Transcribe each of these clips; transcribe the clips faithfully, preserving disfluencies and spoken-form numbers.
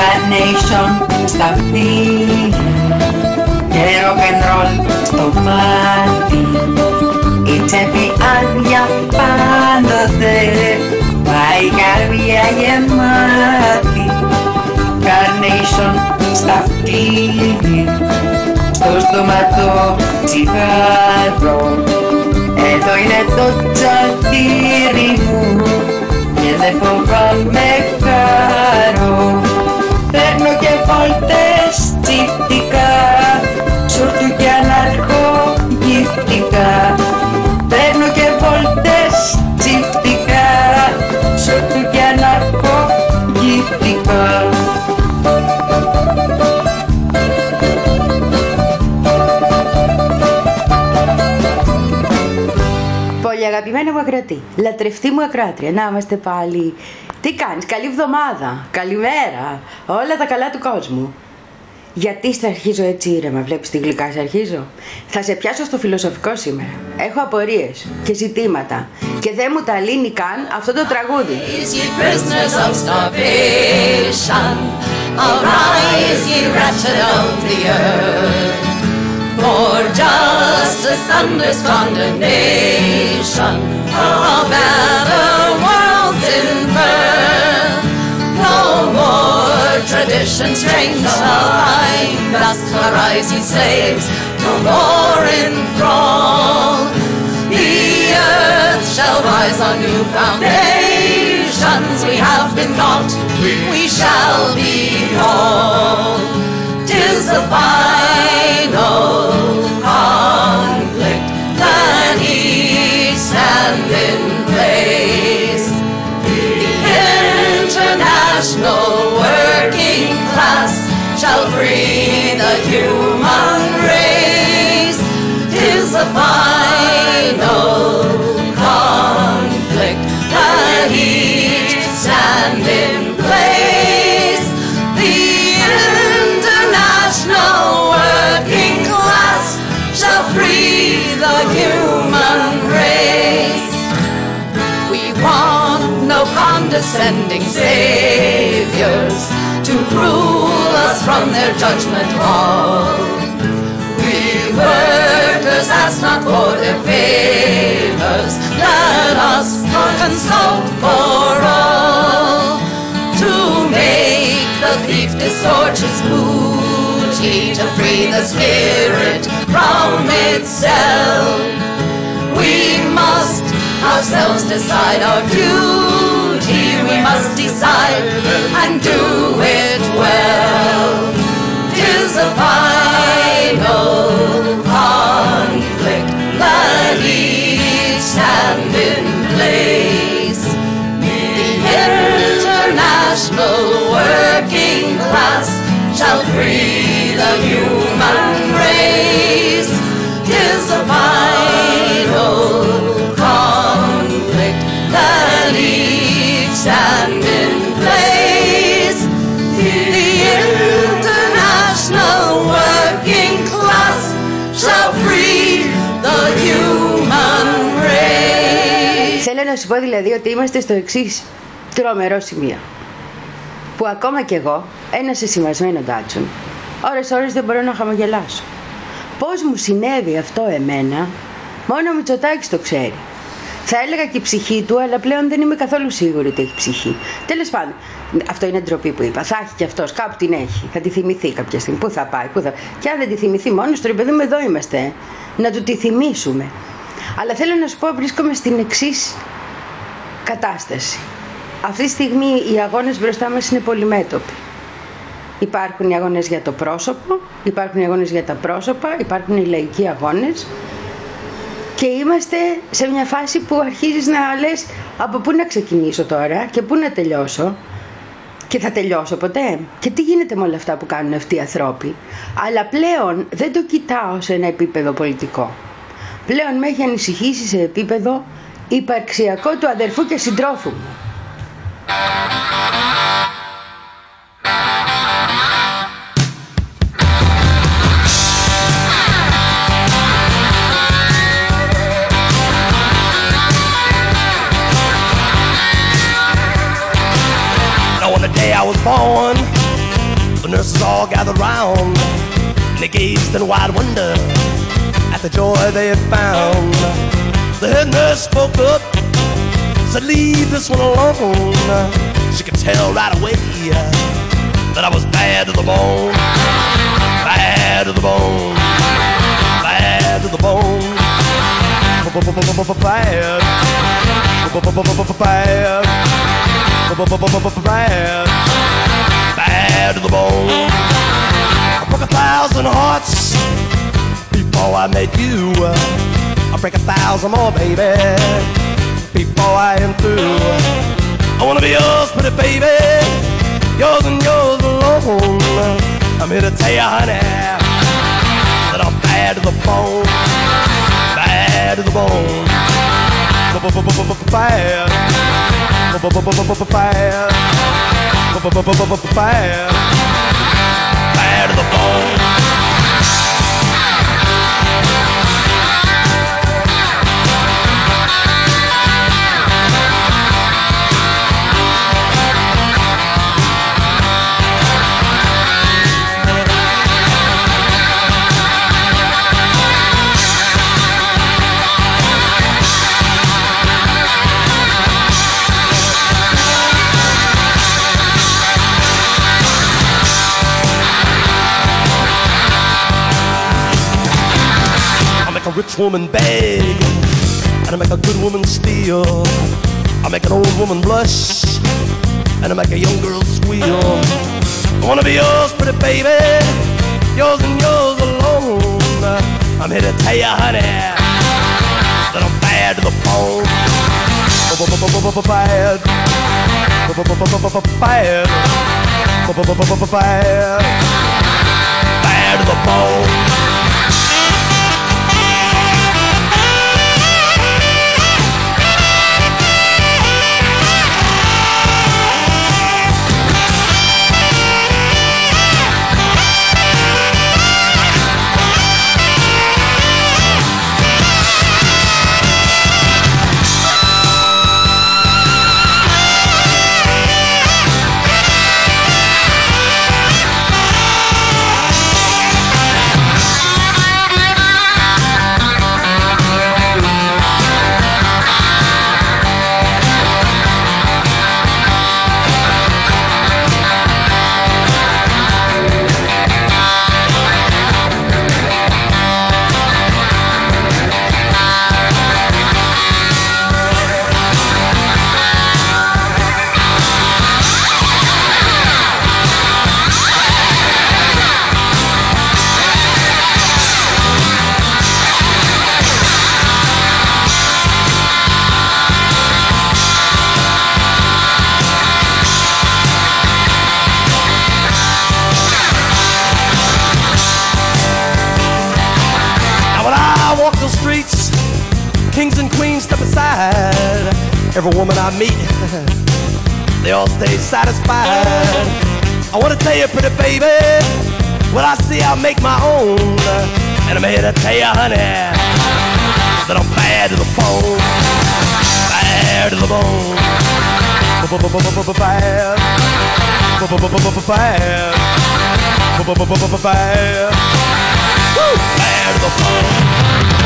Carnation στα αυτιά και rock and roll στο πάρτι. Η τσέπη άδεια πάντοτε, μα η καρδιά γεμάτη. Carnation στα αυτιά, στο στόμα το τσιγάρο. Εδώ είναι το τσαντήρι μου και δεν φοβάμαι χαρό. Παίρνω και βόλτες τσιφτικά, σουρτούκια αναρχογυφτικά. Παίρνω και βόλτες τσιφτικά, σουρτούκια αναρχογυφτικά. Πολύ αγαπημένα μου ακροατή, λατρευτή μου ακροάτρια, να είμαστε πάλι. Τι κάνεις, καλή εβδομάδα, καλημέρα, όλα τα καλά του κόσμου. Γιατί σε αρχίζω έτσι ήρεμα, βλέπεις τι γλυκά σε αρχίζω. Θα σε πιάσω στο φιλοσοφικό σήμερα. Έχω απορίες και ζητήματα και δεν μου τα λύνει καν αυτό το τραγούδι. For justice thunders condemnation, a better world's in birth. No more tradition strange shall bind us, arise ye slaves, no more enthralled. The earth shall rise on new foundations, we have been taught, we shall be called. 'Tis the final conflict that each stand in place. The international working class shall free the human race. 'Tis the final conflict that each stand in place. The international working class shall free the human race. We want no condescending saviors to rule us from their judgment hall. We workers ask not for their favors, let us consult for all. To make the thief distort his booty, to free the spirit from itself. We must ourselves decide our duty, we must decide and do it well. 'Tis a final conflict, let each stand in place. The international working class shall free the human race. 'Tis a final conflict, let each stand in place. The international working class shall free the human race. Θέλω να σου πω δηλαδή ότι είμαστε στο εξής τρομερό σημείο, που ακόμα κι εγώ, ένα σεσημασμένο τάτσον, ώρες ώρες δεν μπορώ να χαμογελάσω. Πώς μου συνέβη αυτό εμένα, μόνο ο Μητσοτάκης το ξέρει. Θα έλεγα και η ψυχή του, αλλά πλέον δεν είμαι καθόλου σίγουρη ότι έχει ψυχή. Τέλος πάντων, αυτό είναι ντροπή που είπα. Θα έχει κι αυτός, κάπου την έχει. Θα τη θυμηθεί κάποια στιγμή. Πού θα πάει, πού θα... Και αν δεν τη θυμηθεί μόνος του, ρε παιδί μου, εδώ είμαστε. Ε. Να του τη θυμίσουμε. Αλλά θέλω να σου πω, βρίσκομαι στην εξής κατάσταση. Αυτή τη στιγμή οι αγώνες μπροστά μας είναι πολυμέτωποι. Υπάρχουν οι αγώνες για το πρόσωπο, υπάρχουν οι αγώνες για τα πρόσωπα, υπάρχουν οι λαϊκοί αγώνες και είμαστε σε μια φάση που αρχίζεις να λες από πού να ξεκινήσω τώρα και πού να τελειώσω και θα τελειώσω ποτέ και τι γίνεται με όλα αυτά που κάνουν αυτοί οι ανθρώποι. Αλλά πλέον δεν το κοιτάω σε ένα επίπεδο πολιτικό. Πλέον με έχει ανησυχήσει σε επίπεδο υπαρξιακό του αδερφού και συντρόφου μου. On the day I was born, nurses all gathered round, and they gazed in wide wonder at the joy they had found. The head nurse spoke up, said, leave this one alone. She could tell right away that I was bad to the bone, bad to the bone, bad to the bone, bad, bad, bad, bad to the bone. I broke a thousand hearts before I met you. I'll break a thousand more, baby, before I am through. I wanna be yours, pretty baby, yours and yours alone. I'm here to tell you, honey, that I'm bad to the bone, bad to the bone, bad, bad, bad, bad to the bone. A rich woman beg, and I make a good woman steal. I make an old woman blush, and I make a young girl squeal. I wanna be yours, pretty baby, yours and yours alone. I'm here to tell you, honey, that I'm bad to the bone, bad, bad, bad, bad to the bone. Kings and queens step aside. Every woman I meet, they all stay satisfied. I wanna tell you, pretty baby, what I see I make my own. And I'm here to tell you, honey, that I'm bad to the bone, bad to the bone, bad, bad, bad, bad to the bone.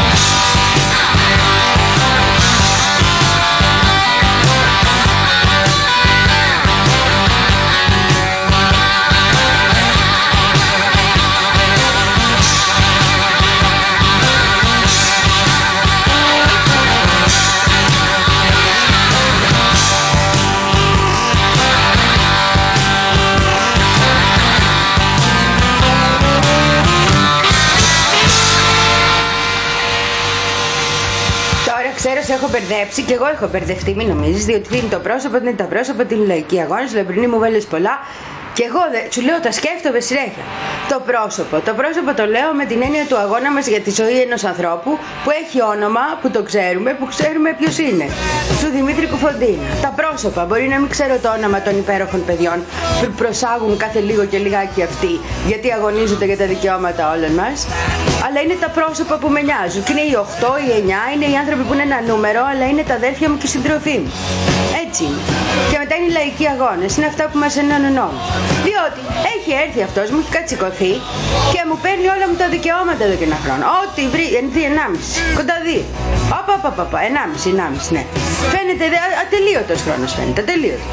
Ξέρω, σε έχω μπερδέψει και εγώ έχω μπερδευτεί, μην νομίζεις, διότι δίνει το πρόσωπο, δεν είναι τα πρόσωπα, την λαϊκή αγώνες, λαμπρινή μου βέλες πολλά. Και εγώ δε, σου λέω, τα σκέφτομαι συνέχεια. Το πρόσωπο. Το πρόσωπο το λέω με την έννοια του αγώνα μας για τη ζωή ενός ανθρώπου που έχει όνομα, που το ξέρουμε, που ξέρουμε ποιος είναι. Του Δημήτρη Κουφοντίνα. Τα πρόσωπα. Μπορεί να μην ξέρω το όνομα των υπέροχων παιδιών που προσάγουν κάθε λίγο και λιγάκι αυτοί, γιατί αγωνίζονται για τα δικαιώματα όλων μας. Αλλά είναι τα πρόσωπα που με νοιάζουν. Και είναι οι οκτώ, οι εννιά, είναι οι άνθρωποι που είναι ένα νούμερο, αλλά είναι τα αδέρφια μου και οι συντροφοί μου. Έτσι είναι. Και μετά είναι οι λαϊκοί αγώνες. Είναι αυτά που μας ενώνουν όλους. Διότι έχει έρθει αυτός, μου έχει κατσικωθεί και μου παίρνει όλα μου τα δικαιώματα εδώ και ένα χρόνο. Ό,τι βρει, ενάμιση, κοντά δύο. Όπα, όπα, όπα, ενάμιση, ενάμιση, ναι. Φαίνεται δε, ατελείωτος χρόνος, φαίνεται, ατελείωτος.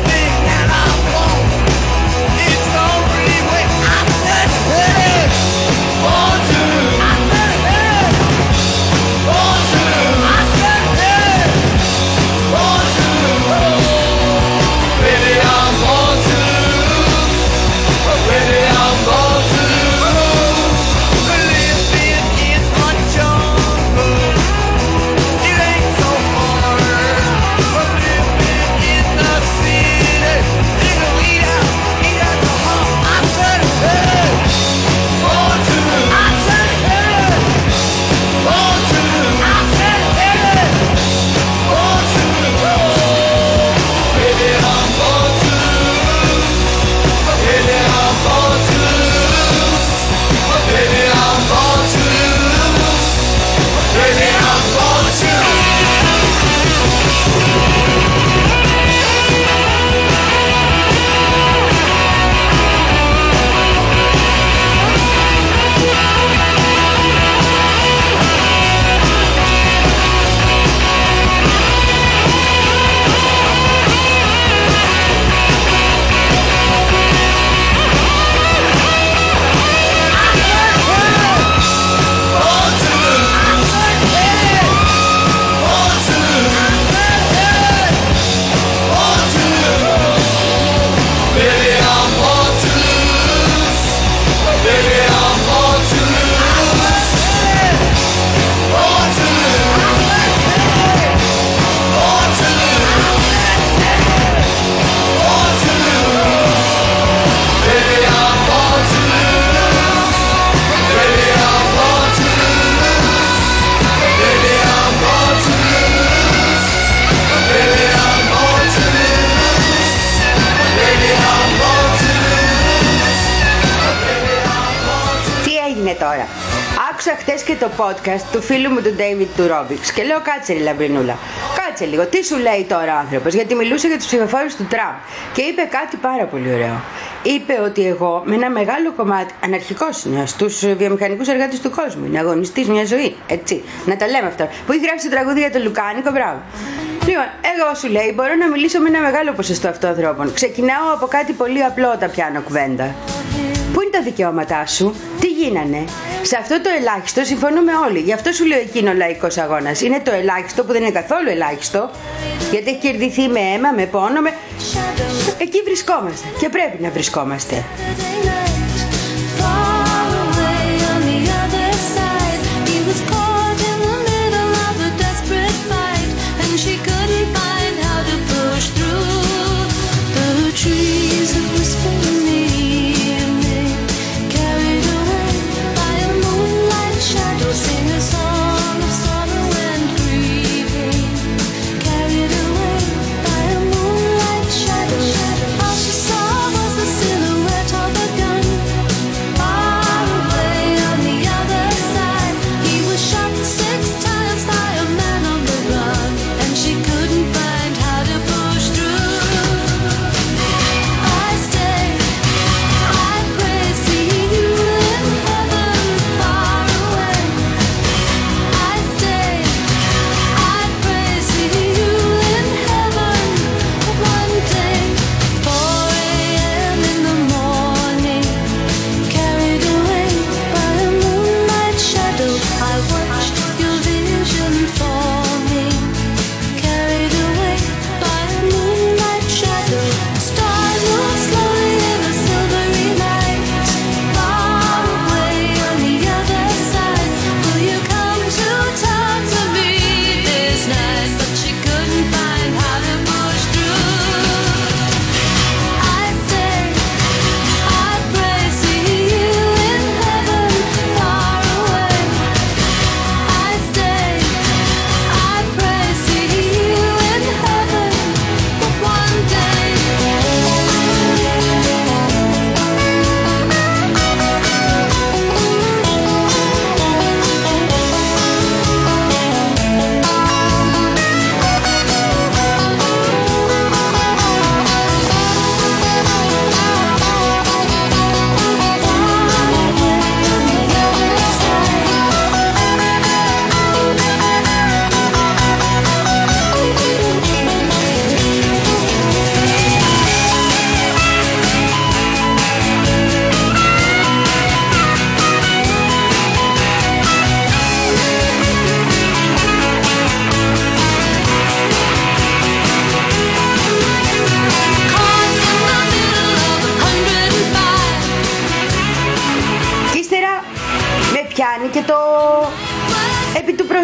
Τώρα. Άκουσα χτες και το podcast του φίλου μου του David του Robbix και λέω κάτσε ρε λαμπρινούλα, κάτσε λίγο, τι σου λέει τώρα ο άνθρωπος, γιατί μιλούσε για τους ψηφοφόρους του Τραμπ και είπε κάτι πάρα πολύ ωραίο. Είπε ότι εγώ με ένα μεγάλο κομμάτι, αναρχικός είναι στους βιομηχανικούς εργάτες του κόσμου, είναι αγωνιστής μια ζωή, έτσι, να τα λέμε αυτά, που έχει γράψει τραγούδι για τον Λουκάνικο, μπράβο. Λοιπόν, εγώ σου λέει μπορώ να μιλήσω με ένα μεγάλο ποσοστό αυτών ανθρώπων, ξεκινάω από κάτι πολύ απλό όταν πιάνω κουβέντα. Πού είναι τα δικαιώματά σου, τι γίνανε? Σε αυτό το ελάχιστο συμφωνούμε όλοι. Γι' αυτό σου λέω εκείνο ο λαϊκός αγώνας. Είναι το ελάχιστο που δεν είναι καθόλου ελάχιστο. Γιατί έχει κερδιθεί με αίμα, με πόνο, με... Εκεί βρισκόμαστε και πρέπει να βρισκόμαστε. All she saw was the silhouette of a gun.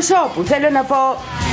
προσώπου. Θέλω να πω,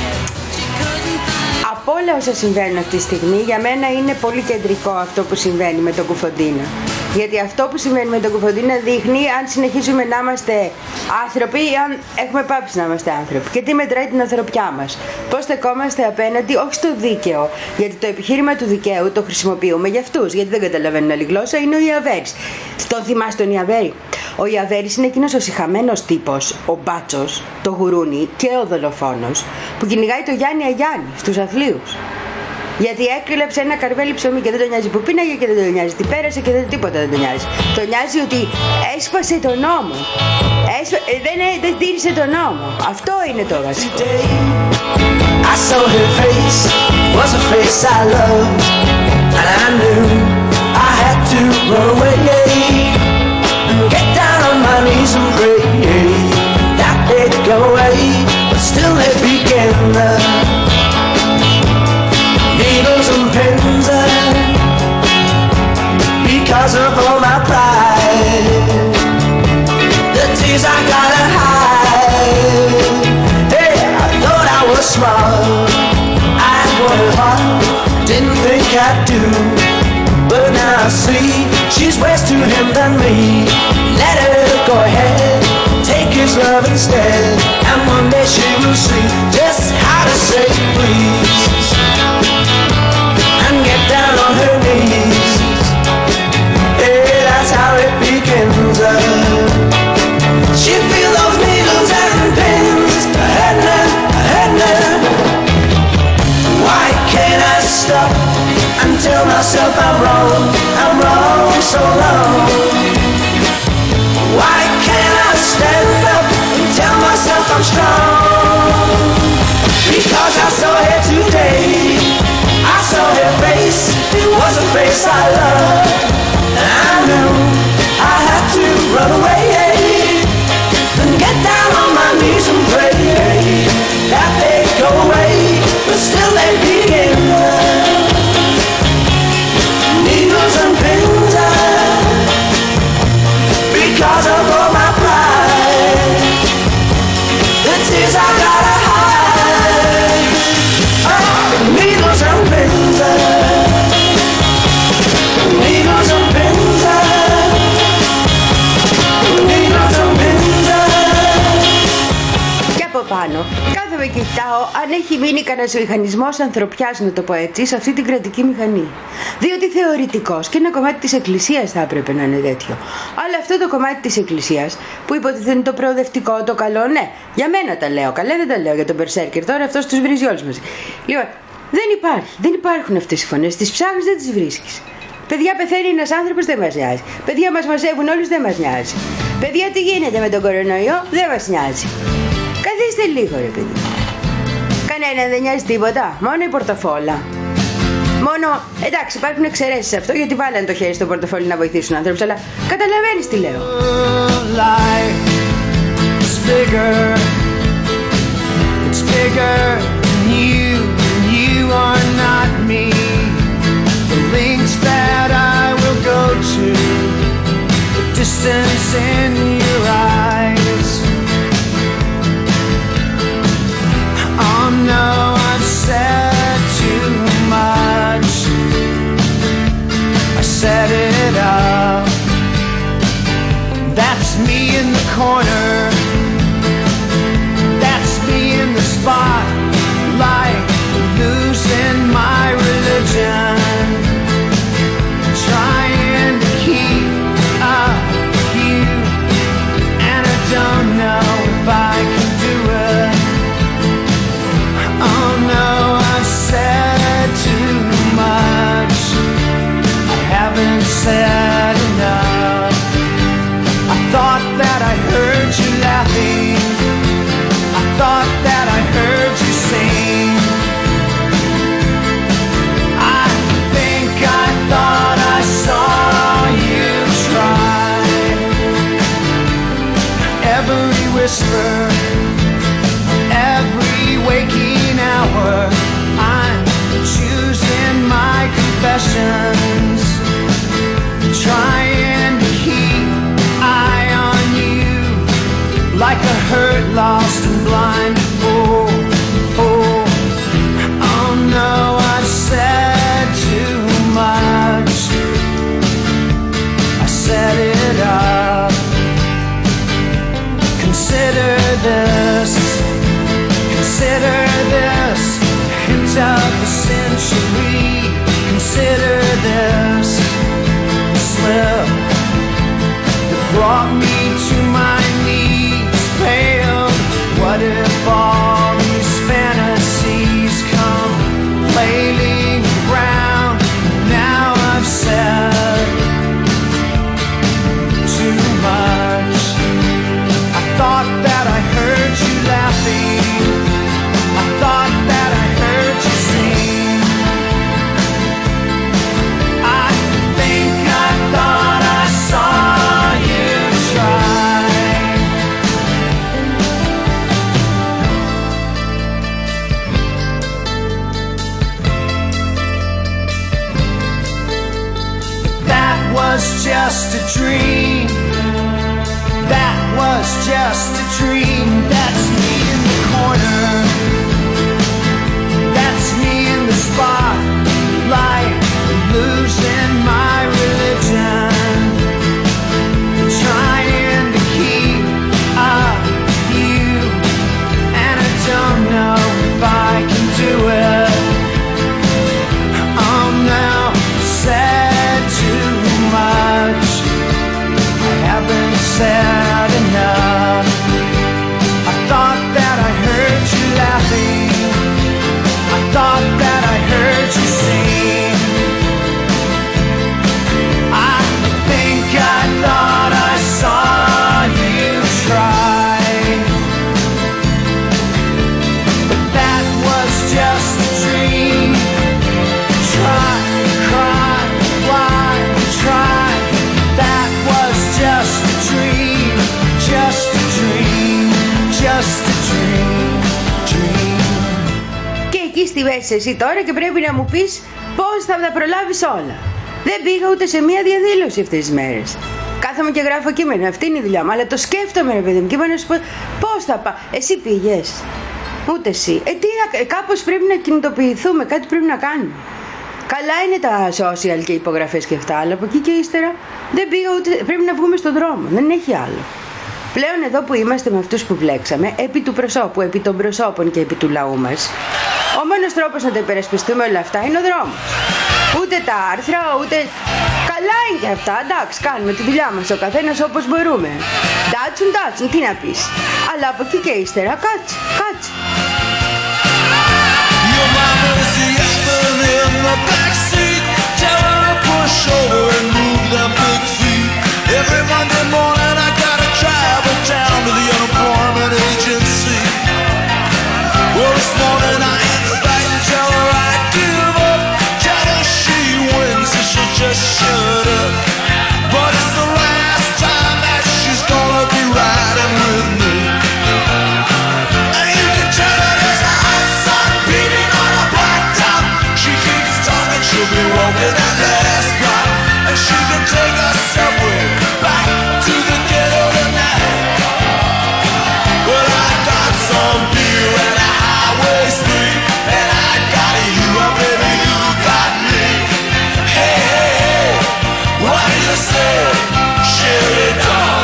από όλα όσα συμβαίνουν αυτή τη στιγμή, για μένα είναι πολύ κεντρικό αυτό που συμβαίνει με τον Κουφοντίνα. Γιατί αυτό που συμβαίνει με τον Κουφοντίνα δείχνει αν συνεχίζουμε να είμαστε άνθρωποι ή αν έχουμε πάψει να είμαστε άνθρωποι. Και τι μετράει την ανθρωπιά μας. Πώς στεκόμαστε απέναντι, όχι στο δίκαιο. Γιατί το επιχείρημα του δικαίου το χρησιμοποιούμε για αυτούς. Γιατί δεν καταλαβαίνουν άλλη γλώσσα, είναι ο Ιαβέρης. Τον θυμάσαι τον Ιαβέρη? Ο Ιαβέρης είναι εκείνος ο σιχαμένος τύπος, ο μπάτσος, το γουρούνι και ο δολοφόνος που κυνηγάει το Γιάννη Αγιάννη στους αθλίους. Γιατί έκλεψε ένα καρβέλι ψωμί και δεν τον νοιάζει που πίναγε και δεν τον νοιάζει τι πέρασε και δεν, τίποτα δεν τον νοιάζει. Τον νοιάζει ότι έσπασε τον νόμο. Έσπα... Δεν, δεν τήρησε τον νόμο. Αυτό είναι το βασικό. I saw her face, was a face I loved, and I knew I had to run away, get down on my knees and pray that they'd go away, but still they began. Needles and pins, because of all my pride, the tears I gotta hide. Hey, I thought I was smart, I worked hard, didn't think I'd do, but now I see she's worse to him than me. Let her go ahead, take his love instead, and one day she will see just how to say please, and get down on her knees. Yeah, that's how it begins. Uh, she feel those needles and pins, hurting her, hurting her. Why can't I stop and tell myself I'm wrong, I'm wrong so long? Why can't I stand up and tell myself I'm strong? Because I saw her today, I saw her face, it was a face I loved, and I knew I had to run away, then get down on my knees and pray that they'd go away, but still they begin. Needles and pins, because of all my pride, the tears I gotta hide. Oh, needles and pins, needles and pins, needles and pins. Και από πάνω κάθομαι και κοιτάω αν έχει μείνει κανένας μηχανισμός ανθρωπιάς, να το πω έτσι, σε αυτή την κρατική μηχανή. Διότι θεωρητικός και ένα κομμάτι της εκκλησίας θα έπρεπε να είναι τέτοιο. Αλλά αυτό το κομμάτι της εκκλησίας που υποτίθεται είναι το προοδευτικό, το καλό, ναι, για μένα τα λέω. Καλά δεν τα λέω για τον Μπερσέρκερ, τώρα αυτός τους βρίζει όλους μαζί. Λοιπόν, δεν υπάρχει, δεν υπάρχουν αυτές οι φωνές, τις ψάχνεις, δεν τις βρίσκεις. Παιδιά, πεθαίνει ένας άνθρωπος, δεν μας νοιάζει. Παιδιά, μας μαζεύουν όλους, δεν μας νοιάζει. Παιδιά, τι γίνεται με τον κορονοϊό, δεν μας νοιάζει. Καθίστε λίγο, ρε παιδί. Κανένα δεν νοιάζει τίποτα, μόνο η πορτοφόλα. Μόνο, εντάξει, υπάρχουν εξαιρέσεις σε αυτό γιατί βάλανε το χέρι στο πορτοφόλι να βοηθήσουν ανθρώπους, αλλά καταλαβαίνεις τι λέω. Life is bigger, it's bigger than you, and you are not me. The links that I will go to, the distance in your eyes. Oh no, I've said too much, I set it up. That's me in the corner, that's me in the spotlight, losing my religion, trying to keep up with you, and I don't know if I can do it. Oh no, I've said too much, I haven't said enough. I thought that I heard you laughing, I thought that I heard you sing. I think I thought I saw you try. Every whisper, every waking hour, I'm choosing my confessions, trying to keep eye on you, like a hurt, lost and blind boy. should we consider this slip that brought me to my knees failed? What if all these fantasies come flailing around? Now I've said too much. I thought that I heard you laughing. I thought that I heard you sing. I think I thought I saw you try. That was just a dream. That was just a dream. That's me in the corner. That's me in the spotlight, losing my religion, trying to keep up with you, and I don't know if I can do it. I'm now said too much. I haven't said enough. I thought that I heard you laughing. I thought that I heard you sing. I think I thought I saw you try. But that was just a dream. Try, cry, why try? That was just a dream. Just a dream. Just a dream. Dream. Και εκεί στη μέση εσύ τώρα και πρέπει να μου πεις πώς θα τα προλάβεις όλα. Δεν πήγα ούτε σε μία διαδήλωση αυτές τις μέρες. Κάθομαι και γράφω κείμενα, αυτή είναι η δουλειά μου. Αλλά το σκέφτομαι, ρε παιδί μου, και είπα να σου πω πώς θα πάω. Εσύ πήγες. Ούτε εσύ. Ε, τι να, κάπως πρέπει να κινητοποιηθούμε, κάτι πρέπει να κάνουμε. Καλά είναι τα social και υπογραφές και αυτά, αλλά από εκεί και ύστερα δεν πήγα ούτε. Πρέπει να βγούμε στον δρόμο. Δεν έχει άλλο. Πλέον εδώ που είμαστε με αυτούς που βλέξαμε, επί του προσώπου, επί των προσώπων και επί του λαού μας, ο μόνος τρόπος να τα υπερασπιστούμε όλα αυτά είναι ο δρόμος. Ούτε τα άρθρα, ούτε. Καλά είναι και αυτά, εντάξει, κάνουμε τη δουλειά μας ο καθένας όπως μπορούμε. Ντάτσουν, ντάτσουν, τι να πεις. Αλλά από εκεί και ύστερα, κάτσε, κάτσε. Your mama's the elephant in the backseat. Tell her to push over and move them big feet. Every Monday morning I gotta travel down to the unemployment agency. Well, this morning I ain't fighting, tell her I give up. Tell her she wins and she'll just shut up. But it's the last time that she's gonna be riding with me. And you can tell her there's a hot sun beating on a blacktop. She keeps talking, she'll be walking that last block. And she can take a subway back to the ghetto tonight. Well, I got some beer and a highway street, and I got you, oh baby, you got me. Hey, hey, hey, what do you say? Sherry Dawn.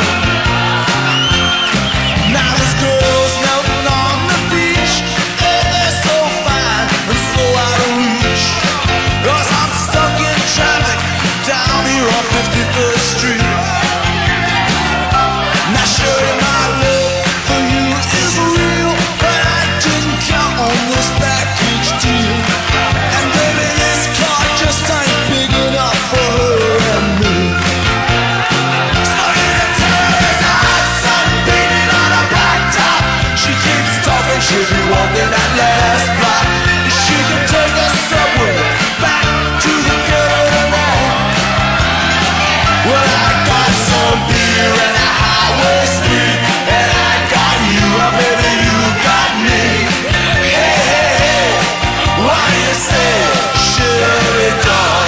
Now there's girls melting on the beach. Oh, they're so fine and so out of reach. 'Cause I'm stuck in traffic down here on fifty-first Street. Now sure my love for you is real, but I didn't count on this package deal. And baby, this car just ain't big enough for her and me. So you can tell her there's a hot sun beating on a blacktop. She keeps talking, she'll be walking that last block. She can take a subway back to the ghetto tonight. Well, I got some beer and a highway street, and I got you, oh baby, you got me. Hey, hey, hey, what do you say, Sherry Dawn?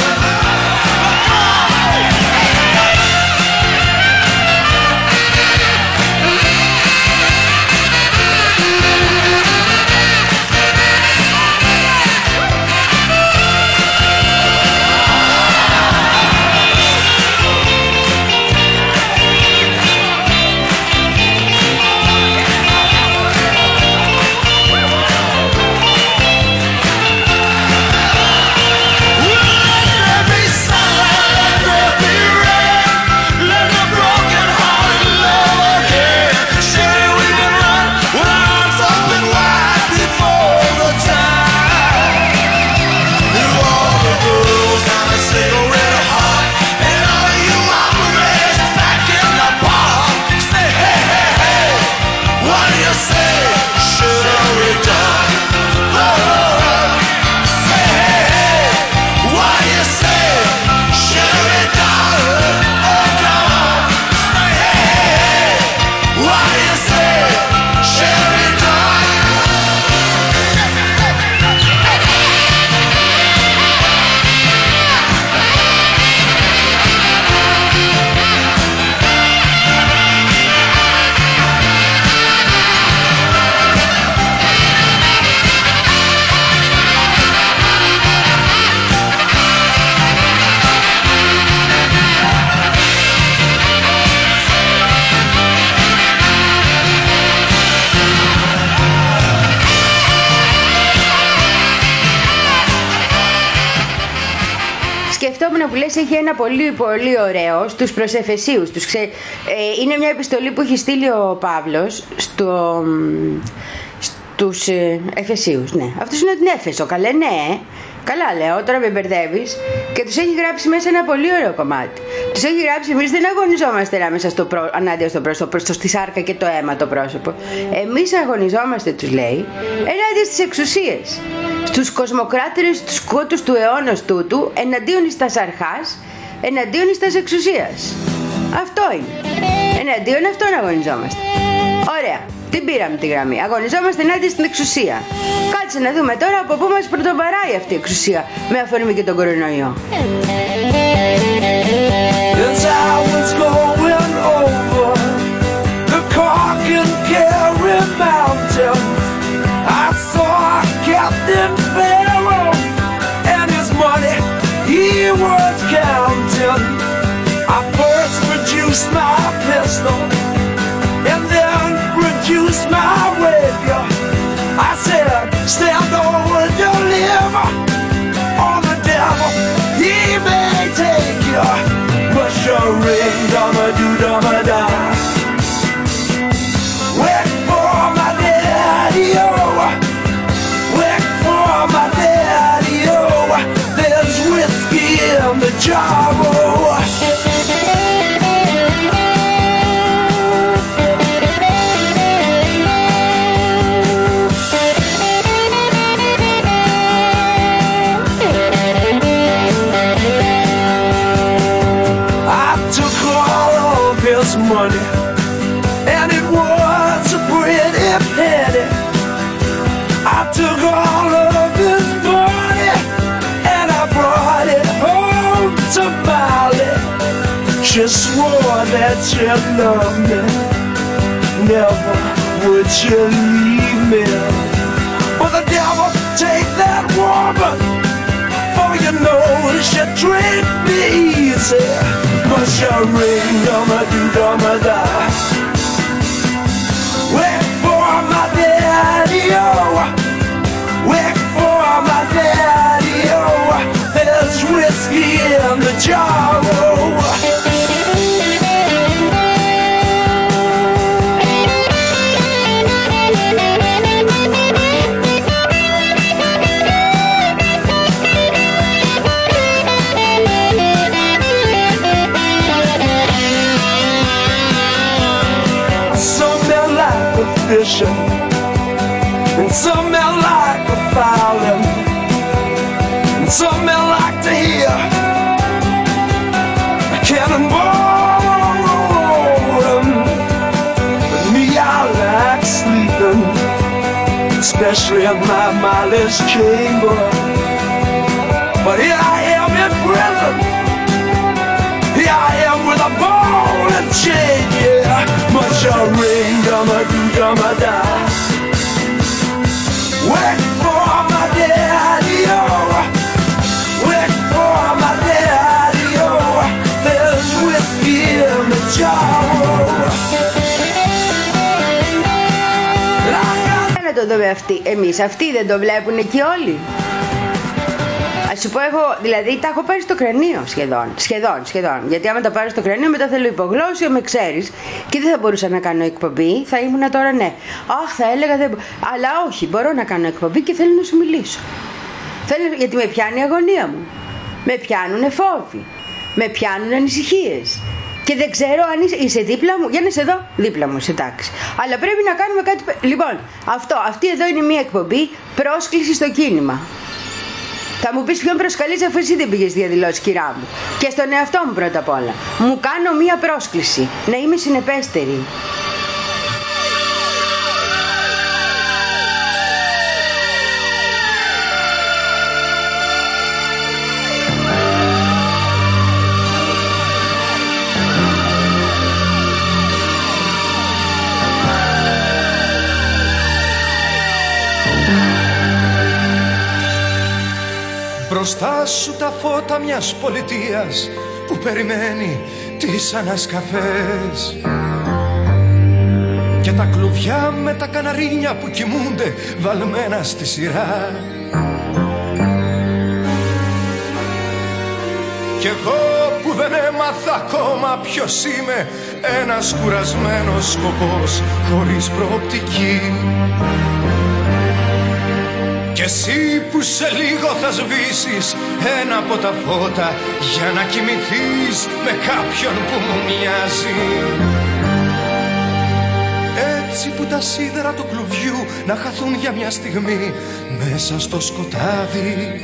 σκεφτόμουν που λες έχει ένα πολύ πολύ ωραίο στους προς Εφεσίους. Τους ξε... ε, είναι μια επιστολή που έχει στείλει ο Παύλος στο... στους ε, Εφεσίους, ναι. Αυτός είναι την Έφεσο, καλέ, ναι. Καλά λέω, τώρα με μπερδεύεις. Και τους έχει γράψει μέσα ένα πολύ ωραίο κομμάτι. Τους έχει γράψει, εμείς δεν αγωνιζόμαστε ανάμεσα στο προ... ανάντια στο πρόσωπο, στο... στη σάρκα και το αίμα το πρόσωπο. Εμείς αγωνιζόμαστε, τους λέει, ενάντια στις εξουσίες. Στους κοσμοκράτερες, τους κότους του αιώνος τούτου, εναντίον εις τας αρχάς, εναντίον εις τας εξουσίας. Αυτό είναι. Εναντίον αυτών αγωνιζόμαστε. Ωραία. Την πήραμε τη γραμμή. Αγωνιζόμαστε ενάντια στην εξουσία. Κάτσε να δούμε τώρα από πού μας πρωτοβαράει αυτή η εξουσία με αφορμή και τον κορονοϊό. As I was going over the Cork and Kerry mountain, I saw Captain Pharaoh and his money he was counting. I first produced my pistol and then produced my rapier. I said, stand over, deliver on the devil, he may take you. Push your ring, dum-a-doo-dum-a-da. Wait for my daddy-o, wait for my daddy-o. There's whiskey in the jar, oh. Money, and it was a pretty penny. I took all of his money and I brought it home to Molly. She swore that she loved me, never would she leave me. But the devil take that woman, for you know she treat me easy. Push your ring, dum-a-doo-dum-a-da. Wait for my daddy-o, wait for my daddy-o. There's whiskey in the jar, oh. Fishing, and some men like the fowling, and some men like to hear a cannonball rolling. But me, I like sleeping, especially in my Molly's chamber. But here I am in prison, here I am with a ball and chain, yeah. Much a ring, dum-a-doo-dum-a-da. Wait for my daddy-o, wait for my daddy-o. There's whiskey in the jar. Να το δούμε αυτοί, εμείς, αυτοί δεν το βλέπουν εκεί όλοι. Ας σου πω εγώ, δηλαδή τα έχω πάρει στο κρανίο σχεδόν, σχεδόν, σχεδόν. Γιατί άμα τα πάρω στο κρανίο μετά θέλω υπογλώσσιο, με ξέρεις. Και δεν θα μπορούσα να κάνω εκπομπή, θα ήμουν τώρα ναι. Αχ, θα έλεγα δεν. Αλλά όχι, μπορώ να κάνω εκπομπή και θέλω να σου μιλήσω. Θέλω, γιατί με πιάνει η αγωνία μου. Με πιάνουν φόβοι. Με πιάνουν ανησυχίες. Και δεν ξέρω αν είσαι, είσαι δίπλα μου. Για να είσαι εδώ, δίπλα μου, σε τάξη. Αλλά πρέπει να κάνουμε κάτι. Λοιπόν, αυτό, αυτή εδώ είναι μια εκπομπή πρόσκληση στο κίνημα. Θα μου πεις ποιον προσκαλείς αφού εσύ δεν πήγες διαδηλώσεις, κυρά μου. Και στον εαυτό μου πρώτα απ' όλα. Μου κάνω μία πρόσκληση. Να είμαι συνεπέστερη. Μπροστά σου τα φώτα μιας πολιτείας που περιμένει τις ανασκαφές και τα κλουβιά με τα καναρίνια που κοιμούνται βαλμένα στη σειρά. Κι εγώ που δεν έμαθα ακόμα ποιος είμαι, ένας κουρασμένος σκοπός χωρίς προοπτική. Κι εσύ που σε λίγο θα σβήσεις ένα από τα φώτα για να κοιμηθείς με κάποιον που μου μοιάζει. Έτσι που τα σίδερα του κλουβιού να χαθούν για μια στιγμή μέσα στο σκοτάδι.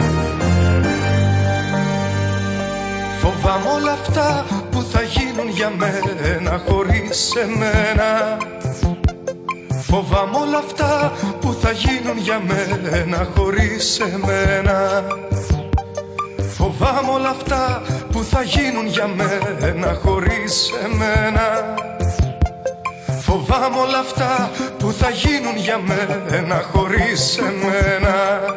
Φοβάμαι όλα αυτά που θα γίνουν για μένα χωρίς εμένα. Φοβάμαι όλα αυτά που θα γίνουν για μένα χωρίς εμένα. Φοβάμαι όλα αυτά που θα γίνουν για μένα χωρίς εμένα. Φοβάμαι όλα αυτά που θα γίνουν για μένα χωρίς εμένα.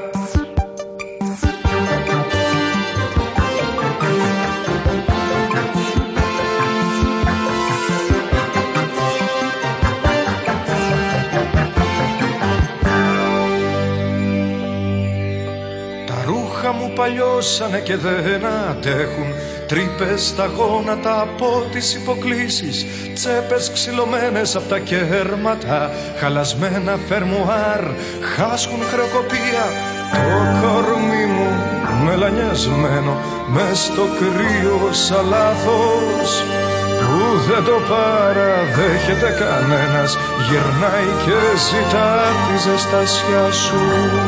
Μου παλιώσανε και δεν αντέχουν. Τρύπες στα γόνατα από τις υποκλίσεις, τσέπες ξυλωμένες από τα κέρματα, χαλασμένα φερμουάρ χάσκουν χρεοκοπία. Το κορμί μου μελανιασμένο μες στο κρύο σαν λάθος που δεν το παραδέχεται κανένας, γυρνάει και ζητά τη ζεστασιά σου.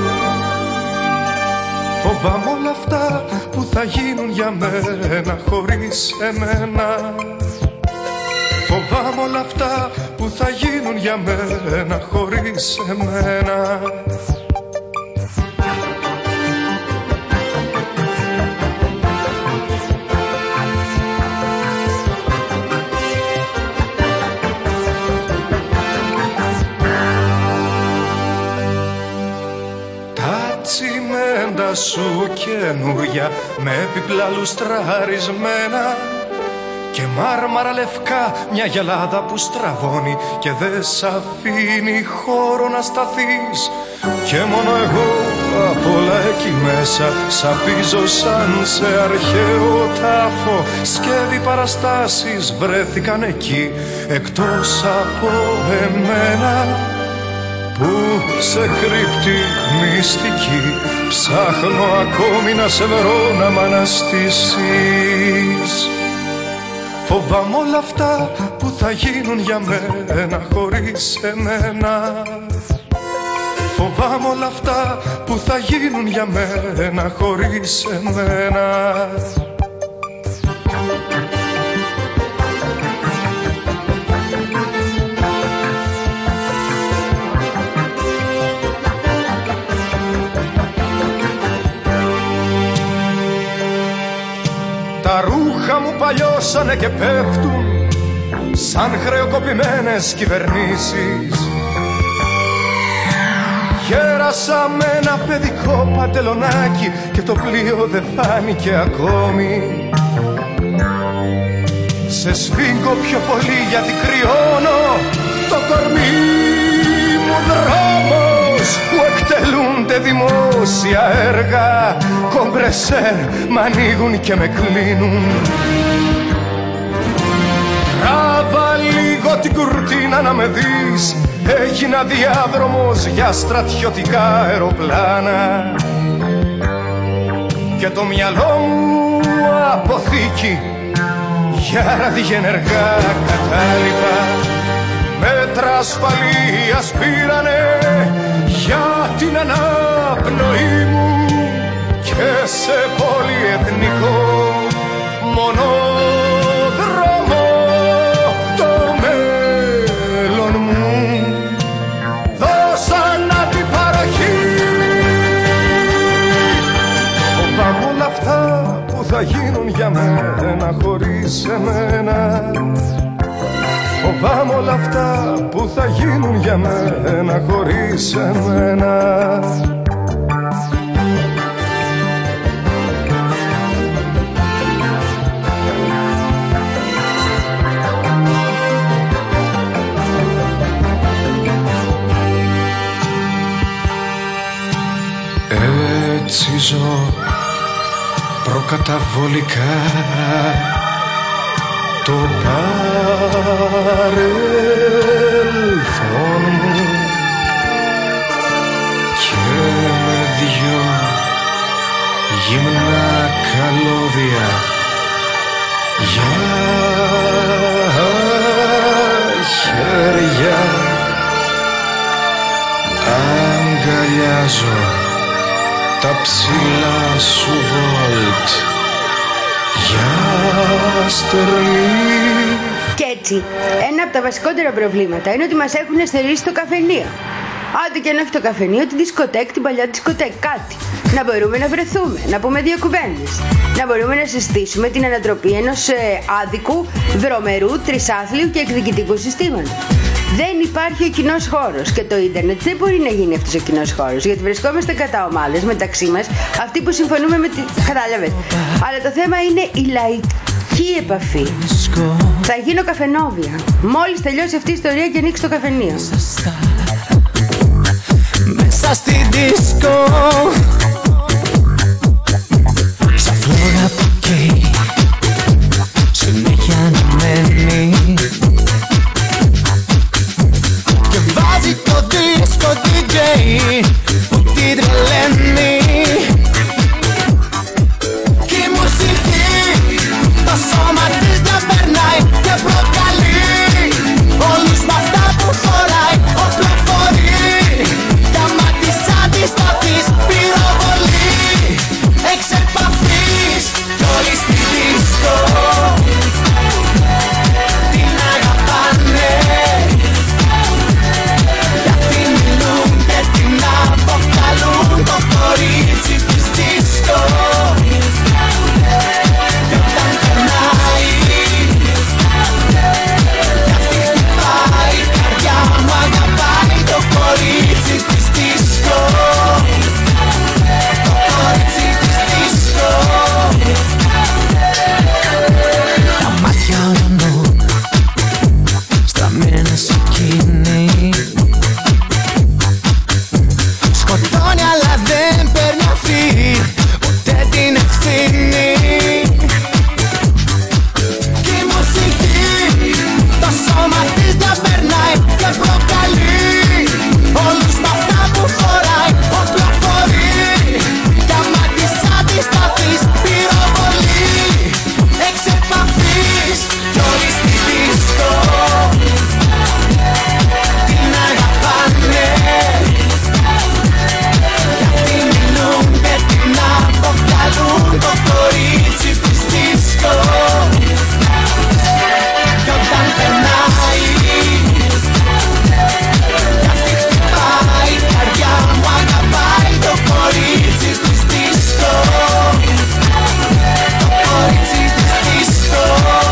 Φοβάμαι όλα αυτά που θα γίνουν για μένα χωρίς εμένα. Φοβάμαι όλα αυτά που θα γίνουν για μένα χωρίς εμένα. Σου καινούρια με έπιπλα λουστραρισμένα και μάρμαρα λευκά, μια γυαλάδα που στραβώνει και δεν σ' αφήνει χώρο να σταθείς. Και μόνο εγώ απ' όλα εκεί μέσα σαπίζω σαν σε αρχαίο τάφο. Σκεύη παραστάσεις βρέθηκαν εκεί εκτός από εμένα, που σε κρύπτει μυστική ψάχνω ακόμη να σε βρω να μ' αναστήσεις. Φοβάμαι όλα αυτά που θα γίνουν για μένα χωρίς εμένα. Φοβάμαι όλα αυτά που θα γίνουν για μένα χωρίς εμένα. Τα ρούχα μου παλιώσανε και πέφτουν σαν χρεοκοπημένες κυβερνήσεις. Γέρασα με ένα παιδικό παντελονάκι και το πλοίο δεν φάνηκε ακόμη. Σε σφίγγω πιο πολύ γιατί κρυώνω το κορμί μου δρόμος που εκτελούνται δημόσια έργα. Κομπρεσέρ μ' ανοίγουν και με κλείνουν. Τράβα λίγο την κουρτίνα να με δεις, έγινα διάδρομος για στρατιωτικά αεροπλάνα και το μυαλό μου αποθήκη για ραδιενεργά κατάλοιπα. Μέτρα ασφαλείας πήρανε για την αναπνοή μου και σε πολυεθνικό μονόδρομο το μέλλον μου δώσαν αντιπαροχή. Φοβάμαι όλα αυτά που θα γίνουν για μένα χωρίς εμένα. Φοβάμαι όλα αυτά που θα γίνουν για μένα χωρίς εμένα. Έτσι ζω προκαταβολικά το παρελθόν μου και με δυο γυμνά καλώδια για χέρια αγκαλιάζω τα ψηλά σου βολτ για στερνή. Και έτσι, ένα από τα βασικότερα προβλήματα είναι ότι μας έχουν στερήσει το καφενείο. Άντε και αν όχι το καφενείο, τη δισκοτέκ, την παλιά δισκοτέκ, κάτι. Να μπορούμε να βρεθούμε, να πούμε δύο κουβέντες. Να μπορούμε να συστήσουμε την ανατροπή ενός ε, άδικου, βρωμερού, τρισάθλιου και εκδικητικού συστήματος. Δεν υπάρχει ο κοινός χώρος και το ίντερνετ δεν μπορεί να γίνει αυτός ο κοινός χώρος, γιατί βρισκόμαστε κατά ομάδες μεταξύ μας, αυτοί που συμφωνούμε με τη... Κατάλαβες. Αλλά το θέμα είναι η λαϊκή επαφή. Θα γίνω καφενόβια. Μόλις τελειώσει αυτή η ιστορία και ανοίξει το καφενείο. Μέσα στη δίσκο σαν φλόγα που καίει συνέχεια αναμένει και βάζει το δίσκο ντι τζέι που την τρελαίνει κι η μουσική το σώμα της να περνάει και προκαλεί όλους με αυτά που φοράει οπλοφορεί. Αντισταθείς, πυροβολή, εξ επαφής κι όλοι στη δίσκο την αγαπάνε γιατί μιλούν και την αποκαλούν το κορίτσι της δίσκο κι όταν περνάει γιατί χτυπάει η καρδιά μου αγαπάει το κορίτσι της δίσκο. Τα μάτια ουρανών στραμμένα σε εκείνη σκοτώνει αλλά δεν παίρνει αυτή ποτέ την ευθύνη κι η μουσική το σώμα της να περνάει και προκαλεί όλους με αυτά που φοράει οπλοφορεί κι άμα της αντισταθείς πυροβολή εξ επαφής κι όλοι στη δίσκο την αγαπάνε γιατί μιλούν και την αποκαλούν το κορίτσι της δίσκο κι όταν περνάει γιατί χτυπάει η καρδιά μου αγαπάει το κορίτσι της δίσκο το κορίτσι της δίσκο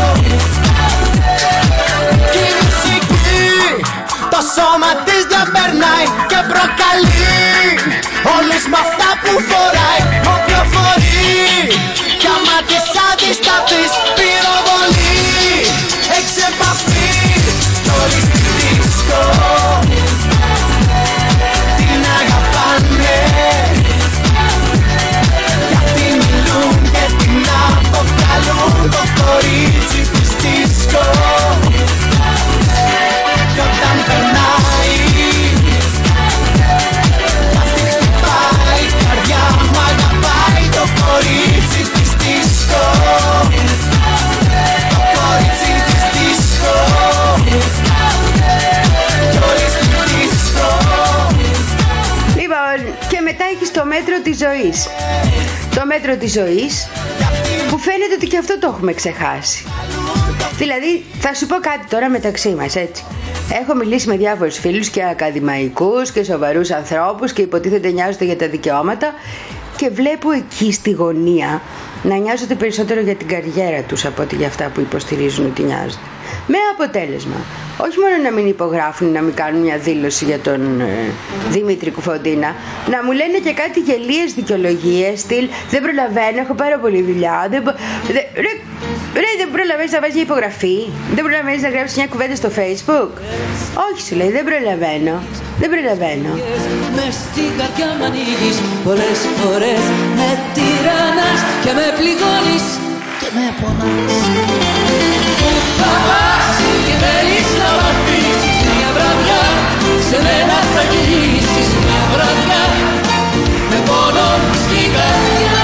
κι η μουσική το σώμα της να περνάει και προκαλεί όλους με αυτά που φοράει οπλοφορεί κι άμα της αντισταθείς πυροβολή εξ επαφής κι όλοι στη δίσκο την αγαπάνε γιατί μιλούν και την αποκαλούν το κορίτσι της δίσκο κι όταν περνάει γιατί χτυπάει η καρδιά μου αγαπάει το κορίτσι της δίσκο το κορίτσι της δίσκο κι όλοι στη δίσκο. Λοιπόν, και μετά έχεις το μέτρο της ζωής. Το μέτρο της ζωής που φαίνεται ότι και αυτό το έχουμε ξεχάσει. Δηλαδή, θα σου πω κάτι τώρα μεταξύ μας, έτσι. Έχω μιλήσει με διάφορους φίλους και ακαδημαϊκούς και σοβαρούς ανθρώπους και υποτίθεται νοιάζονται για τα δικαιώματα και βλέπω εκεί στη γωνία να νοιάζονται περισσότερο για την καριέρα τους από ότι για αυτά που υποστηρίζουν ότι νοιάζονται. Με αποτέλεσμα όχι μόνο να μην υπογράφουν, να μην κάνουν μια δήλωση για τον ε, Δημήτρη Κουφοντίνα, να μου λένε και κάτι γελίες δικαιολογίες, στυλ δεν προλαβαίνω, έχω πάρα πολλή δουλειά, δεν, δε, ρε, ρε, δεν προλαβαίνεις να βάζεις μια υπογραφή, δεν προλαβαίνεις να γράψεις μια κουβέντα στο Facebook. Όχι, σου λέει, δεν προλαβαίνω, δεν προλαβαίνω. Μες στην καρδιά μ' ανοίγεις, πολλές φορές με τυραννάς και με πληγώνεις και με πονάς. Πού θα πας και θέλεις να μ' αφήσεις μια βραδιά, σε μένα θα γυρίσεις μια βραδιά με πόνο στην καρδιά.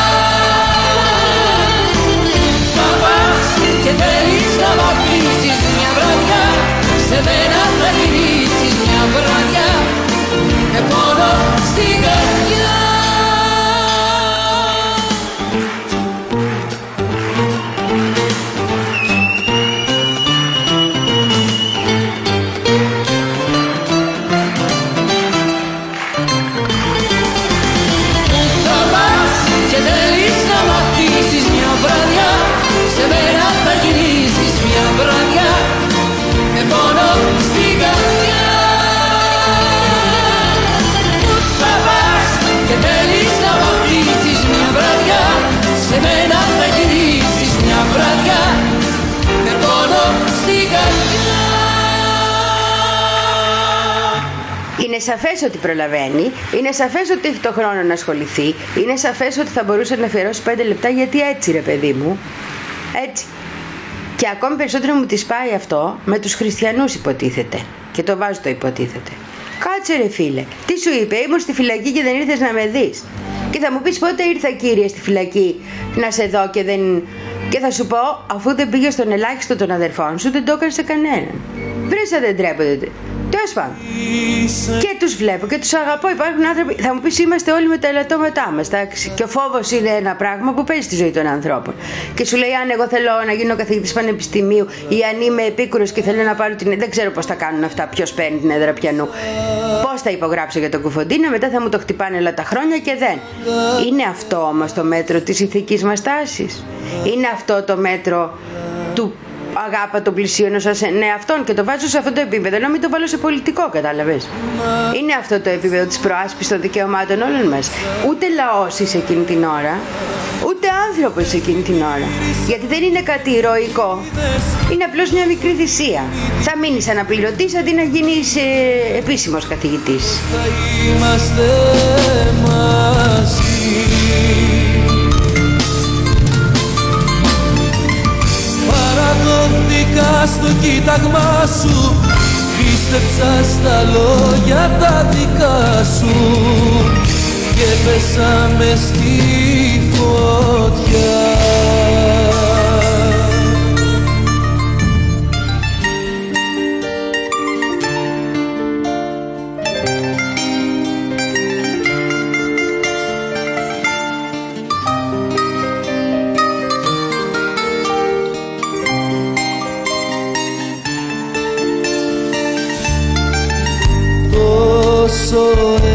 Θα πας και θέλεις να μ' αφήσεις μια βραδιά, σε μένα θα γυρίσεις μια βραδιά με πόνο στην καρδιά. Είναι σαφές ότι προλαβαίνει, είναι σαφές ότι έχει το χρόνο να ασχοληθεί, είναι σαφές ότι θα μπορούσε να αφιερώσει πέντε λεπτά, γιατί έτσι ρε παιδί μου, έτσι. Και ακόμη περισσότερο μου τη πάει αυτό με τους χριστιανούς, υποτίθεται, και το βάζω το υποτίθεται. Κάτσε ρε φίλε, τι σου είπε, ήμουν στη φυλακή και δεν ήρθες να με δεις. Και θα μου πεις πότε ήρθα κύριε στη φυλακή να σε δω και δεν... Και θα σου πω, αφού δεν πήγες στον ελάχιστο των αδερφών σου, δεν το έκανες σε κανέναν. Βρέσα δεν τρέπονται. Τέλος πάντων. Και τους βλέπω και τους αγαπώ. Υπάρχουν άνθρωποι. Θα μου πεις, είμαστε όλοι με τα ελαττώματά μας. Εντάξει. Και ο φόβος είναι ένα πράγμα που παίζει στη ζωή των ανθρώπων. Και σου λέει, αν εγώ θέλω να γίνω καθηγητής πανεπιστημίου ή αν είμαι επίκουρος και θέλω να πάρω την. Δεν ξέρω πώς θα κάνουν αυτά. Ποιος παίρνει την έδρα πιανού. Πώς θα υπογράψω για τον Κουφοντίνα. Μετά θα μου το χτυπάνε όλα τα χρόνια και δεν. Είναι αυτό όμως το μέτρο της ηθικής μας τάσης. Είναι αυτό το μέτρο του αγάπα τον πλησίον ως εαυτόν, και το βάζω σε αυτό το επίπεδο, να μην το βάλω σε πολιτικό, κατάλαβες. Είναι αυτό το επίπεδο της προάσπισης των δικαιωμάτων όλων μας. Ούτε λαός είσαι εκείνη την ώρα, ούτε άνθρωπος εκείνη την ώρα. Γιατί δεν είναι κάτι ηρωικό. Είναι απλώς μια μικρή θυσία. Θα μείνεις αναπληρωτής αντί να γίνεις ε, επίσημος καθηγητής. Θα είμαστε μαζί. Παραδόθηκα στο κοίταγμά σου, πίστεψα στα λόγια τα δικά σου και πέσα μες στη φωτιά. Τόσο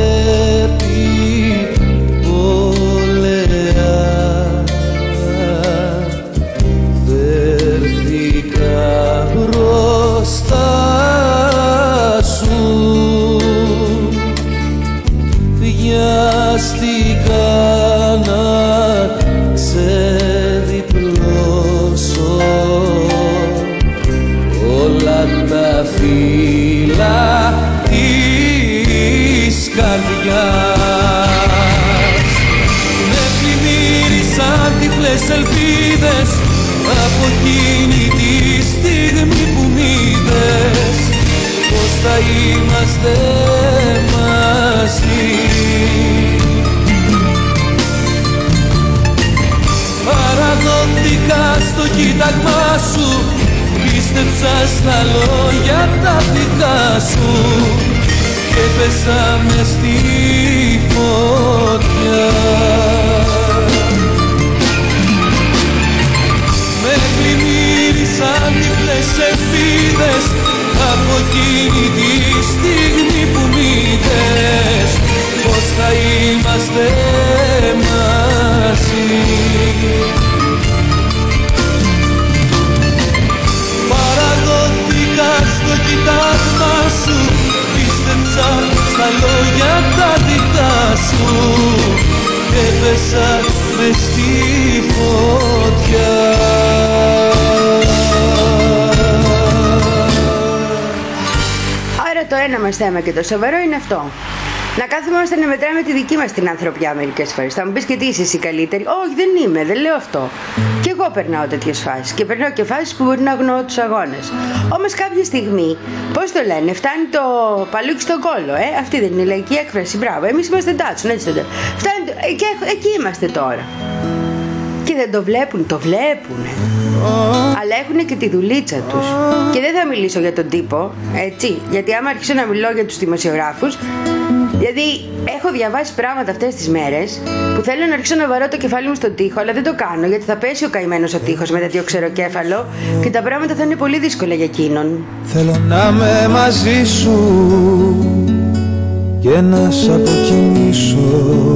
επιπολέα φέρθηκα μπροστά σου, βιάστηκα να ξεδιπλώσω όλα τα φύλλα καρδιάς. Με πλημμύρισαν τυφλές ελπίδες από εκείνη τη στιγμή που μ' είδες πως θα είμαστε μαζί. Παραδόθηκα στο κοίταγμά σου, πίστεψα στα λόγια τα δικά σου και πέσα μες στη φωτιά. Με πλημμύρισαν τυφλές ελπίδες από εκείνη τη στιγμή που μ' είδες πως θα είμαστε μαζί. Παρά μες στη φωτιά. Άρα το ένα μας θέμα και το σοβαρό είναι αυτό. Να κάθομαστε να μετράμε τη δική μας την ανθρωπιά μερικές φορές. Θα μου πεις και τι είσαι εσύ καλύτερη? Όχι, δεν είμαι, δεν λέω αυτό. Και εγώ περνάω τέτοιες φάσεις. Και περνάω και φάσεις που μπορεί να αγνοώ τους αγώνες. Όμως κάποια στιγμή, πώς το λένε, φτάνει το παλούκι στον κόλο. Ε? Αυτή δεν είναι η λαϊκή έκφραση. Μπράβο, εμείς είμαστε τάτσουν, έτσι το λέω. Φτάνει το... και εκεί είμαστε τώρα. Και δεν το βλέπουν, το βλέπουν. Αλλά έχουν και τη δουλίτσα τους. Και δεν θα μιλήσω για τον τύπο, έτσι. Γιατί άμα αρχίσω να μιλώ για τους δημοσιογράφους, δηλαδή έχω διαβάσει πράγματα αυτές τις μέρες που θέλω να αρχίσω να βαρώ το κεφάλι μου στον τοίχο, αλλά δεν το κάνω γιατί θα πέσει ο καημένος ο τοίχος με τέτοιο ξεροκέφαλο και τα πράγματα θα είναι πολύ δύσκολα για εκείνον. Θέλω να είμαι μαζί σου και να σ' αποκοιμήσω,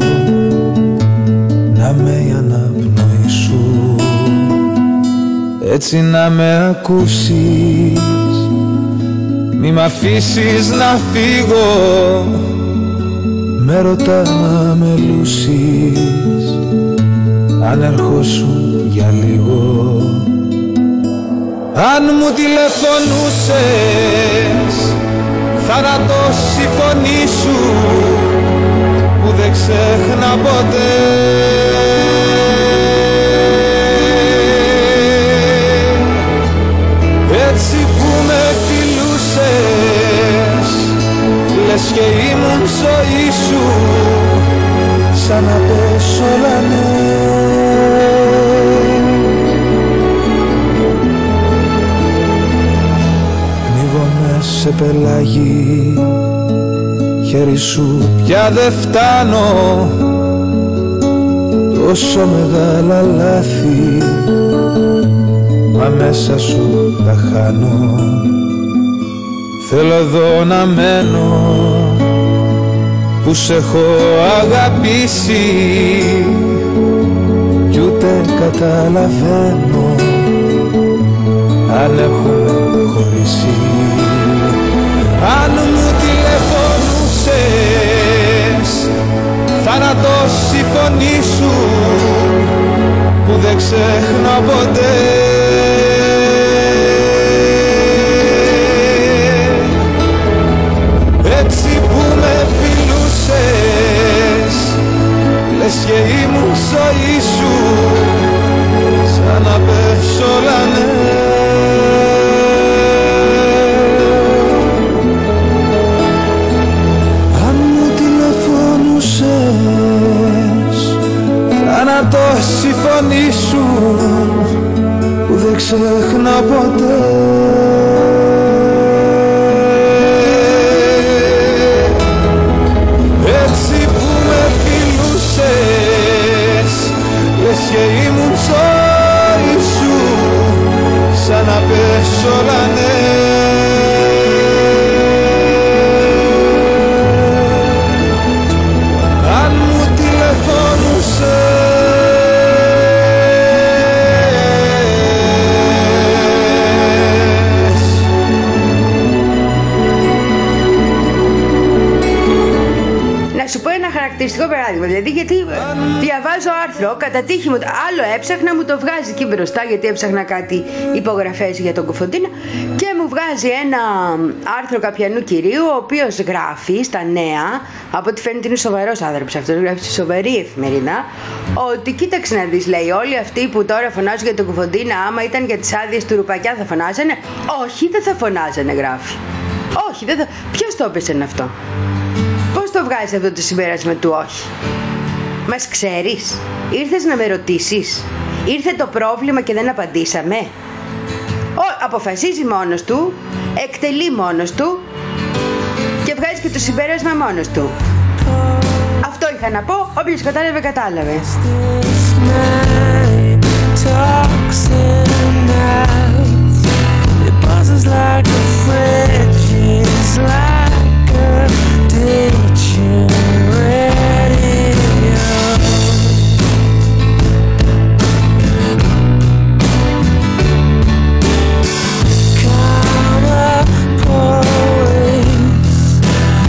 να με η αναπνοή σου, έτσι να με ακούσεις, μη μ' αφήσεις να φύγω, με ρωτά να με λούσεις, αν ερχόσουν για λίγο. Αν μου τηλεφωνούσες, θάνατος η φωνή σου που δεν ξέχνα ποτέ. Έτσι που με φιλούσες, λες και ήμουν ζωή σου, σαν να πες όλα ναι. Πνίγομαι σε πελάγι, χέρι σου πια δεν φτάνω, τόσο μεγάλα λάθη, μα μέσα σου τα χάνω. Θέλω εδώ να μένω που σ' έχω αγαπήσει κι ούτε καταλαβαίνω αν έχουμε χωρίσει. Αν μου τηλεφωνούσες, θάνατος η φωνή σου που δεν ξέχνα ποτέ. Έτσι που με φιλούσες, λες και ήμουν ζωή σου, σαν να πες όλα ναι. Αν μου τηλεφωνούσες, θάνατος η φωνή σου που δεν ξέχνα ποτέ. Και ήμουν ζωή σου, σαν να πες όλα ναι. Αν μου τηλεφώνουσες, να σου πω ένα χαρακτηριστικό παράδειγμα, δηλαδή γιατί διαβάζω άρθρο, κατά τύχη μου, άλλο έψαχνα, μου το βγάζει εκεί μπροστά γιατί έψαχνα κάτι υπογραφές για τον Κοφοντίνα και μου βγάζει ένα άρθρο καπιανού κυρίου, ο οποίος γράφει στα νέα, από ό,τι φαίνεται είναι σοβαρός άνθρωπος αυτός, γράφει στη σοβαρή εφημερίδα, ότι κοίταξε να δεις, λέει, όλοι αυτοί που τώρα φωνάζουν για τον Κοφοντίνα, άμα ήταν για τις άδειες του Ρουπακιά θα φωνάζανε? Όχι, δεν θα φωνάζανε, γράφει. Όχι, δεν θα... Ποιος το έπεσε αυτό? Πώς το βγάζεις αυτό το συμπέρασμα του όχι? Μας ξέρεις? Ήρθες να με ρωτήσεις? Ήρθε το πρόβλημα και δεν απαντήσαμε? Ο, αποφασίζει μόνος του, εκτελεί μόνος του και βγάζει και το συμπέρασμα μόνος του. Αυτό είχα να πω, όποιος κατάλαβε κατάλαβε.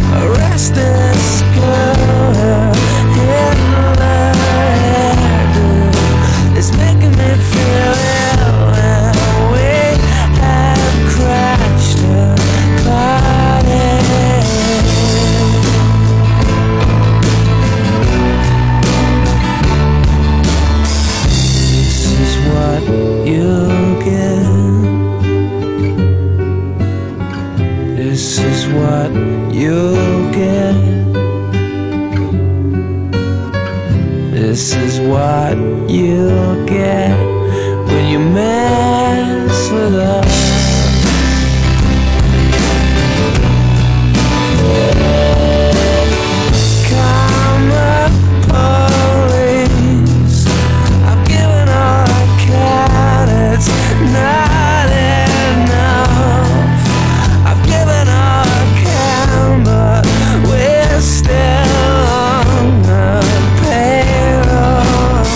This girl in the This is what you'll get when you mess with us. Come up, police. I've given all I can. It's not enough. I've given all I can, but we're still on the payroll.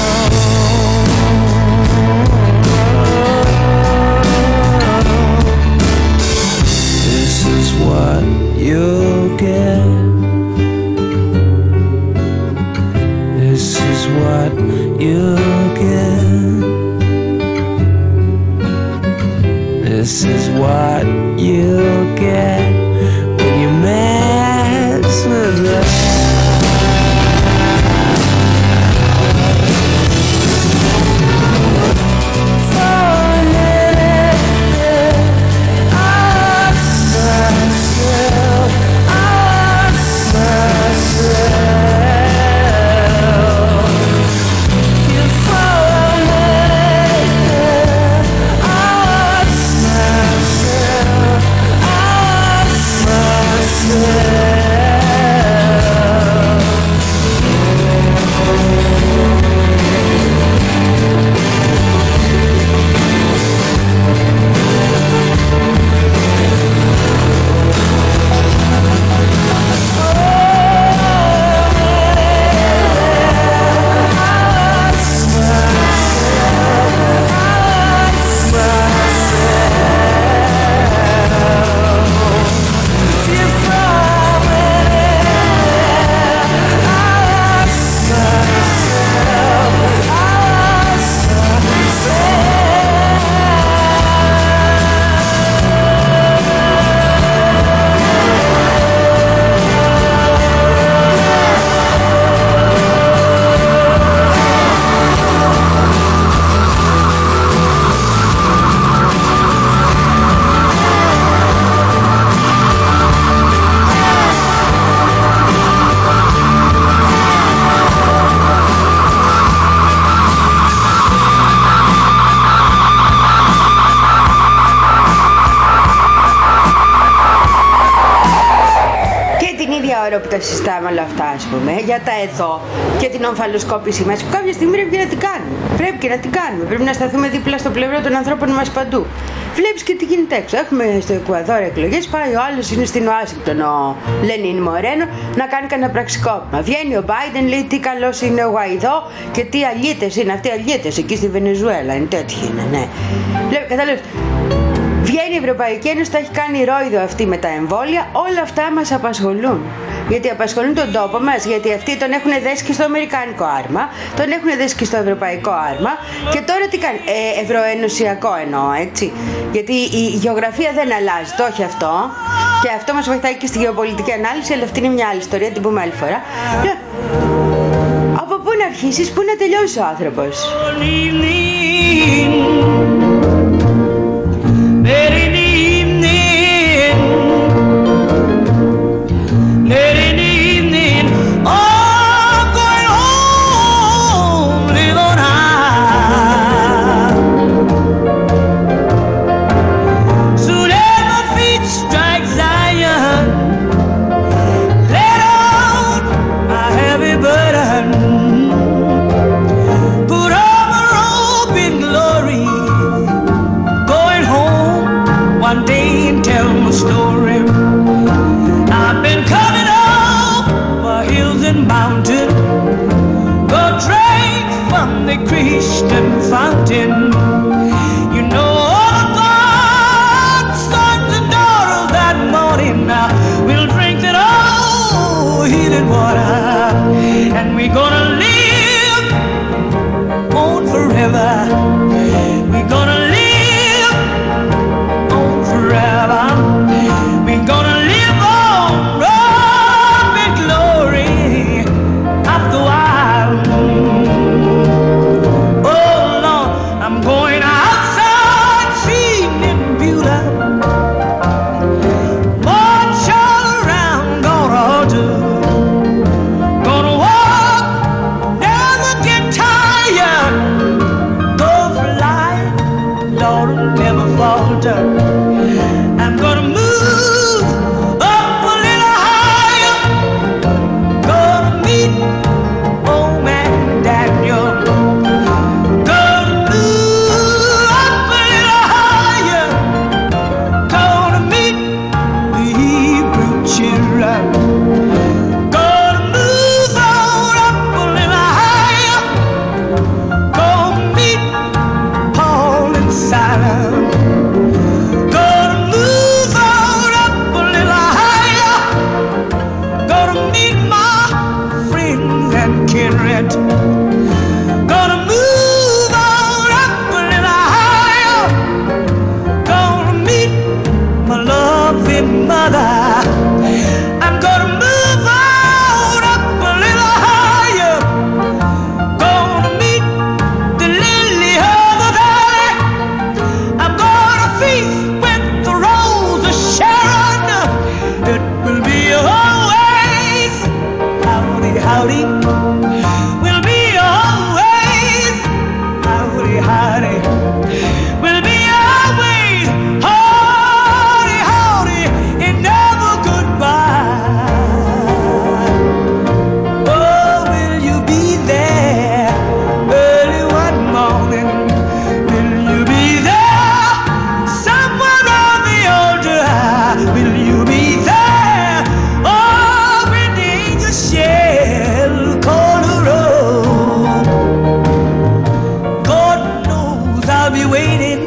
This is what you'll get. This is what you'll get. This is what you'll get when you mess with us. Που τα συζητάμε όλα αυτά, ας πούμε, για τα εδώ και την ομφαλοσκόπησή μας, που κάποια στιγμή πρέπει και να την κάνουμε. Πρέπει και να την κάνουμε. Πρέπει να σταθούμε δίπλα στο πλευρό των ανθρώπων μας παντού. Βλέπεις και τι γίνεται έξω. Έχουμε στο Εκουαδόρ εκλογές. Πάει ο άλλος, είναι στην Ουάσιγκτον, ο Λένιν Μορένο, να κάνει κανένα πραξικόπημα. Βγαίνει ο Μπάιντεν, λέει τι καλός είναι ο Γουαϊδό και τι αλήτες είναι αυτοί οι αλήτες εκεί στη Βενεζουέλα. Είναι τέτοιοι είναι, ναι. Κατάλαβες. Βγαίνει η Ευρωπαϊκή Ένωση, τα έχει κάνει ρόιδο αυτή με τα εμβόλια. Όλα αυτά μας απασχολούν. Γιατί απασχολούν τον τόπο μας, γιατί αυτοί τον έχουν δέσει και στο αμερικάνικο άρμα, τον έχουν δέσει και στο ευρωπαϊκό άρμα και τώρα τι κάνει, ε, ευρωενωσιακό εννοώ, έτσι. Γιατί η γεωγραφία δεν αλλάζει, το όχι αυτό. Και αυτό μας βοηθάει και στη γεωπολιτική ανάλυση, αλλά αυτή είναι μια άλλη ιστορία, την πούμε άλλη φορά. Και, από πού να αρχίσεις, πού να τελειώσει ο άνθρωπος. Christian fountain, you know all about sons and daughters that morning. Now we'll drink that old heated water, and we're gonna live on forever. We're gonna live on forever. We're gonna live on up in glory after a while. I'm going out rent. Gonna move on up a little higher. Gonna meet my loving mother. I'm gonna move on up a little higher. Gonna meet the lily of the valley. I'm gonna feast with the rose of Sharon. It will be always howdy, howdy. Will be always howdy, howdy. Will be always howdy, howdy, and never goodbye. Oh, will you be there early one morning? Will you be there somewhere on the altar? Will you be there? Oh, when the angel shall call the roll. God knows I'll be waiting.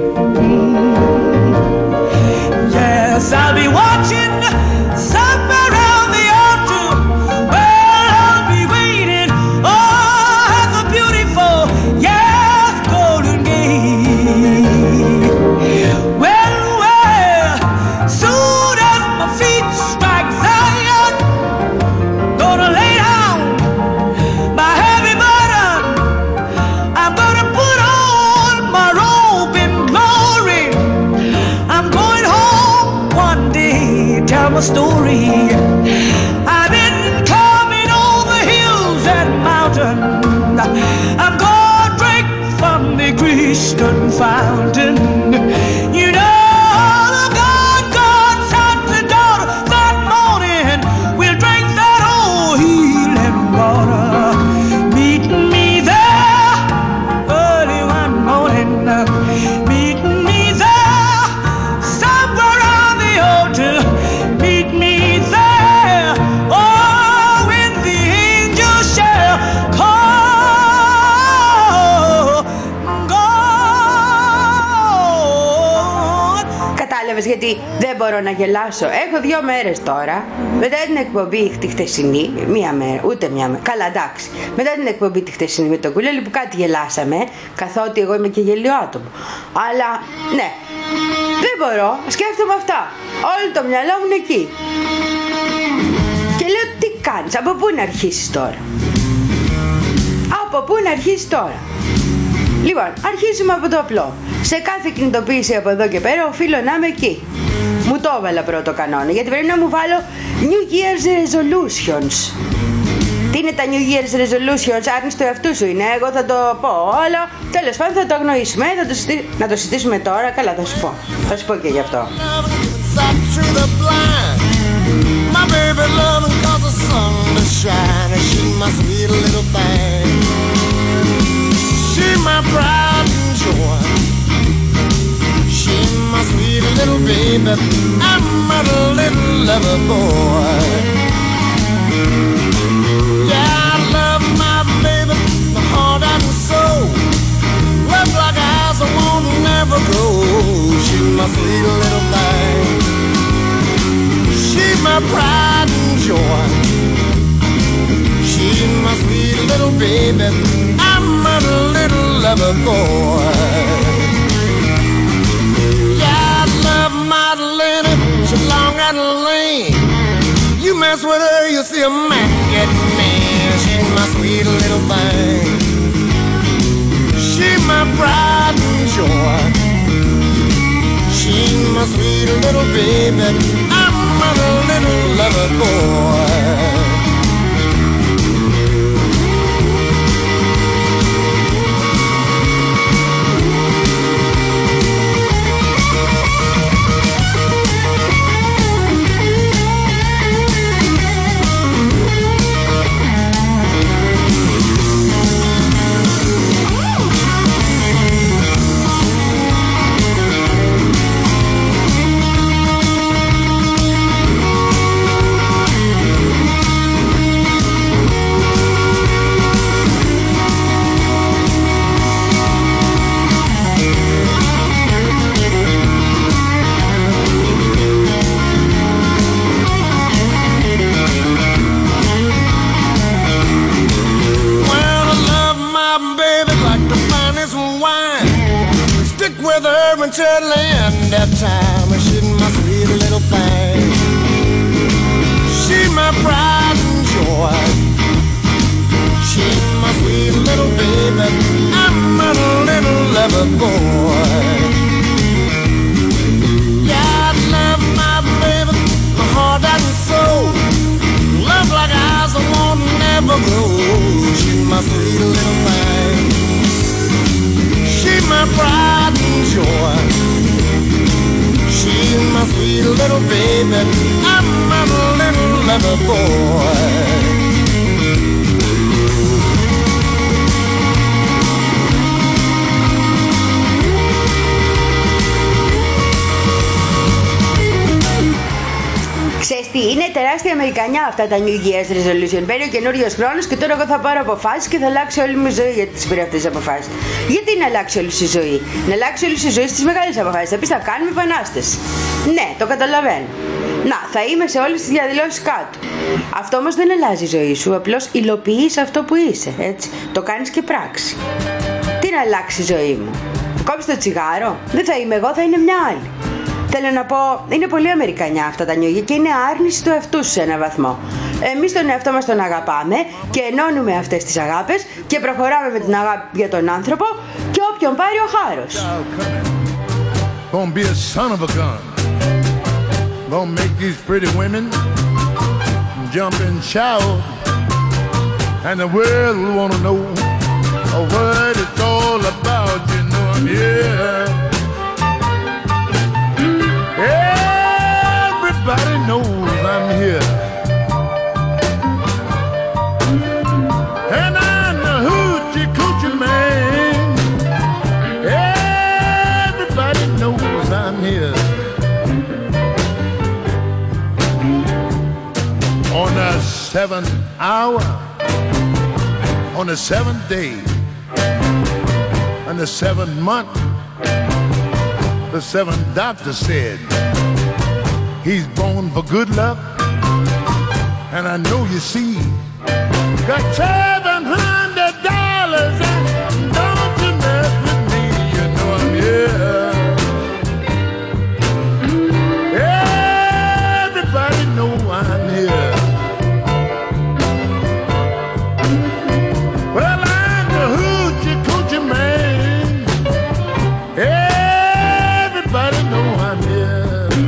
Yes, I'll be watching somewhere around the altar. Well, I'll be waiting. Oh, at the beautiful, yes, golden gate. Well, well, soon as my feet strike Zion, gonna lay down my heavy burden. I'm gonna put on my robe in glory. I'm going home one day, tell my story. I've been coming over hills and mountains. I'm gonna drink from the Christian fountain. You know, the God, God, sons and daughters, that morning we'll drink that old healing water. Meet me there early one morning. Meet me there somewhere on the altar. Meet me there. Oh, when the angel shall call God. Κατάλαβες γιατί δεν μπορώ να γελάσω. Έχω δύο μέρες τώρα. Μετά την εκπομπή τη χτεσινή, μία μέρα, ούτε μία μέρα. Καλά, εντάξει. Μετά την εκπομπή τη χτεσινή με τον Κουλέλη που κάτι γελάσαμε, καθότι εγώ είμαι και γελίο άτομο. Αλλά, ναι, δεν μπορώ, σκέφτομαι αυτά. Όλο το μυαλό μου είναι εκεί. Και λέω, τι κάνεις, από πού να αρχίσεις τώρα. Από πού να αρχίσεις τώρα. Λοιπόν, αρχίσουμε από το απλό. Σε κάθε κινητοποίηση από εδώ και πέρα οφείλω να είμαι εκεί. Μου το έβαλα πρώτο κανόνα, γιατί πρέπει να μου βάλω New Year's Resolutions. Τι είναι τα New Year's Resolutions, άρνηση του εαυτού σου είναι, εγώ θα το πω όλο. Τέλος πάντων θα το αγνοήσουμε, θα το συζητήσουμε, να το συζητήσουμε τώρα, καλά θα σου πω. Θα σου πω και γι' αυτό. My baby loving cause the sun to shine, and she my sweet little thing. She my pride and joy. She my sweet little baby. I'm a little lover boy. Yeah, I love my baby, my heart and soul. Love like eyes that won't never grow. She my sweet little thing. She's my pride and joy. She's my sweet little baby. I'm a little lover boy. Yeah, I love Madalena. She's long and lean. You mess with her, you see a man get mad. She's my sweet little thing. She's my pride and joy. She's my sweet little baby. I'm a little lover boy. with her until the end of time. She's my sweet little thing. She's my pride and joy. She's my sweet little baby. I'm a little lover boy. Yeah, I love my baby, my heart and soul. Love like eyes that won't never grow. She's my sweet little thing. She's my pride and joy. She's my sweet little baby. I'm a little lover boy. Ξέρεις τι, είναι τεράστια αμερικανιά αυτά τα New Year's Resolution. Μπαίνει ο καινούριος χρόνος και τώρα εγώ θα πάρω αποφάσεις και θα αλλάξει όλη μου η ζωή γιατί τις πήρα αυτές τις αποφάσεις. Γιατί να αλλάξει όλη σου η ζωή? Να αλλάξει όλη σου η ζωή στις μεγάλες αποφάσεις. Θα πεις θα κάνουμε επανάσταση. Ναι, το καταλαβαίνω. Να, θα είμαι σε όλες τις διαδηλώσεις κάτω. Αυτό όμως δεν αλλάζει η ζωή σου. Απλώς υλοποιείς αυτό που είσαι, έτσι. Το κάνεις και πράξη. Τι να αλλάξει η ζωή μου? Κόψεις το τσιγάρο? Δεν θα είμαι εγώ, θα είναι μια άλλη. Θέλω να πω, είναι πολύ αμερικανιά αυτά τα νιούγια και είναι άρνηση του εαυτού σου σε έναν βαθμό. Εμείς τον εαυτό μας τον αγαπάμε και ενώνουμε αυτές τις αγάπες και προχωράμε με την αγάπη για τον άνθρωπο και όποιον πάρει ο χάρος. Gonna be a son of a gun. Gonna make these pretty women jump and shout. And the world will wanna know what it's all about. You know I'm here. Everybody knows I'm here. And I'm the hoochie coochie man. Everybody knows I'm here. On the seventh hour, on the seventh day, on the seventh month, the seventh doctor said he's born for good luck. And I know you see, got seven hundred dollars, and don't you mess with me, you know I'm here. Everybody know I'm here. Well, I'm the hoochie coochie man. Everybody know I'm here.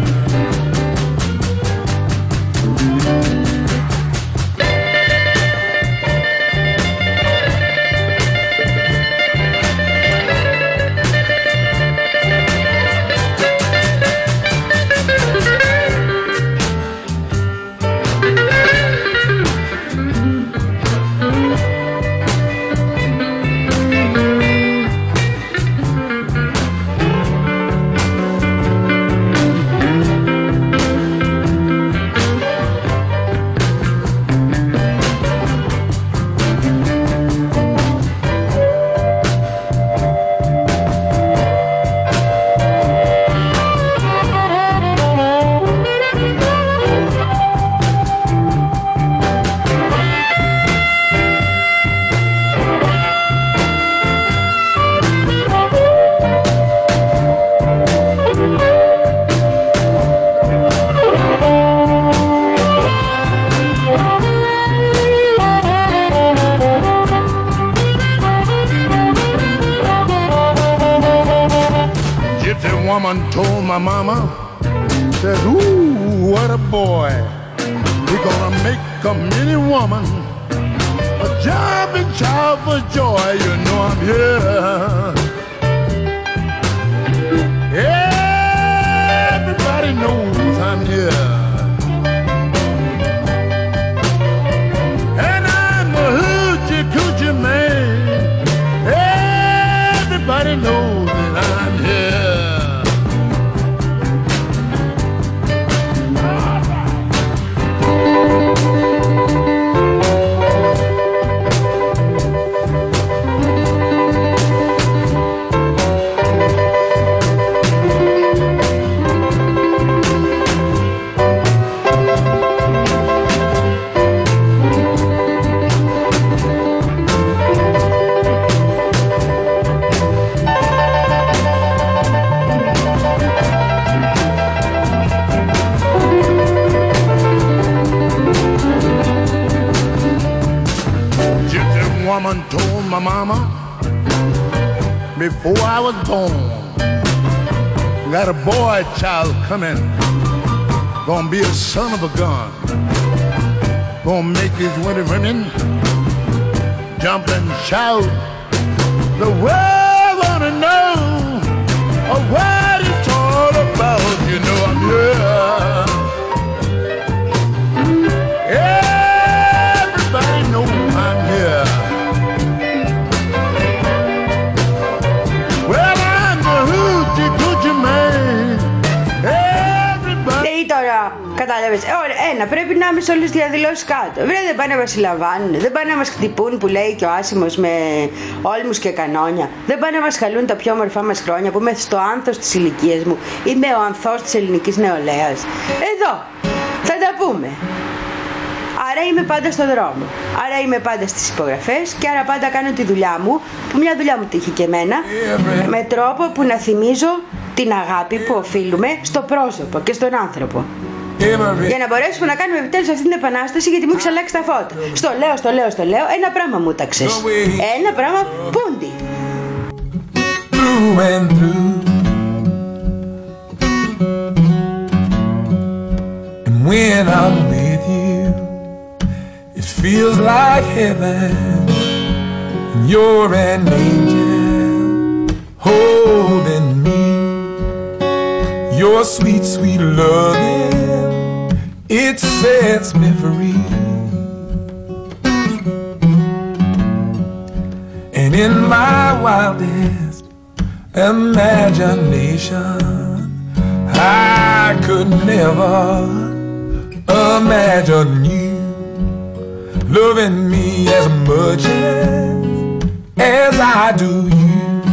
Woman told my mama, said, ooh, what a boy. We're gonna make a mini woman a job and child for joy. You know I'm here. Everybody knows I'm here. And I'm a hoochie coochie man. Everybody knows that I'm here. told my mama before I was born, got a boy child coming, gonna be a son of a gun, gonna make these winter women jump and shout. The world wanna know of what it's all about. You know I'm here. Everybody know I'm here. Well, I'm the hoochie coochie man. Everybody. Τι τώρα, κατάλαβες. Ε, ωραία, ένα, πρέπει να είμαι σε όλες τις διαδηλώσεις κάτω. Βρε, δεν πάνε να μας συλλαμβάνουν, δεν πάνε να μας χτυπούν που λέει και ο άσημος με όλμους και κανόνια. Δεν πάνε να μας χαλούν τα πιο όμορφά μας χρόνια που είμαι στο άνθος της ηλικίας μου. Είμαι ο ανθός της ελληνικής νεολαίας. Εδώ, θα τα πούμε. Άρα είμαι πάντα στο δρόμο. Άρα είμαι πάντα στις υπογραφές και άρα πάντα κάνω τη δουλειά μου, που μια δουλειά μου τύχει και εμένα, με τρόπο που να θυμίζω την αγάπη που οφείλουμε στο πρόσωπο και στον άνθρωπο. Για να μπορέσουμε να κάνουμε επιτέλους αυτή την επανάσταση, γιατί μου έχεις αλλάξει τα φώτα. Στο λέω, στο λέω, στο λέω, ένα πράγμα μου τάξες. Ένα πράγμα πούντι. Through and through. And when I'm with you, it feels like heaven. And you're an angel holding me. Your sweet, sweet loving, it sets me free. And in my wildest imagination, I could never imagine you loving me as much as, as I do you.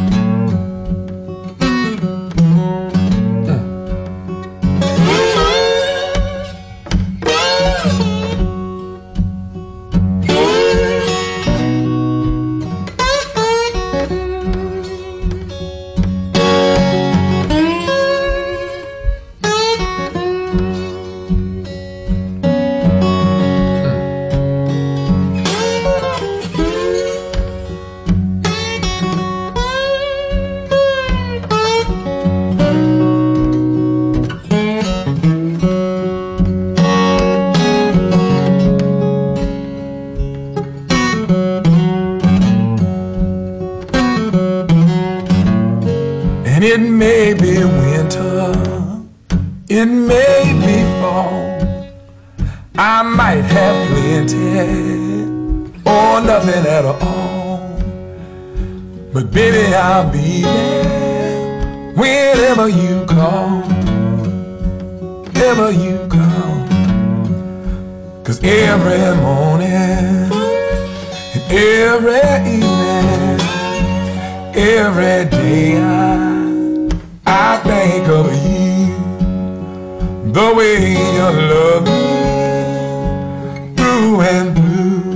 It may be winter, it may be fall, I might have plenty or nothing at all, but baby I'll be there whenever you call, whenever you call, 'cause every morning and every evening, every day I I think of you, the way you love me, through and through.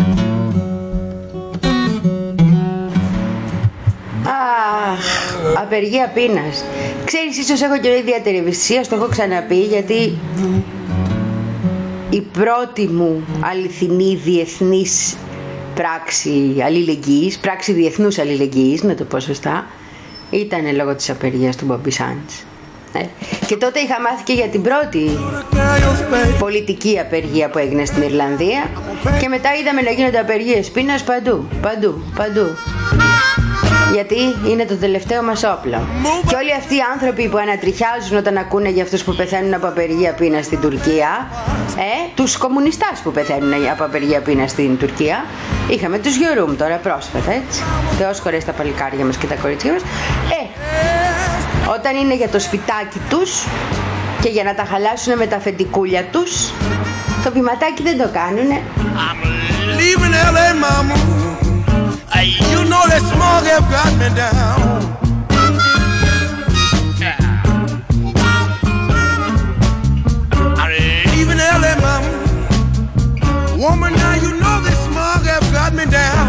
Αχ, απεργία πείνας. Ξέρεις, ίσως έχω και ιδιαίτερη ευαισθησία, στο έχω ξαναπεί, γιατί η πρώτη μου αληθινή διεθνής πράξη αλληλεγγύης, πράξη διεθνούς αλληλεγγύης, να το πω σωστά, ήταν λόγω της απεργίας του Μπόμπι Σάντς. Ε. Και τότε είχα μάθει και για την πρώτη πολιτική απεργία που έγινε στην Ιρλανδία και μετά είδαμε να γίνονται απεργίες πείνας παντού, παντού, παντού. Γιατί είναι το τελευταίο μας όπλο. Και όλοι αυτοί οι άνθρωποι που ανατριχιάζουν όταν ακούνε για αυτούς που πεθαίνουν από απεργία πείνας στην Τουρκία, ε, τους κομμουνιστάς που πεθαίνουν από απεργία πείνας στην Τουρκία, είχαμε τους Γιουρούμ τώρα πρόσφατα, έτσι. Θεός χωρέσει τα παλικάρια μας και τα κορίτσια μας. Ε, όταν είναι για το σπιτάκι τους και για να τα χαλάσουν με τα αφεντικούλια τους, το βηματάκι δεν το κάνουνε. You know that smog have got me down. I'm leaving L A, mama. Woman, now you know that smog have got me down.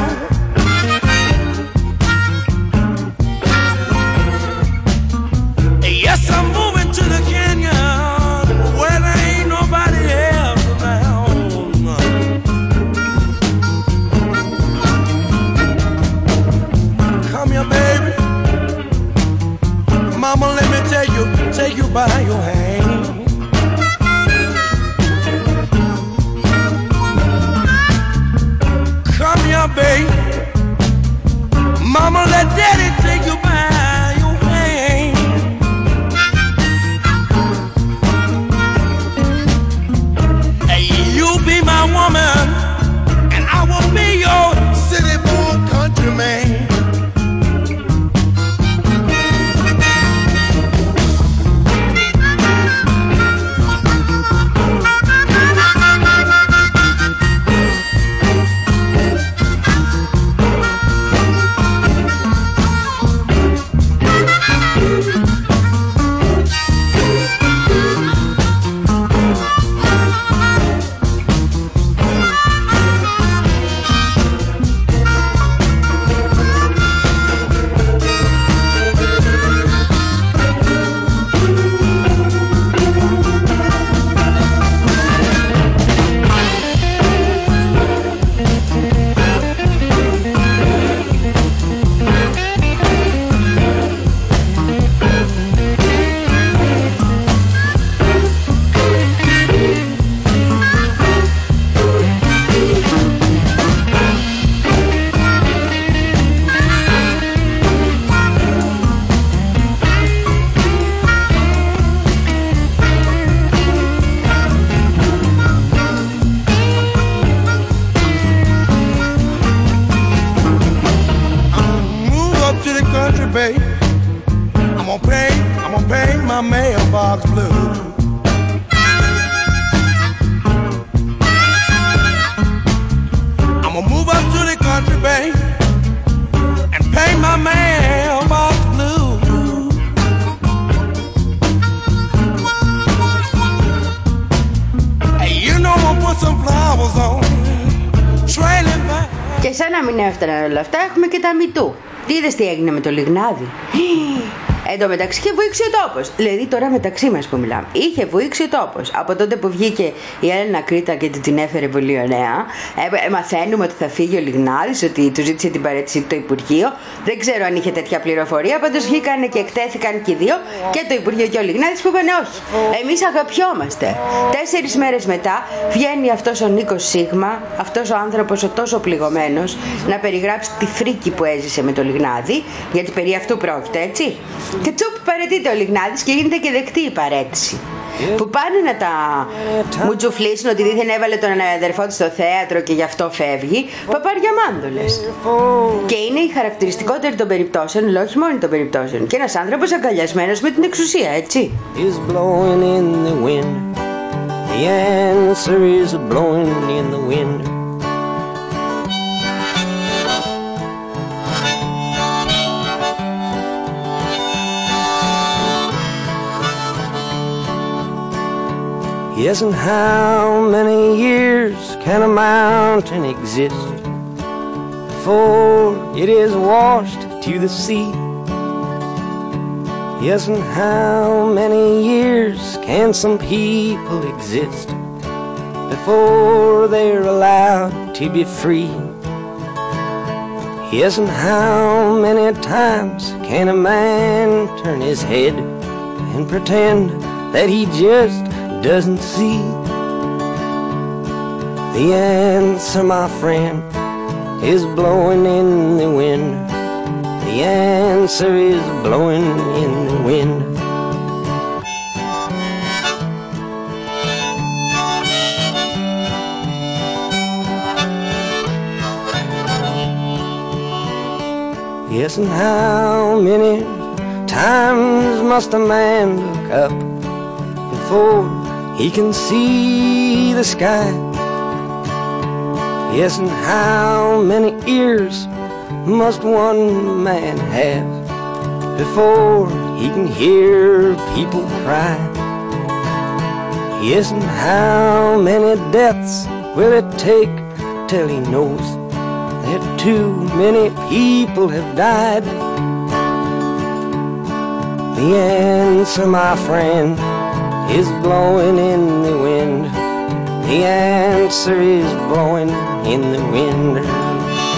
Yes, I'm moving to the canyon where there ain't nobody else around. Mama, let me tell you, take you by your hand. Come here, babe. Mama, let daddy take you by your hand. Hey, you be my woman, and I will be your city boy, country man. Και σαν να μην έφταναν όλα αυτά, έχουμε και τα μητού. Τι είδες τι έγινε με το Λιγνάδι? Εν τω μεταξύ είχε βουήξει ο τόπος. Δηλαδή τώρα μεταξύ μας που μιλάμε. Είχε βουήξει ο τόπος. Από τότε που βγήκε η Έλενα Κρήτα και την έφερε πολύ ωραία. Ε, μαθαίνουμε ότι θα φύγει ο Λιγνάδης, ότι του ζήτησε την παρέτηση του το Υπουργείο. Δεν ξέρω αν είχε τέτοια πληροφορία. Πάντως βγήκαν και εκτέθηκαν και οι δύο. Και το Υπουργείο και ο Λιγνάδης που είπαν όχι. Εμείς αγαπιόμαστε. Τέσσερις μέρες μετά βγαίνει αυτός ο Νίκος Σίγμα, αυτός ο άνθρωπος ο τόσο πληγωμένος, να περιγράψει τη φρίκη που έζησε με το Λιγνάδη. Γιατί περί αυτού πρόκειται, έτσι. Και τσουπ παραιτείται ο Λιγνάδης και γίνεται και δεκτή η παρέτηση. Που πάνε να τα μουτζουφλήσουν ότι δίθεν έβαλε τον αδερφό του στο θέατρο και γι' αυτό φεύγει. Παπάρια μάνδολες. Και είναι η χαρακτηριστικότερη των περιπτώσεων, αλλά όχι μόνο των περιπτώσεων. Και ένας άνθρωπος αγκαλιασμένος με την εξουσία, έτσι. Yes, and how many years can a mountain exist before it is washed to the sea? Yes, and how many years can some people exist before they're allowed to be free? Yes, and how many times can a man turn his head and pretend that he just doesn't see? The answer, my friend, is blowing in the wind. The answer is blowing in the wind. Yes, and how many times must a man look up before he can see the sky? Yes, and how many ears must one man have before he can hear people cry? Yes, and how many deaths will it take till he knows that too many people have died? The answer, my friend, is blowing in the wind. The answer is blowing in the wind.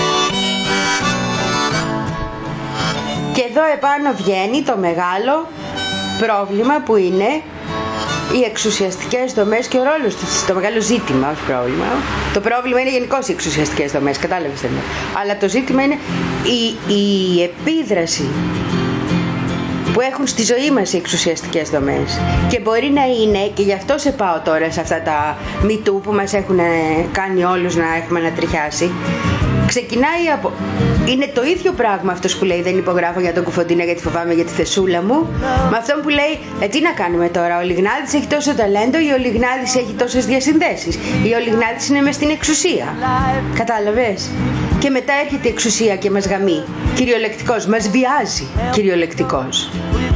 Και εδώ επάνω βγαίνει το μεγάλο πρόβλημα που είναι οι εξουσιαστικές δομές και ο ρόλος τους, το μεγάλο ζήτημα, όχι πρόβλημα. Το πρόβλημα είναι γενικώς οι εξουσιαστικές δομές, κατάλαβες τι εννοώ. Αλλά το ζήτημα είναι η, η επίδραση που έχουν στη ζωή μας οι εξουσιαστικές δομές. Και μπορεί να είναι, και γι' αυτό σε πάω τώρα σε αυτά τα Me Too που μας έχουν κάνει όλους να έχουμε ανατριχιάσει. Ξεκινάει από... Είναι το ίδιο πράγμα αυτός που λέει δεν υπογράφω για τον Κουφοντίνα γιατί φοβάμαι για τη θεσούλα μου, με αυτόν που λέει ε, τι να κάνουμε τώρα, ο Λιγνάδης έχει τόσο ταλέντο ή ο Λιγνάδης έχει τόσες διασυνδέσεις ή ο Λιγνάδης είναι μες στην εξουσία. Κατάλαβες? Και μετά έρχεται η εξουσία και μας γαμεί. Κυριολεκτικός, μας βιάζει κυριολεκτικός.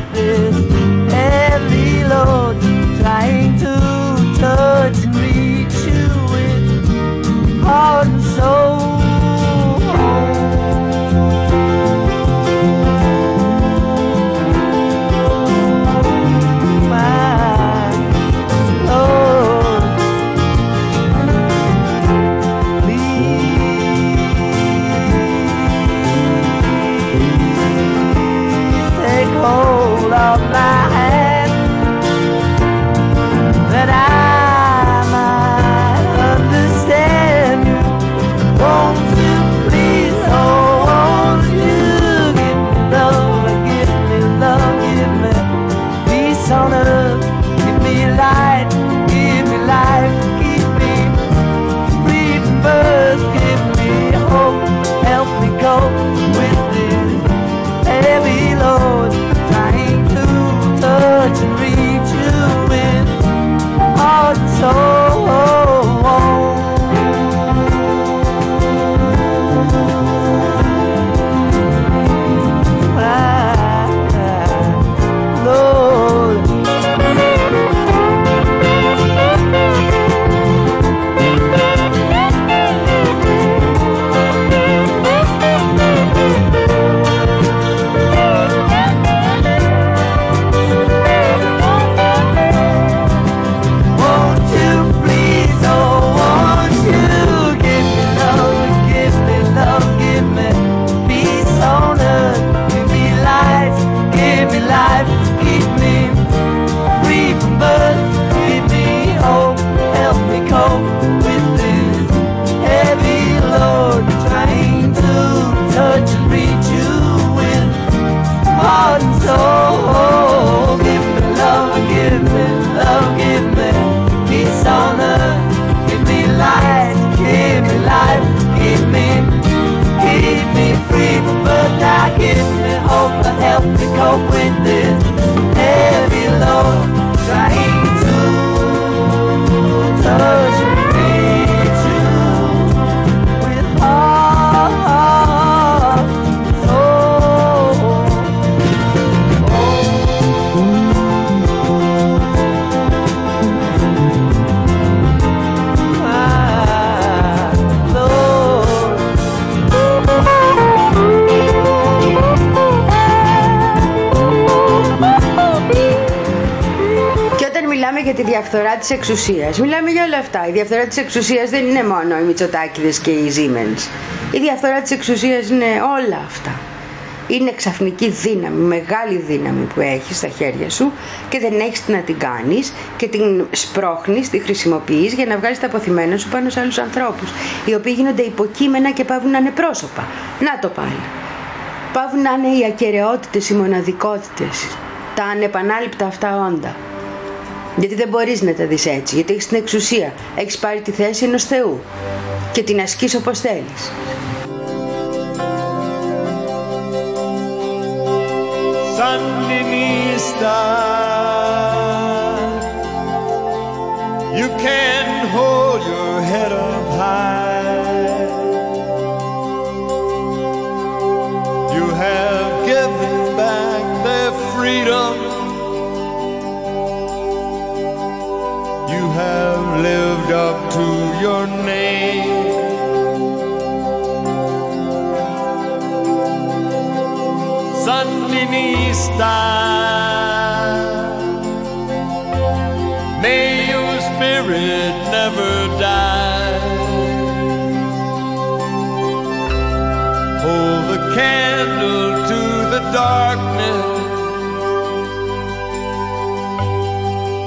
Hold of my hand that I might understand you. Won't you please, oh, won't you give me love, give me love, give me peace on earth, give me light, give me life, keep me free from birth, give me hope, help me go with this heavy load. Touch and reach you with heart and soul. Για τη διαφθορά της εξουσίας. Μιλάμε για όλα αυτά. Η διαφθορά της εξουσίας δεν είναι μόνο οι Μητσοτάκηδες και οι Siemens. Η διαφθορά της εξουσίας είναι όλα αυτά. Είναι ξαφνική δύναμη, μεγάλη δύναμη που έχεις στα χέρια σου και δεν έχεις τι να την κάνεις και την σπρώχνεις, τη χρησιμοποιείς για να βγάλεις τα αποθυμένα σου πάνω σε άλλους ανθρώπους, οι οποίοι γίνονται υποκείμενα και πάβουν να είναι πρόσωπα. Να το πάλι. Πάβουν να είναι οι ακεραιότητες, οι μοναδικότητες, τα ανεπανάληπτα αυτά όντα. Γιατί δεν μπορείς να τα δεις έτσι, γιατί έχεις την εξουσία, έχεις πάρει τη θέση ενός Θεού και την ασκείς όπως θέλεις. Sandinista, you can hold your head up high. You have given back their freedom. You have lived up to your name. Sandinista, may your spirit never die. Hold the candle to the darkness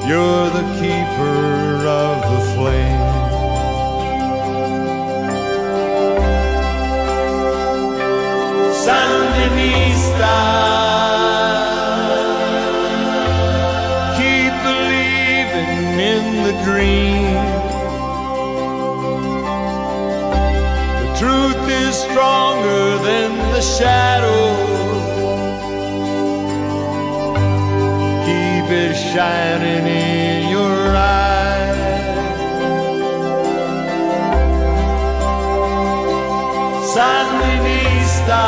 You're the keeper of the flame. Sandinista, keep believing in the dream. The truth is stronger than the shadow. Keep it shining in your eyes. Sandinista,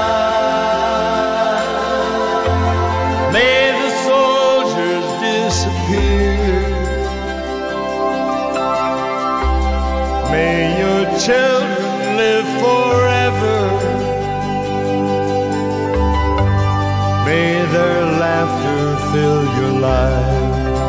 may the soldiers disappear. May your children live forever. May their laughter fill your life.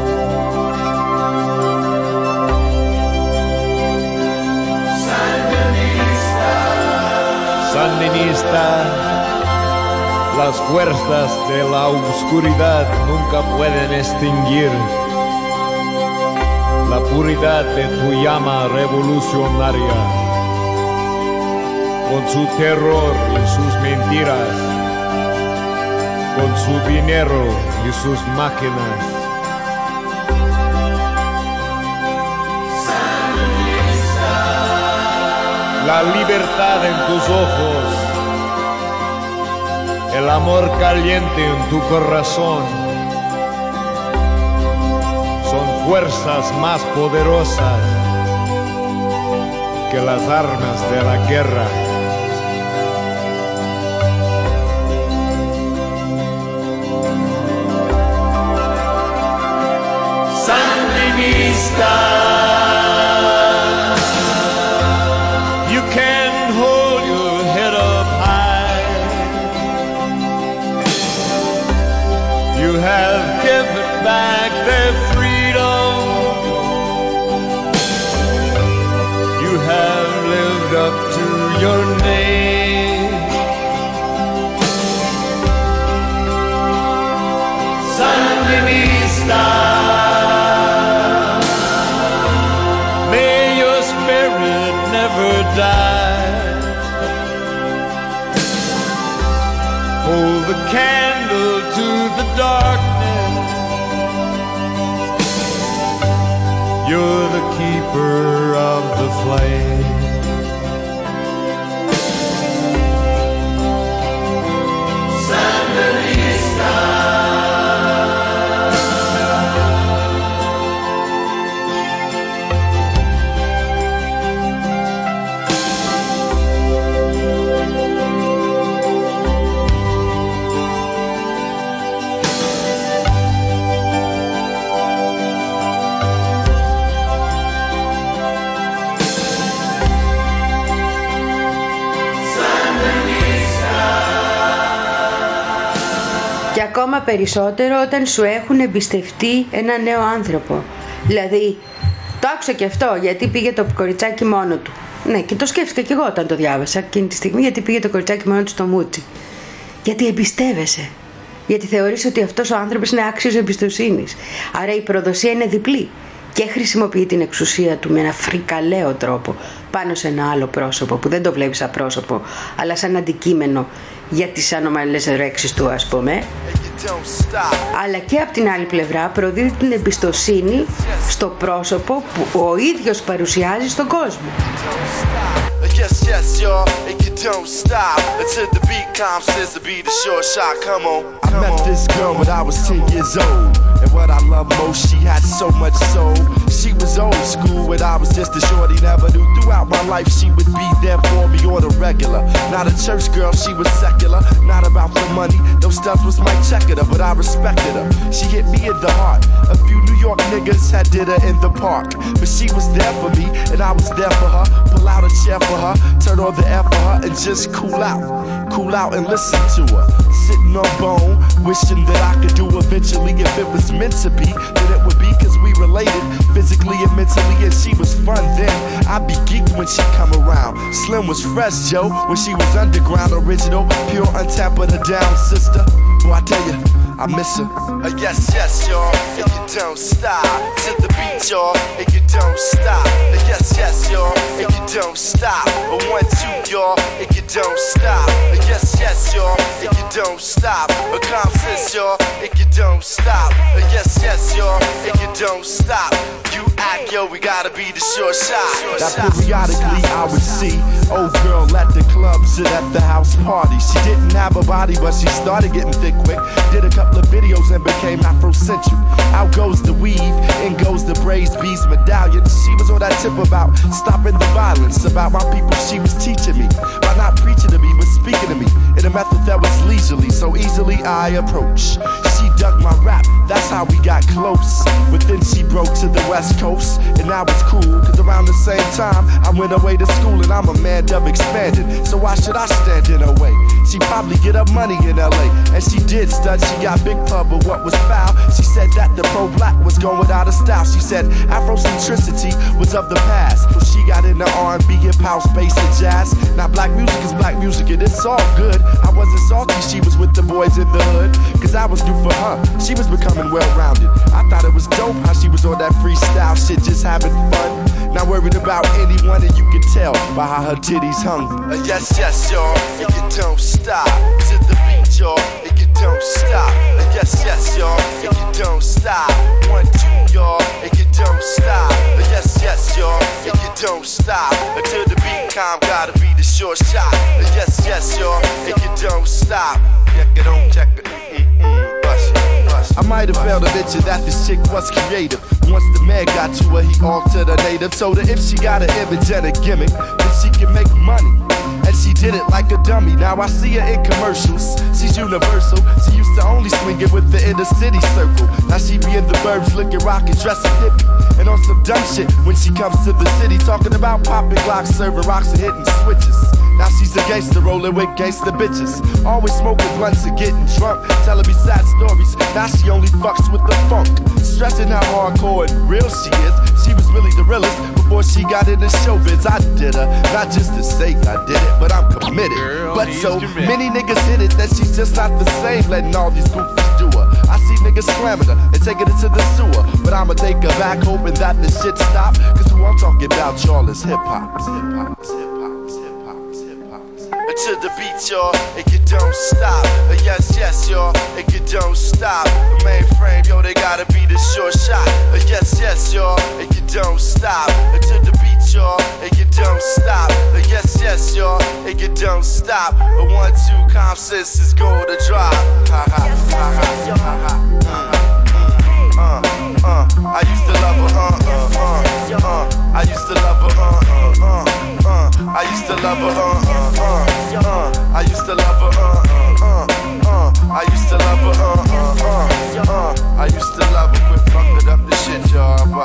Sandinista, Sandinista, las fuerzas de la oscuridad nunca pueden extinguir la puridad de tu llama revolucionaria. Con su terror y sus mentiras, con su dinero y sus máquinas. La libertad en tus ojos, el amor caliente en tu corazón, son fuerzas más poderosas que las armas de la guerra. Sandinista, you can't hold your head up high. You have given back their freedom. You have lived up to your name. Sandinista, never die. Hold the candle to the darkness. You're the keeper of the flame. Sandinista, Και ακόμα περισσότερο όταν σου έχουν εμπιστευτεί ένα νέο άνθρωπο. Δηλαδή, το άκουσα και αυτό γιατί πήγε το κοριτσάκι μόνο του. Ναι, και το σκέφτηκα και εγώ όταν το διάβασα εκείνη τη στιγμή, γιατί πήγε το κοριτσάκι μόνο του στο Μούτσι. Γιατί εμπιστεύεσαι. Γιατί θεωρείς ότι αυτός ο άνθρωπος είναι άξιος εμπιστοσύνης. Άρα η προδοσία είναι διπλή. Και χρησιμοποιεί την εξουσία του με ένα φρικαλαίο τρόπο πάνω σε ένα άλλο πρόσωπο που δεν το βλέπεις σαν πρόσωπο, αλλά σαν αντικείμενο για τις ανομαλές ρέξεις του, ας πούμε. Αλλά και από την άλλη πλευρά προδίδει την εμπιστοσύνη στο πρόσωπο που ο ίδιος παρουσιάζει στον κόσμο. Yes, yes, y'all, and you don't stop until the beat comes, says the beat is short shot. Come on, I met this girl when I was ten years old, and what I love most, she had so much soul. She was old school when I was just a shorty, never knew throughout my life she would be there for me on a regular. Not a church girl, she was secular, not about the money. Those stuff was my checker, but I respected her. She hit me in the heart. A few New York niggas had did her in the park, but she was there for me, and I was there for her. Pull out a chair for her, turn on the air for her, and just cool out, cool out and listen to her. Sitting on bone, wishing that I could do eventually. If it was meant to be, then it would be, cause we related physically and mentally, and she was fun then. I'd be geeked when she come around. Slim was fresh, Joe, when she was underground, original, pure, untapped, but a down sister. Boy, I tell you, I miss her. Uh, yes, yes, y'all, and you don't stop. To the beat, y'all, and you don't stop. Uh, yes, yes, y'all, and you don't stop. Uh, one, two, y'all, and you don't stop. Uh, yes, yes, y'all, and you don't stop. Uh, Compsis, y'all, and you don't stop. Uh, yes, yes, y'all, and you don't stop. You act, yo, we gotta be the short shot. That periodically I would see old girl at the club, sit at the house party. She didn't have a body, but she started getting thick quick. Did a couple of videos and became Afrocentric. Out goes the weave, in goes the braised beast medallion. She was on that tip about stopping the violence, about my people she was teaching me. By not preaching to me, but speaking to me in a method that was leisurely, so easily I approach. She dug my rap, that's how we got close. But then she broke to the west coast, and that was cool, cause around the same time I went away to school, and I'm a man dub expanded, so why should I stand in her way? She probably get up money in L A, and she did stud, she got big pub, but what was foul? She said that the pro-black was going out of style. She said Afrocentricity was of the past, so she got into R and B, hip house, bass, and jazz. Now black music is black music, and it's all good. I wasn't salty, she was with the boys in the hood, cause I was new for her, she was becoming well-rounded. I thought it was dope how she was on that freestyle shit, just having fun, not worried about anyone, and you can tell by how her titties hung. Uh, yes, yes, y'all, and you don't stop. To the beat, y'all, and you don't stop. Uh, yes, yes, y'all, and you don't stop. One, two, y'all, and you don't stop. Uh, yes, yes, y'all, and you don't stop. Uh, to the beat, calm, gotta be the short shot. Uh, yes, yes, y'all, and you don't stop. Check it on, check it. Mm-mm, bust it. I might have failed to mention that this chick was creative. Once the man got to her, he altered her native. Told her if she got an image and a gimmick, then she can make money. And she did it like a dummy. Now I see her in commercials. She's universal. She used to only swing it with the inner city circle. Now she be in the burbs looking rockin', dressing hippie, and on some dumb shit when she comes to the city, talking about popping glocks, serving rocks, and hitting switches. Now she's a gangster rolling with gangster bitches, always smoking blunts and getting drunk, telling me sad stories. Now she only fucks with the funk, stressing how hardcore and real she is. She was really the realest before she got into showbiz. I did her, not just to say I did it, but I'm committed. Girl, but so committed. Many niggas hit it that she's just not the same, letting all these goofies do her. I see niggas slamming her and taking it to the sewer, but I'ma take her back hoping that the shit stop, cause who I'm talking about, y'all, is hip-hop. Hip-hop, hip-hop, hip-hop, hip-hop. To the beat, y'all, and you don't stop. Uh, yes, yes, y'all, and you don't stop. The mainframe, yo, they gotta be the short shot. Uh, yes, yes, y'all, and you don't stop. Uh, to the beat, y'all, and you don't stop. Uh, yes, yes, y'all, and you don't stop. Uh, one, two, Compsis is going to drop. Ha ha, ha ha, ha ha. Uh, uh, I used to love her, uh, uh, uh, uh. I used to love her, uh, uh, uh, uh. I used to love her, uh, uh, uh, uh. I used to love her, uh, uh, uh, uh. I used to love her, uh, uh, uh, uh. I used to love her, quit fucking up the shit, y'all, but...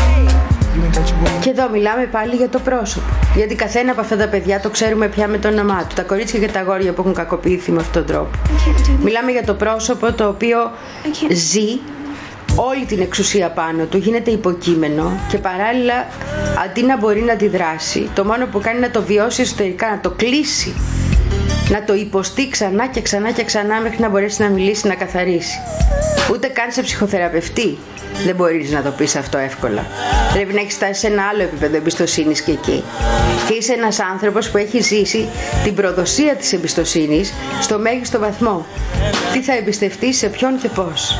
Και εδώ μιλάμε πάλι για το πρόσωπο. Γιατί καθένα από αυτά τα παιδιά το ξέρουμε πια με το όνομά του. Τα κορίτσια και τα αγόρια που έχουν κακοποιηθεί με αυτόν τον τρόπο. Μιλάμε για το πρόσωπο το οποίο ζει όλη την εξουσία πάνω του, γίνεται υποκείμενο και παράλληλα αντί να μπορεί να αντιδράσει, το μόνο που κάνει είναι να το βιώσει εσωτερικά, να το κλείσει, να το υποστεί ξανά και ξανά και ξανά μέχρι να μπορέσει να μιλήσει, να καθαρίσει. Ούτε καν σε ψυχοθεραπευτή δεν μπορείς να το πεις αυτό εύκολα. Πρέπει να έχεις φτάσει σε ένα άλλο επίπεδο εμπιστοσύνης και εκεί. Και είσαι ένας άνθρωπος που έχει ζήσει την προδοσία της εμπιστοσύνης στο μέγιστο βαθμό. Τι θα εμπιστευτείς, σε ποιον και πώς.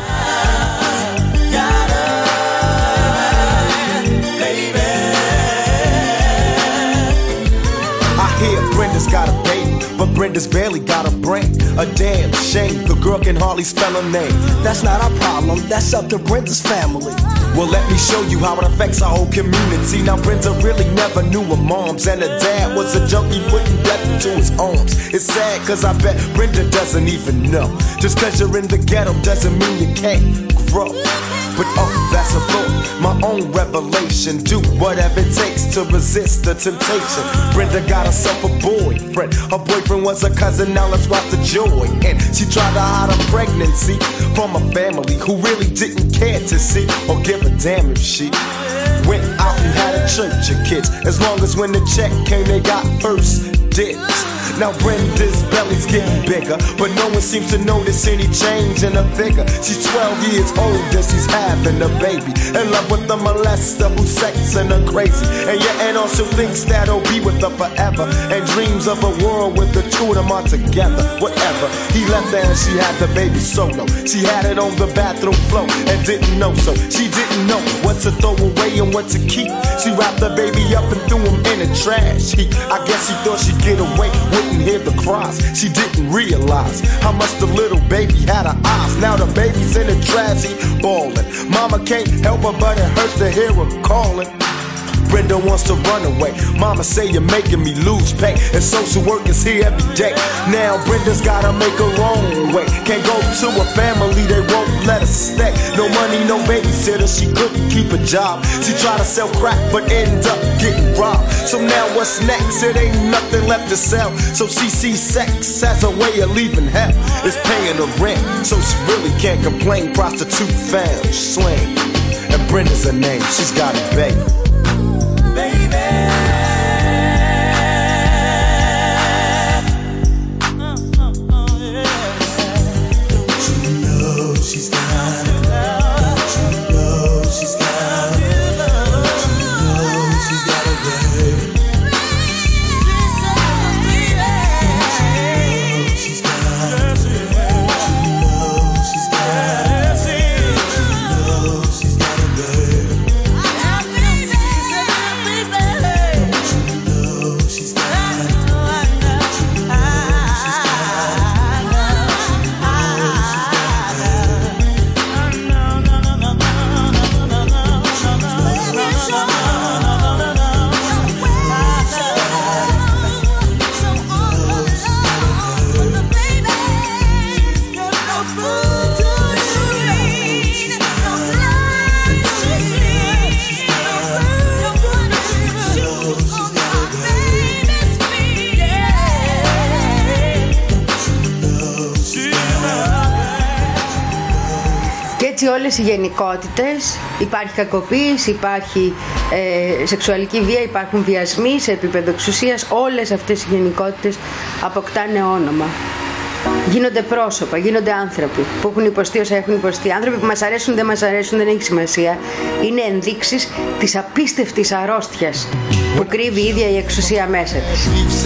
Brenda's got a baby, but Brenda's barely got a brain. A damn shame, the girl can hardly spell her name. That's not our problem, that's up to Brenda's family. Well, let me show you how it affects our whole community. Now, Brenda really never knew her moms, and her dad was a junkie putting death into his arms. It's sad, cause I bet Brenda doesn't even know. Just cause you're in the ghetto doesn't mean you can't grow. But oh, that's a thought, my own revelation. Do whatever it takes to resist the temptation. Brenda got herself a boyfriend. Her boyfriend was a cousin, now let's watch the joy. And she tried to hide her pregnancy from a family who really didn't care to see or give a damn if she went out and had a church of kids. As long as when the check came, they got first dibs. Now Brenda's belly's getting bigger, but no one seems to notice any change in her figure. She's twelve years old and she's having a baby, in love with a molester who's sexing her crazy. And your aunt also thinks that he'll be with her forever, and dreams of a world with the two of them are together. Whatever, he left her and she had the baby solo. She had it on the bathroom floor and didn't know, so she didn't know what to throw away and what to keep. She wrapped the baby up and threw him in the trash heap. I guess she thought she'd get away, wouldn't hear the cries. She didn't realize how much the little baby had her eyes. Now the baby's in the trash heap bawling. Mama can't help her, but it hurts to hear her calling. Brenda wants to run away. Mama say you're making me lose pay, and social work is here every day. Now Brenda's gotta make her own way. Can't go to a family, they won't let her stay. No money, no babysitter, she couldn't keep a job. She tried to sell crack, but ended up getting robbed. So now what's next? It ain't nothing left to sell. So she sees sex as a way of leaving hell. It's paying the rent, so she really can't complain. Prostitute found, slang, and Brenda's her name. She's got a baby. Baby, uh, uh, uh, yeah. Don't you know she's got it? Don't you know she's got it? Don't you know she's got a baby? Don't you know she's got it? Don't you know she's got it? Don't you know she's got a baby? Έτσι όλες οι γενικότητες, υπάρχει κακοποίηση, υπάρχει ε, σεξουαλική βία, υπάρχουν βιασμοί σε επίπεδο εξουσίας, όλες αυτές οι γενικότητες αποκτάνε όνομα. Γίνονται πρόσωπα, γίνονται άνθρωποι που έχουν υποστεί όσα έχουν υποστεί. Άνθρωποι που μας αρέσουν, δεν μας αρέσουν, δεν έχει σημασία. Είναι ενδείξεις της απίστευτης αρρώστιας που κρύβει η ίδια η εξουσία μέσα της.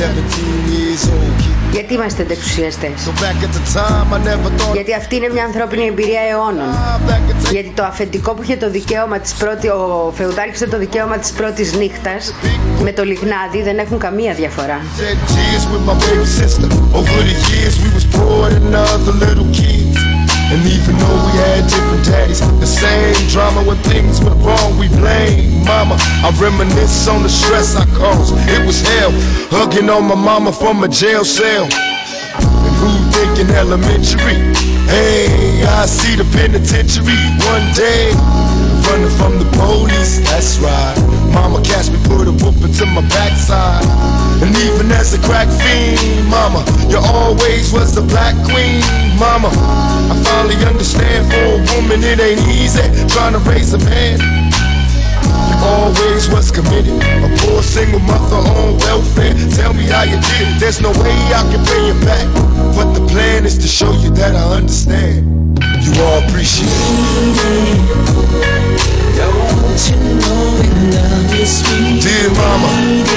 Γιατί είμαστε εξουσιαστές? Γιατί αυτή είναι μια ανθρώπινη εμπειρία αιώνων. Γιατί το αφεντικό που είχε το δικαίωμα της πρώτης, ο φεουδάρχης είχε το δικαίωμα της πρώτης νύχτας με το λιγνάδι, δεν έχουν καμία διαφορά. And even though we had different daddies, the same drama when things went wrong, we blame mama. I reminisce on the stress I caused. It was hell, hugging on my mama from a jail cell. And who thinking elementary? Hey, I see the penitentiary one day. Running from the police, that's right. Mama catch me, put a whooping to my backside. And even as a crack fiend, mama, you always was the black queen, mama. I finally understand for a woman it ain't easy trying to raise a man. You always was committed, a poor single mother on welfare. Tell me how you did it, there's no way I can pay you back. But the plan is to show you that I understand. You all appreciate it. Don't you know we love you, sweet dear mama?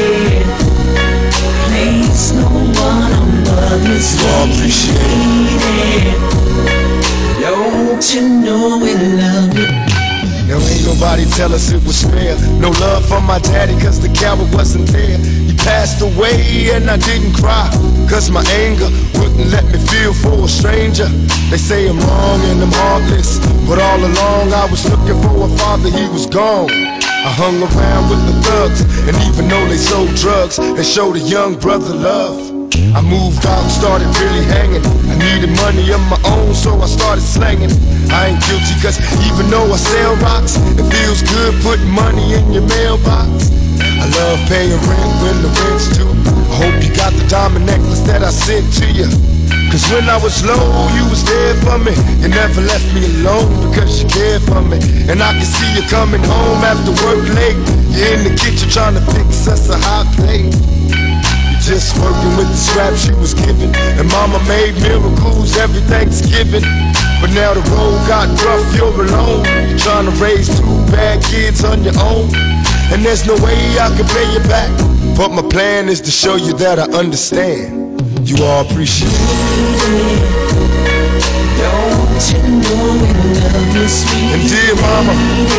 Please, no one above you, you all appreciate it. Don't you know we love you? Now ain't nobody tell us it was fair. No love from my daddy cause the coward wasn't there. He passed away and I didn't cry, cause my anger wouldn't let me feel for a stranger. They say I'm wrong and I'm heartless, but all along I was looking for a father, he was gone. I hung around with the thugs, and even though they sold drugs, they showed a young brother love. I moved out and started really hanging. I needed money of my own, so I started slanging. I ain't guilty cause even though I sell rocks, it feels good putting money in your mailbox. I love paying rent when the rent's due. I hope you got the diamond necklace that I sent to you. Cause when I was low, you was there for me. You never left me alone because you cared for me. And I can see you coming home after work late. You're in the kitchen trying to fix us a hot plate. You just working with the scraps she was given. And mama made miracles every Thanksgiving. But now the road got rough, you're alone, trying to raise two bad kids on your own. And there's no way I can pay you back, but my plan is to show you that I understand. You all appreciate it. Don't you know we love you, sweet? And dear mama,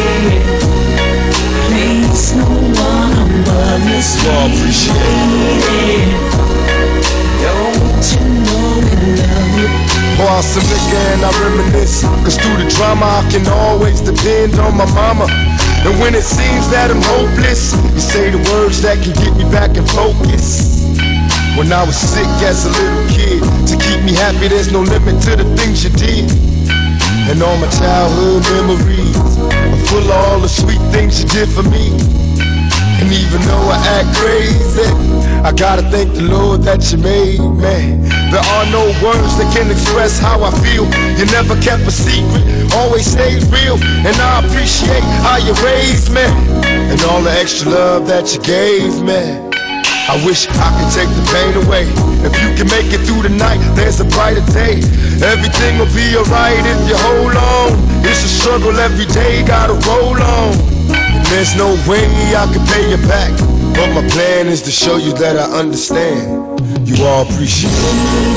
please no one above you, sweet. You all appreciate it. Don't you know we love you? Pour out some liquor and I reminisce, cause through the drama I can always depend on my mama. And when it seems that I'm hopeless, you say the words that can get me back in focus. When I was sick as a little kid, to keep me happy there's no limit to the things you did. And all my childhood memories are full of all the sweet things you did for me. And even though I act crazy, I gotta thank the Lord that you made me. There are no words that can express how I feel. You never kept a secret, always stayed real. And I appreciate how you raised me, and all the extra love that you gave me. I wish I could take the pain away. If you can make it through the night, there's a brighter day. Everything will be alright if you hold on. It's a struggle every day, gotta roll on. And there's no way I can pay you back, but my plan is to show you that I understand. You all appreciate it.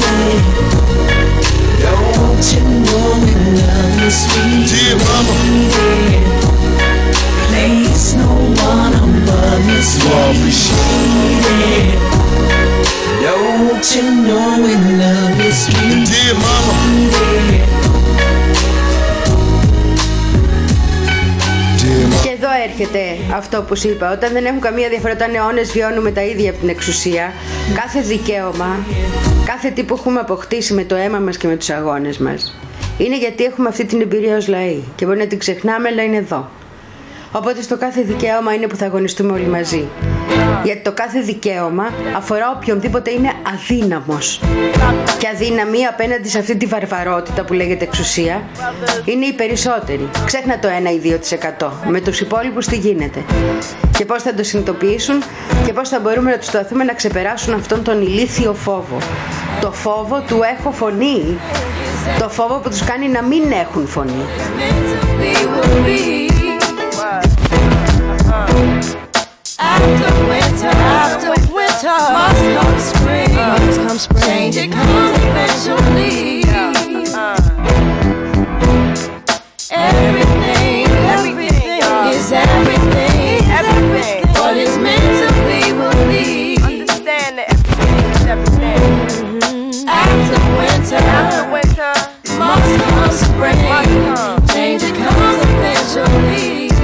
Don't you know we love you, sweet? Dear mama, place no one above you, sweet. You all appreciate it. Don't you know we love you, sweet? Dear mama, και εδώ έρχεται αυτό που σου είπα. Όταν δεν έχουν καμία διαφορά, όταν αιώνες βιώνουμε τα ίδια από την εξουσία, κάθε δικαίωμα, κάθε τι που έχουμε αποκτήσει με το αίμα μας και με τους αγώνες μας, είναι γιατί έχουμε αυτή την εμπειρία ως λαοί και μπορεί να την ξεχνάμε, αλλά είναι εδώ. Οπότε στο κάθε δικαίωμα είναι που θα αγωνιστούμε όλοι μαζί. Γιατί το κάθε δικαίωμα αφορά οποιονδήποτε είναι αδύναμος. Και αδύναμοι απέναντι σε αυτή τη βαρβαρότητα που λέγεται εξουσία είναι οι περισσότεροι. Ξέχνα το ένα ή δύο τοις εκατό. Με τους υπόλοιπους τι γίνεται. Και πώς θα το συνειδητοποιήσουν και πώς θα μπορούμε να τους σταθούμε να ξεπεράσουν αυτόν τον ηλίθιο φόβο. Το φόβο του έχω φωνή. Το φόβο που τους κάνει να μην έχουν φωνή. After winter, after winter, must come spring. Must come spring. Change it comes eventually. Everything, everything is everything. Everything. What is meant to be will be. Understand that everything is everything. After winter, after winter, must come spring. Must come. Change it comes eventually.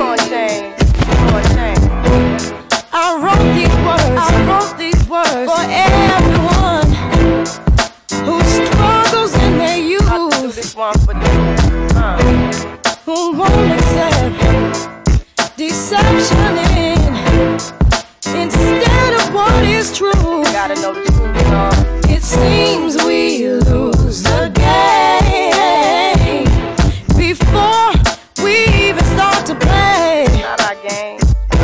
I wrote these words, I wrote these words for everyone who struggles in their youth, uh. who won't accept deception in, instead of what is true. Gotta know the truth, uh. It seems we lose the game before we even start to play. Not our game.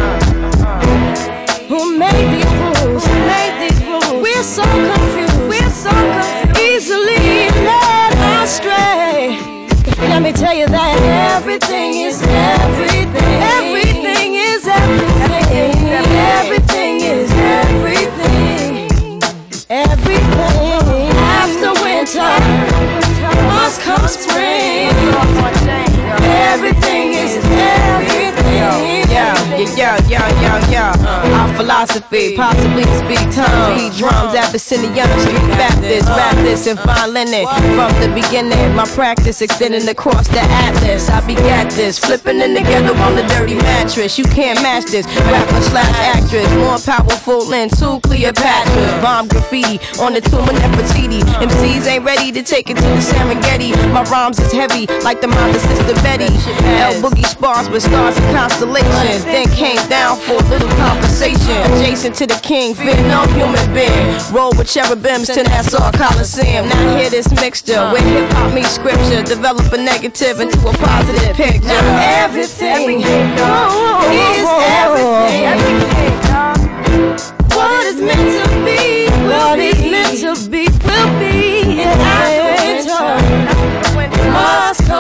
Who made these rules? Who made these rules? We're so confused. We're so confused. Easily led astray. Let me tell you that everything is everything. Everything is everything. Everything is everything. Everything. After winter must come spring. Everything is everything. Yeah, yeah, yeah, yeah, yeah, yeah. Our philosophy, possibly speak tongues, beat drums, Abyssinian, Street Baptist, rap this and violin it. From the beginning, my practice extending across the atlas. I begat this, flipping it together on the dirty mattress. You can't match this, rapper slash actress, more powerful than two Cleopatras. Bomb graffiti on the tomb of Nefertiti. M Cs ain't ready to take it to the Serengeti. My rhymes is heavy like the mother sister Betty. L Boogie spars with stars and constellations. Then came down for a little conversation. Adjacent to the king, fear no human being. Roll with cherubims to Nassau Coliseum. Now hear this mixture with hip hop meets scripture. Develop a negative into a positive picture. Now everything, everything oh, is everything. Everything, what is meant to be.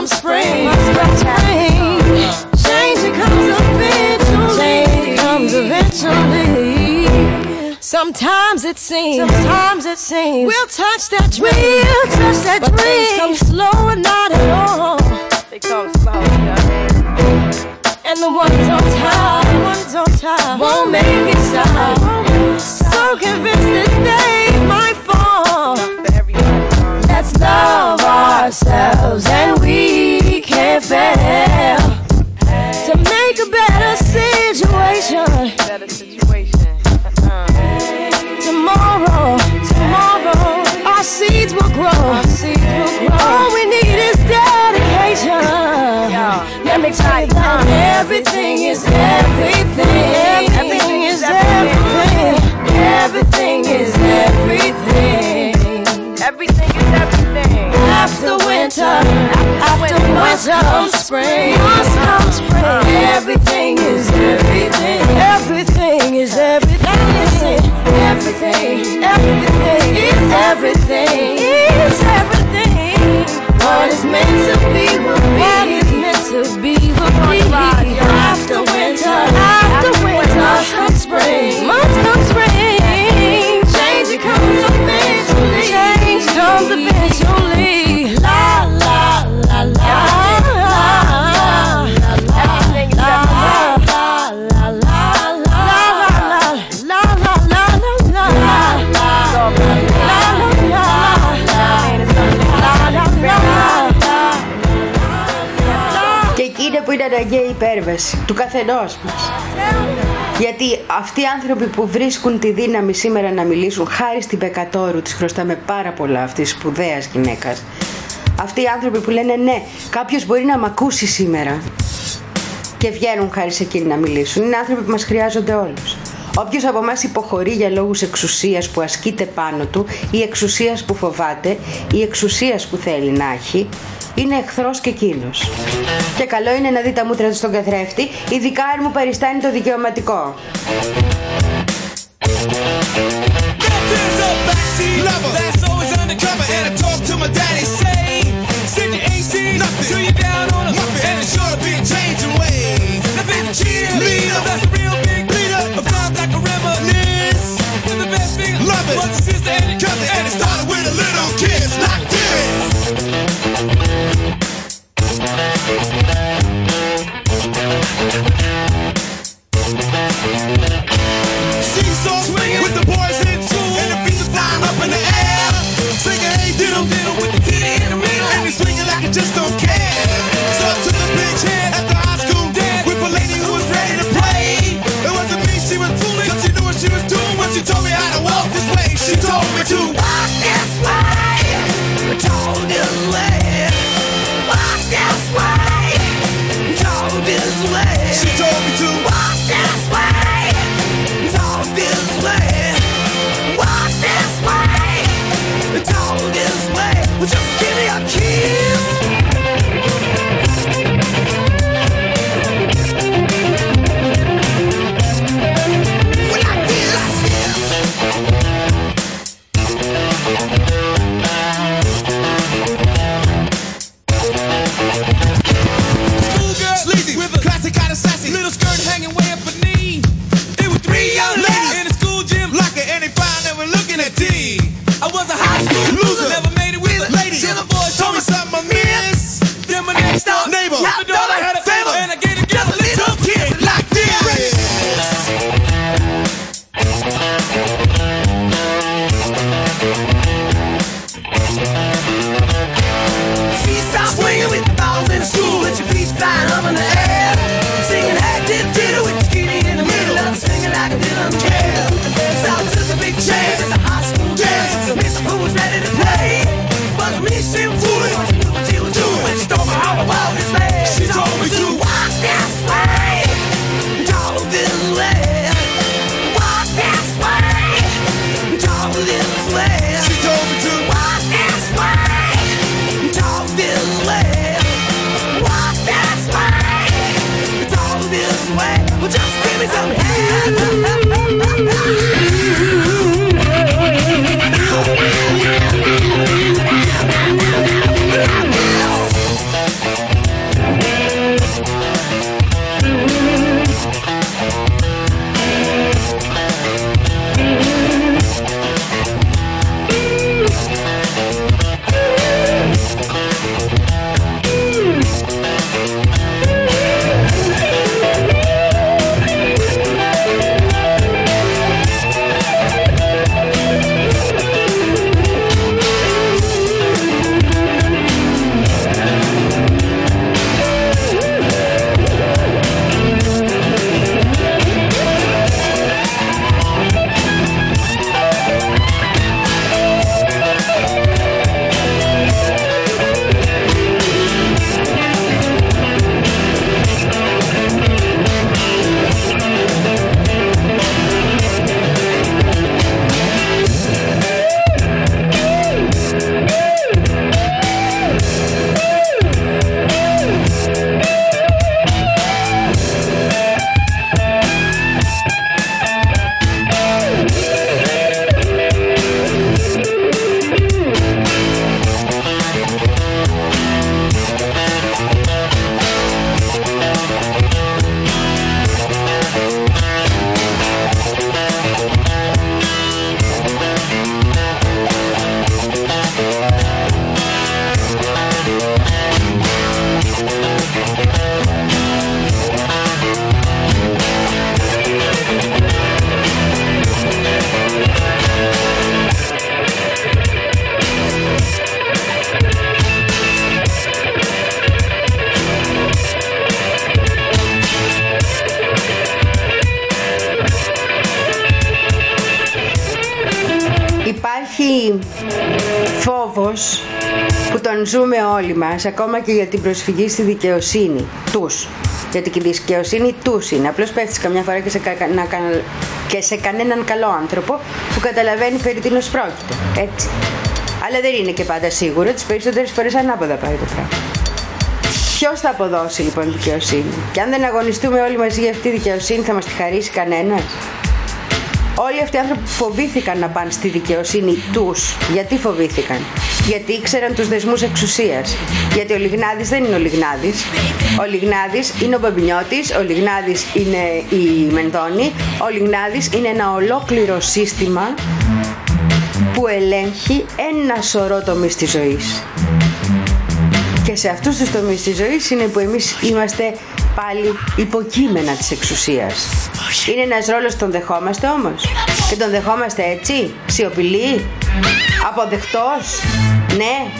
comes spring. Must come spring. Change it comes eventually. Change it comes eventually. Sometimes it seems, sometimes it seems we'll touch that dream, we'll touch that but dream. Things come slow and not at all. They come slow, yeah. And the ones on top, the ones on top won't make it stop. So convinced that they might fall. Let's love ourselves and we can't fail to make a better situation. Better situation. Tomorrow, tomorrow, our seeds will grow. Our seeds will grow. All we need is dedication. Yo, let me tell you that everything is everything. Everything is everything. Everything is everything. Everything is everything. After winter, after winter comes spring. Must come spring. Everything is everything. Everything is everything. Everything, everything is everything. Is everything. What is meant to be will be. What is meant to be will be. After winter, after winter, must come spring. Must come spring. Change it comes eventually. Change comes eventually. La la la la. Που είναι αναγκαία υπέρβαση του καθενός μας. Γιατί αυτοί οι άνθρωποι που βρίσκουν τη δύναμη σήμερα να μιλήσουν, χάρη στην Πεκατόρου, της χρωστάμε πάρα πολλά, αυτής της σπουδαίας γυναίκας. Αυτοί οι άνθρωποι που λένε ναι, κάποιος μπορεί να μ' ακούσει σήμερα και βγαίνουν χάρη σε εκείνοι να μιλήσουν, είναι άνθρωποι που μας χρειάζονται όλους. Όποιος από εμάς υποχωρεί για λόγους εξουσίας που ασκείται πάνω του ή εξουσίας που φοβάται ή εξουσίας που θέλει να έχει, είναι εχθρός και εκείνος. Και καλό είναι να δει τα μούτρα του στον καθρέφτη, ειδικά αν μου περιστάνει το δικαιωματικό. φόβος που τον ζούμε όλοι μας, ακόμα και για την προσφυγή στη δικαιοσύνη τους. Γιατί και η δικαιοσύνη τους είναι. Απλώς πέφτεις καμιά φορά και σε, κα, να, και σε κανέναν καλό άνθρωπο που καταλαβαίνει περί τίνος πρόκειται. Έτσι. Αλλά δεν είναι και πάντα σίγουρο, τις περισσότερες φορές ανάποδα πάει το πράγμα. Ποιος θα αποδώσει λοιπόν δικαιοσύνη? Και αν δεν αγωνιστούμε όλοι μαζί για αυτή τη δικαιοσύνη, θα μας τη χαρίσει κανένας? Όλοι αυτοί οι άνθρωποι που φοβήθηκαν να πάνε στη δικαιοσύνη τους, γιατί φοβήθηκαν? Γιατί ήξεραν τους δεσμούς εξουσίας. Γιατί ο Λιγνάδης δεν είναι ο Λιγνάδης. Ο Λιγνάδης είναι ο Μπαμπινιώτης, ο Λιγνάδης είναι η Μενδώνη, ο Λιγνάδης είναι ένα ολόκληρο σύστημα που ελέγχει ένα σωρό τομείς της ζωής. Και σε αυτούς τους τομείς της ζωής είναι που εμείς είμαστε πάλι υποκείμενα της εξουσίας. Είναι ένας ρόλος, τον δεχόμαστε όμως? Και τον δεχόμαστε έτσι, σιωπηλή, αποδεκτός? Ναι.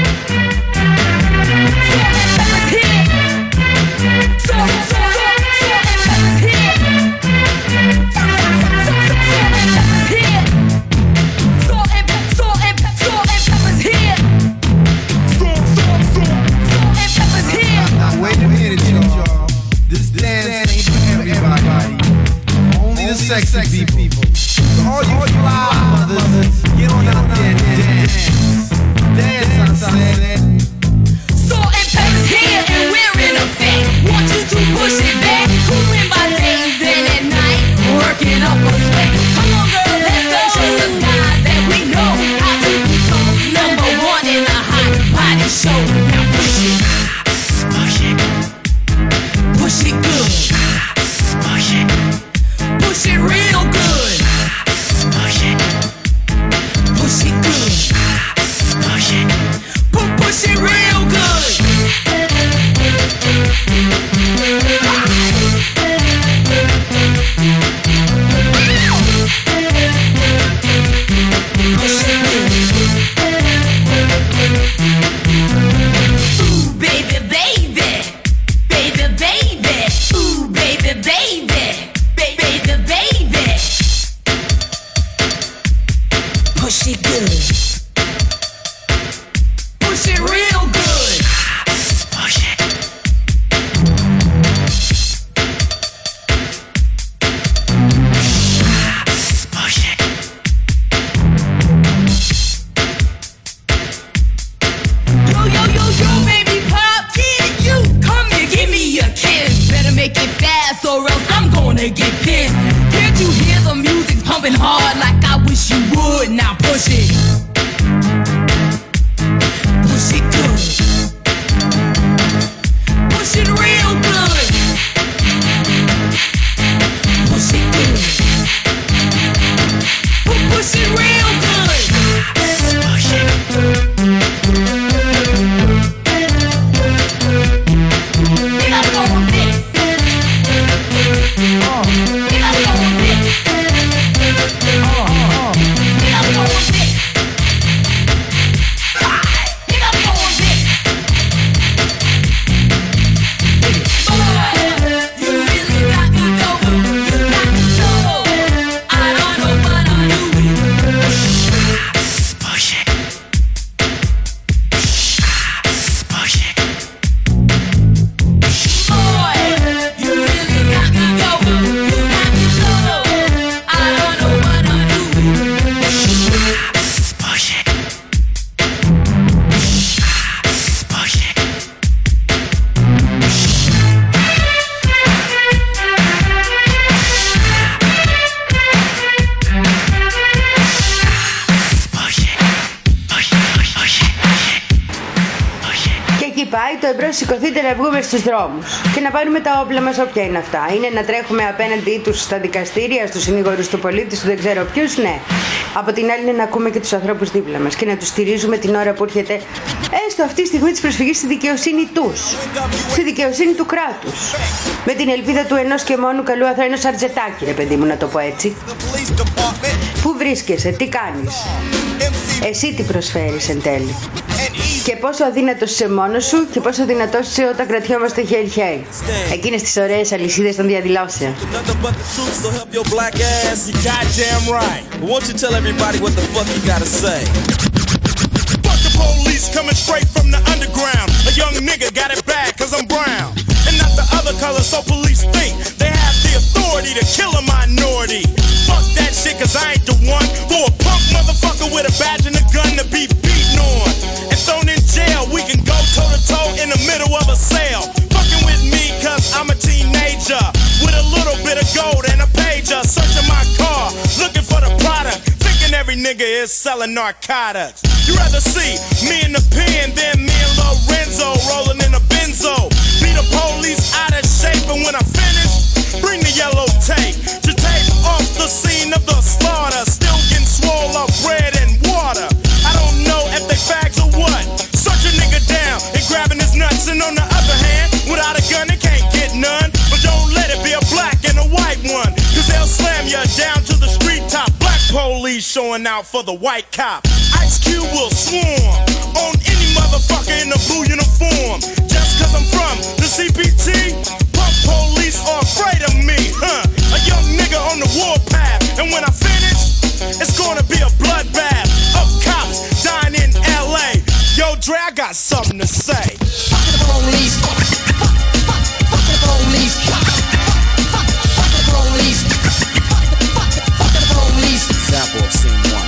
Sexy people. So all you fly mothers, get on out there and dance. Dance, I said. Salt and pepper's here and we're in effect. Want you to push it back. Cooling my days, then at night, working up a sweat. Come on, girl, let's go. Show the guys that we know how to become number one in the hot body show. Now push it, push it, push it good. Push it. Push it real good. Push it. Push it good. Push it. Pu- push it real good. Push it good. Ooh, baby, baby. Baby, baby. Ooh, baby, baby. Baby, baby, push it good, push it real good, push it, push it. Yo, yo, yo, yo, baby pop, kid, you come here, give me a kiss. Better make it fast or else I'm gonna get pissed. Can't you hear the music pumping hard like I wish you would? Now push it. Push it good. Push it real good. Push it good. Push it real good. Push it. Get up on this. Oh. Get up on this. Oh. Get up on this. Get up on this. Boy, you really got me going. You got me so. I don't know what I'm doing. Push it. Push it. Boy, you really got me going. You got me so. I don't know what I'm doing. Push it. Push it. Και εκεί πάει το εμπρός, σηκωθείτε να βγούμε στους δρόμους και να πάρουμε τα όπλα μας, όποια είναι αυτά. Είναι να τρέχουμε απέναντί τους στα δικαστήρια, στους συνήγορους του πολίτη, του δεν ξέρω ποιους, ναι. Από την άλλη είναι να ακούμε και τους ανθρώπους δίπλα μας και να τους στηρίζουμε την ώρα που έρχεται έστω αυτή τη στιγμή της προσφυγής στη δικαιοσύνη τους, στη δικαιοσύνη του κράτους. Με την ελπίδα του ενός και μόνου καλού αθώου, ενός Αρτζετάκη, ρε παιδί μου, να το πω έτσι. Πού βρίσκεσαι, τι κάνεις? Εσύ τι προσφέρεις εν τέλει? Και πόσο αδύνατος είσαι μόνος σου και πόσο δυνατός είσαι όταν κρατιόμαστε χέρι-χέρι. Εκείνες τις ωραίες αλυσίδες των διαδηλώσεων. Police coming straight from the underground. A young nigga got it bad cause I'm brown. And not the other color, so police think they have the authority to kill a minority. Fuck that shit cause I ain't the one for a punk motherfucker with a badge and a gun to be beaten on. And thrown in jail, we can go toe to toe in the middle of a sale. Fucking with me cause I'm a teenager with a little bit of gold and a pager. Searching my car, looking for the product. Thinking every nigga is selling narcotics. You rather see me in the pen than me and Lorenzo rolling in a benzo. Be the police out of shape, and when I finish, bring the yellow tape to tape off the scene of the slaughter. Still getting swole up bread and water. I don't know if they fags or what. Search a nigga down and grabbing his nuts, and on the other hand, without a gun they can't get none. But don't let it be a black and a white one, cause they'll slam you down to the street top. Black police showing out for the white cop. Ice Cube will swarm on any motherfucker in a blue uniform. Just cause I'm from the C P T, punk police are afraid of me, huh? A young nigga on the warpath, and when I finish, it's gonna be a bloodbath of cops dying in L A. Yo, Dre, I got something to say. Fuck the police. Fuck the police. Fuck the police. Fuck the police. Example of scene one.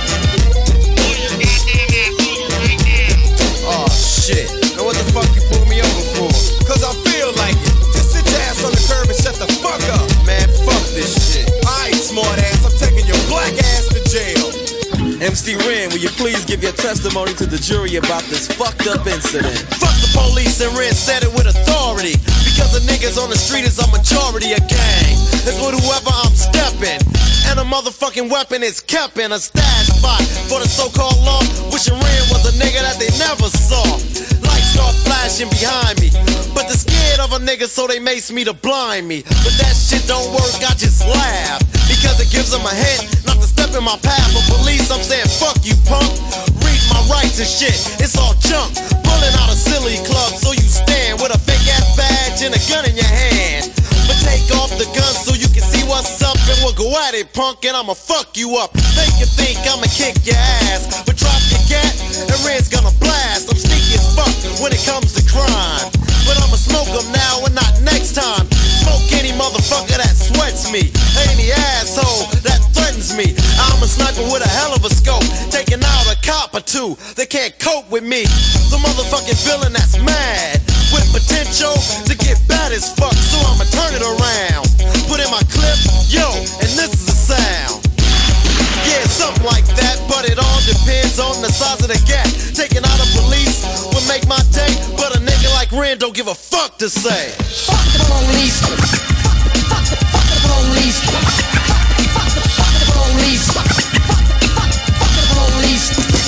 Oh shit. Now what the fuck you pull me over for? Cause I feel like it. Just sit your ass on the curb and shut the fuck up. Man, fuck this shit. Alright, smart ass, I'm taking your black ass to jail. M C Ren, will you please give your testimony to the jury about this fucked up incident? Fuck the police, and Ren said it with authority. Because the niggas on the street is a majority of gang. It's with whoever I'm stepping. And a motherfucking weapon is kept in a stash spot for the so-called law. Wishing Ren was a nigga that they never saw. Lights start flashing behind me, but they're scared of a nigga, so they mace me to blind me. But that shit don't work, I just laugh, because it gives them a hint not to step in my path. But police, I'm saying fuck you, punk. Read my rights and shit, it's all junk. Pulling out a silly club, so you stand with a fake ass badge and a gun in your hand. But take off the gun so you can see what's up, and we'll go at it, punk, and I'ma fuck you up. Make you think I'ma kick your ass, but drop your gat, and Red's gonna blast. I'm sneaky as fuck when it comes to crime, but I'ma smoke them now and not next time. Smoke any motherfucker that sweats me, any asshole that threatens me. I'm a sniper with a hell of a scope, taking out a cop or two. They can't cope with me. The motherfucking villain that's mad, with potential to get bad as fuck, so I'ma turn it around. Put in my clip, yo, and this is the sound. Yeah, something like that, but it all depends on the size of the gap. Taking out a police would make my day, but a nigga like Ren don't give a fuck to say. Fuck the police. Fuck the, fuck the, fuck the police. Fuck the, fuck the, fuck the police. Fuck the, fuck the, fuck the police.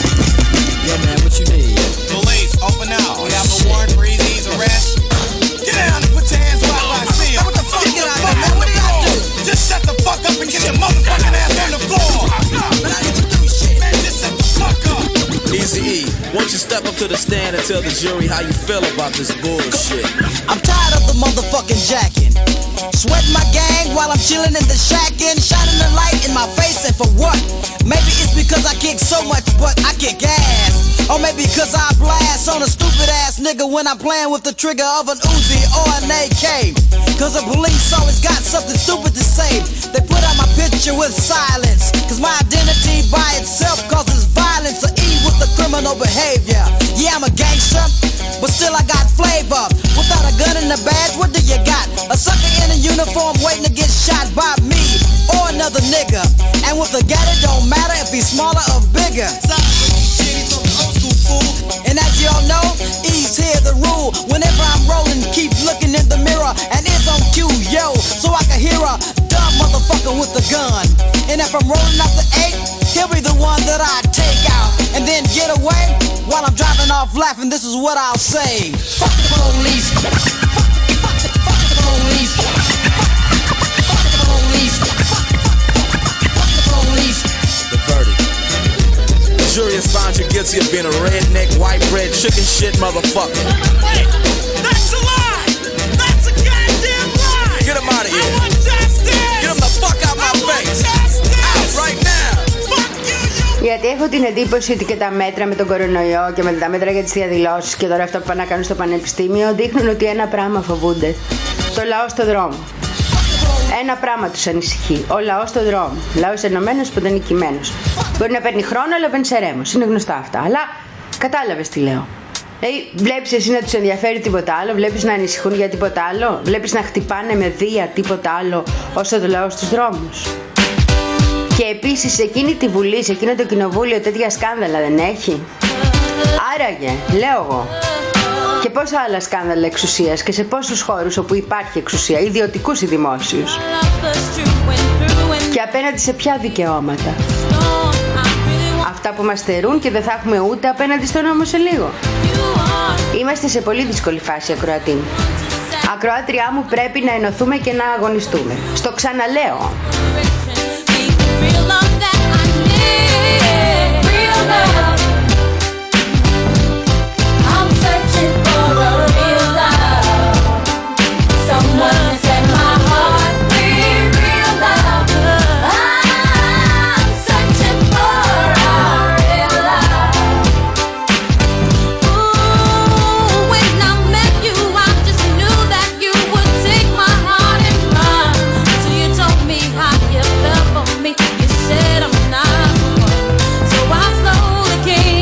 Yeah, man, what you need? Police, open up. We have a warrant for Easy's arrest. Get down and put your hands where I see 'em. What the fuck? Get out of here, man. What did I do? Just shut the fuck up and get your motherfucking ass on the floor. Man, I didn't do shit. Man, just shut the fuck up. Easy E, won't you step up to the stand and tell the jury how you feel about this bullshit? I'm tired of the motherfucking jacking. Sweating my gang while I'm chilling in the shack and shining the light in my face, and for what? Maybe it's because I kick so much, but I kick ass. Or maybe because I blast on a stupid ass nigga when I'm playing with the trigger of an Uzi or an A K. Cause the police always got something stupid to say. They put out my picture with silence, cause my identity by itself causes violence. Or E with the criminal behavior. Yeah, I'm a gangster, but still I got flavor. Without a gun and a badge, what do you got? A sucker in a uniform waiting to get shot by me or another nigga. And with a gat, it don't matter if he's smaller or bigger. And as y'all know, E's here the rule. Whenever I'm rolling, keep looking in the mirror, and it's on cue, yo, so I can hear a dumb motherfucker with a gun. And if I'm rolling up the eight, he'll be the one that I take out and then get away while I'm driving off laughing. This is what I'll say: fuck the police. Fuck the, fuck the, fuck the police. Fuck the police. Fuck the police. The verdict. jury has found you guilty of being a redneck, white bread, chicken shit motherfucker. Wait, that's a lie! That's a goddamn lie! Get him out of here. I want justice! Get him the fuck out my face! Out right now! Γιατί έχω την εντύπωση ότι και τα μέτρα με τον κορονοϊό και με τα μέτρα για τις διαδηλώσεις και τώρα αυτά που πάνε να κάνουν στο πανεπιστήμιο δείχνουν ότι ένα πράγμα φοβούνται. Το λαό στο δρόμο. Ένα πράγμα τους ανησυχεί. Ο λαός στο δρόμο. Λαός ενωμένος, ποτέ νικημένος. Μπορεί να παίρνει χρόνο, αλλά παίρνει ερέμος. Είναι γνωστά αυτά. Αλλά κατάλαβες τι λέω. Δηλαδή, βλέπεις εσύ να τους ενδιαφέρει τίποτα άλλο, βλέπεις να ανησυχούν για τίποτα άλλο, βλέπεις να χτυπάνε με βία τίποτα άλλο όσο το λαό στους δρόμους. Και επίσης σε εκείνη τη βουλή, σε εκείνο το κοινοβούλιο τέτοια σκάνδαλα δεν έχει. Άραγε, λέω εγώ. Και πόσα άλλα σκάνδαλα εξουσίας και σε πόσους χώρους όπου υπάρχει εξουσία, ιδιωτικούς ή δημόσιους. Και απέναντι σε ποια δικαιώματα. Αυτά που μας στερούν και δεν θα έχουμε ούτε απέναντι στον νόμο σε λίγο. Είμαστε σε πολύ δύσκολη φάση, ακροατή. Ακροάτριά μου, πρέπει να ενωθούμε και να αγωνιστούμε. Στο ξαναλέω. Me, you said I'm not one, so I slowly came.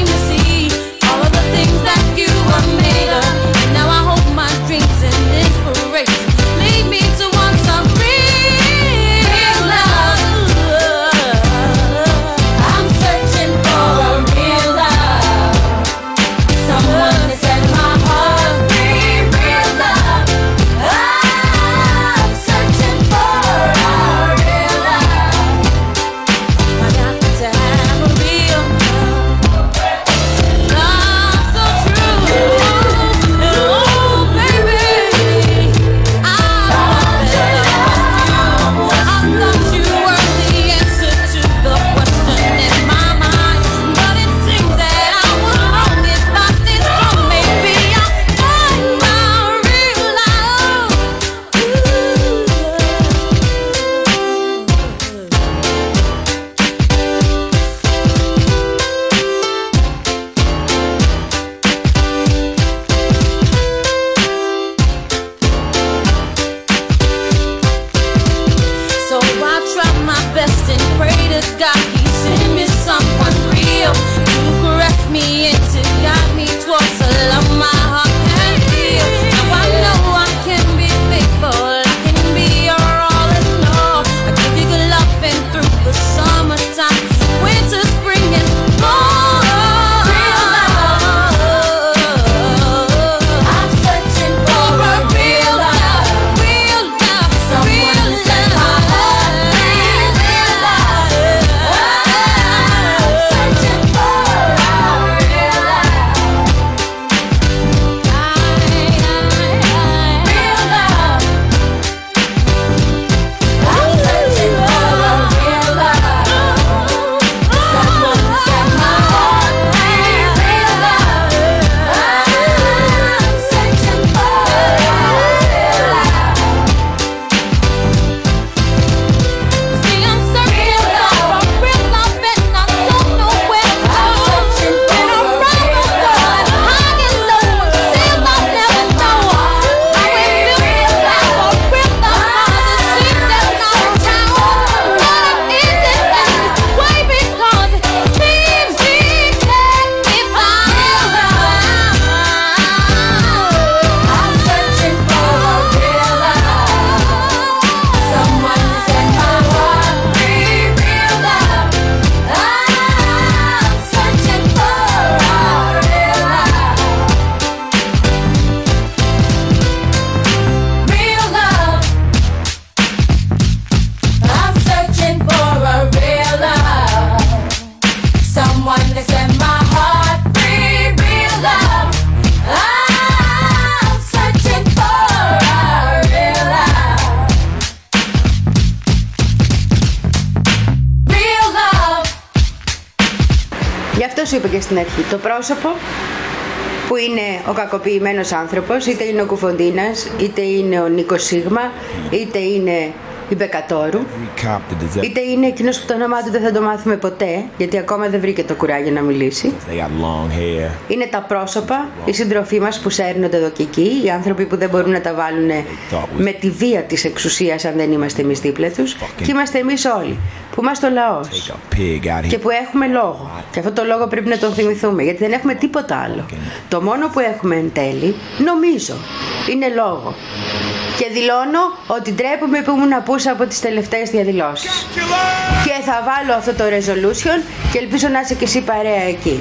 σου είπα και στην αρχή, το πρόσωπο που είναι ο κακοποιημένος άνθρωπος, είτε είναι ο Κουφοντίνας, είτε είναι ο Νίκος Σίγμα, είτε είναι η Μπεκατόρου, είτε είναι εκείνος που το όνομά του δεν θα το μάθουμε ποτέ, γιατί ακόμα δεν βρήκε το κουράγιο να μιλήσει. Είναι τα πρόσωπα, οι σύντροφοί μας που σέρνονται εδώ και εκεί, οι άνθρωποι που δεν μπορούν να τα βάλουν με τη βία της εξουσίας αν δεν είμαστε εμείς δίπλα τους, και είμαστε εμείς όλοι που είμαστε ο λαός και που έχουμε λόγο, και αυτό το λόγο πρέπει να τον θυμηθούμε, γιατί δεν έχουμε τίποτα άλλο. Το μόνο που έχουμε εν τέλει, νομίζω, είναι λόγο. Και δηλώνω ότι ντρέπομαι που ήμουν απούσα από τις τελευταίες διαδηλώσεις. Και θα βάλω αυτό το resolution και ελπίζω να είσαι και εσύ παρέα εκεί.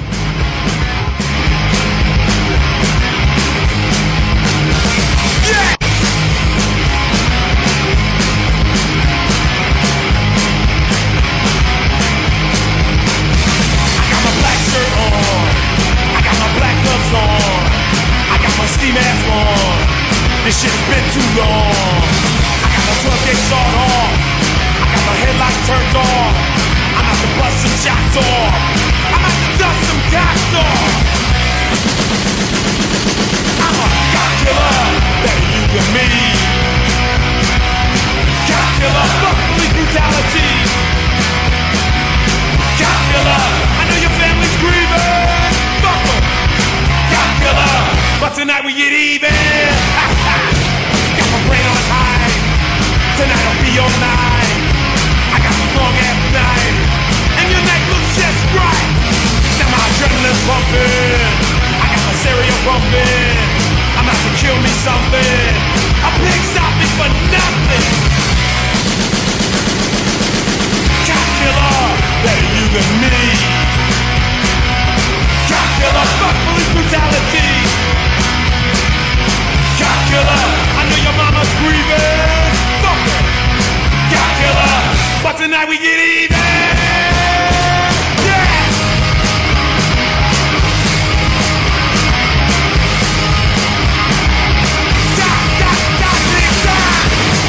This shit's been too long. I got my truck exhaust on. I got my headlights turned on. I'm out to bust some shots off. I'm out to dust some cops off. I'm a cop killer, better you than me. Cop killer, fuck police brutality. Cop killer, I know your family's grieving. Fuck them. Cop killer, but tonight we get even. Got my brain on high. Tonight I'll be your night. I got this long ass night, and your night looks just right. Now my adrenaline's pumping. I got my stereo pumping. I'm out to kill me something. A pig stop me for nothing. Cop killer, better you than me. Cop killer, fuck police brutality. Cop killer, I know your mama's grieving. Fuck her. Cop killer, but tonight we get even. Yeah. Stop, stop, stop, big stop.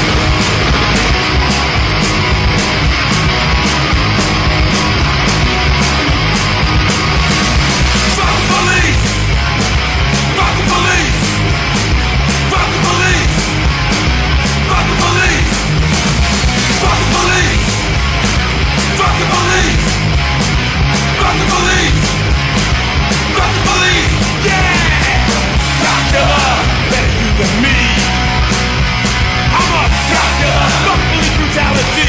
Fuck the police. Fuck the police. Fuck the police! Fuck the police! Fuck the police! Fuck the police! Fuck the police! Fuck the police! Yeah! Cop killer, better you than me. I'm a cop killer, fuck police brutality.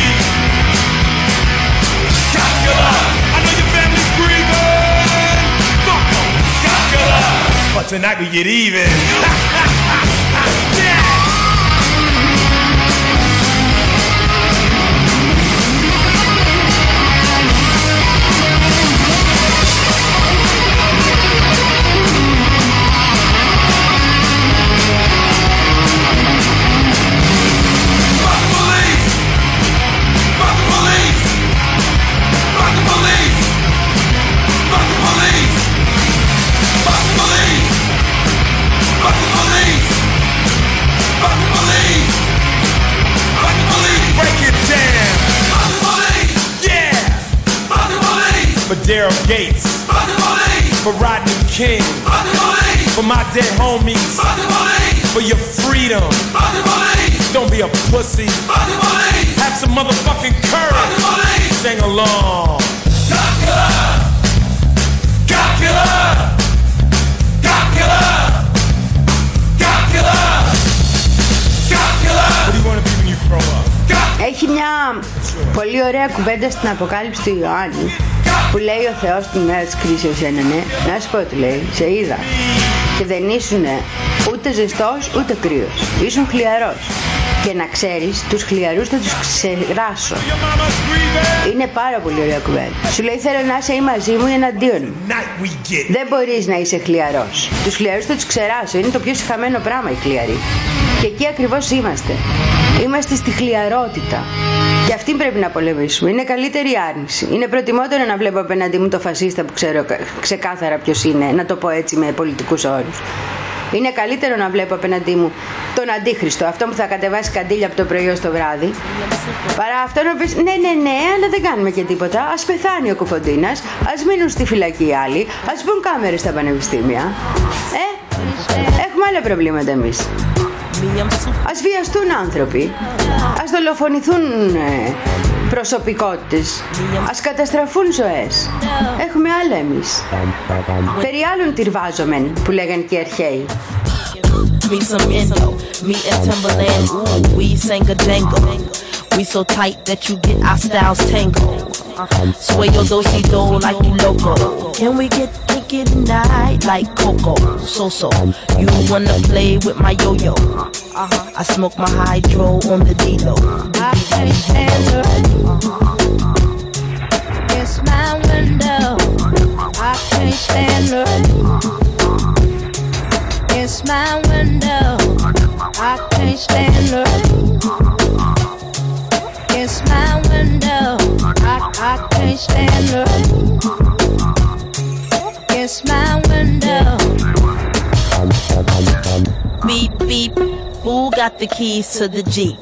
Cop killer, I know your family's grieving. Fuck them, cop killer, but tonight we get even. For Daryl Gates, for Rodney King, for my dead homies, for your freedom. Don't be a pussy. Have some motherfucking courage. Sing along. Cop killer, cop killer, cop killer, cop killer, cop killer. What do you want to be when you grow up? Έχει μια πολύ ωραία κουβέντα στην Αποκάλυψη του Ιωάννη που λέει ο Θεός την ημέρα της κρίσεως ένανε, να σου πω τι λέει, σε είδα και δεν ήσουν ούτε ζεστός ούτε κρύος, ήσουν χλιαρός και να ξέρεις τους χλιαρούς θα τους ξεράσω. Είναι πάρα πολύ ωραία κουβέντα. Σου λέει θέλω να είσαι ή μαζί μου ή εναντίον μου. Δεν μπορείς να είσαι χλιαρός. Τους χλιαρούς θα τους ξεράσω. Είναι το πιο συχαμένο πράγμα οι χλιαροί. Και εκεί ακριβώς είμαστε. Είμαστε στη χλιαρότητα. Και αυτή πρέπει να πολεμήσουμε. Είναι καλύτερη άρνηση. Είναι προτιμότερο να βλέπω απέναντί μου το φασίστα που ξέρω ξεκάθαρα ποιος είναι, να το πω έτσι με πολιτικούς όρους. Είναι καλύτερο να βλέπω απέναντί μου τον αντίχριστο, αυτό που θα κατεβάσει καντήλια από το πρωί ως το βράδυ, παρά αυτό να πεις ναι ναι ναι αλλά δεν κάνουμε και τίποτα, ας πεθάνει ο Κουφοντίνας, ας μείνουν στη φυλακή οι άλλοι, ας μπουν κάμερες στα πανεπιστήμια. Ε, έχουμε άλλα προβλήματα εμείς. Ας βιαστούν άνθρωποι, ας δολοφονηθούν ε, προσωπικότητες, ας καταστραφούν ζωές. Έχουμε άλλα εμείς. Περί άλλων τυρβάζομεν που λέγαν και οι αρχαίοι. Me some Indo, me and Timberland, ooh, we sang a jangle. We so tight that you get our styles tangled. Sway your do-si-do like you loco. Can we get kinky tonight like Coco? So-so, you wanna play with my yo-yo? I smoke my hydro on the D-Lo. I can't stand her. It's my window. I can't stand her. It's my window. I can't stand her. It's my window. I, I can't stand her. It's my window. Beep, beep. Who got the keys to the Jeep?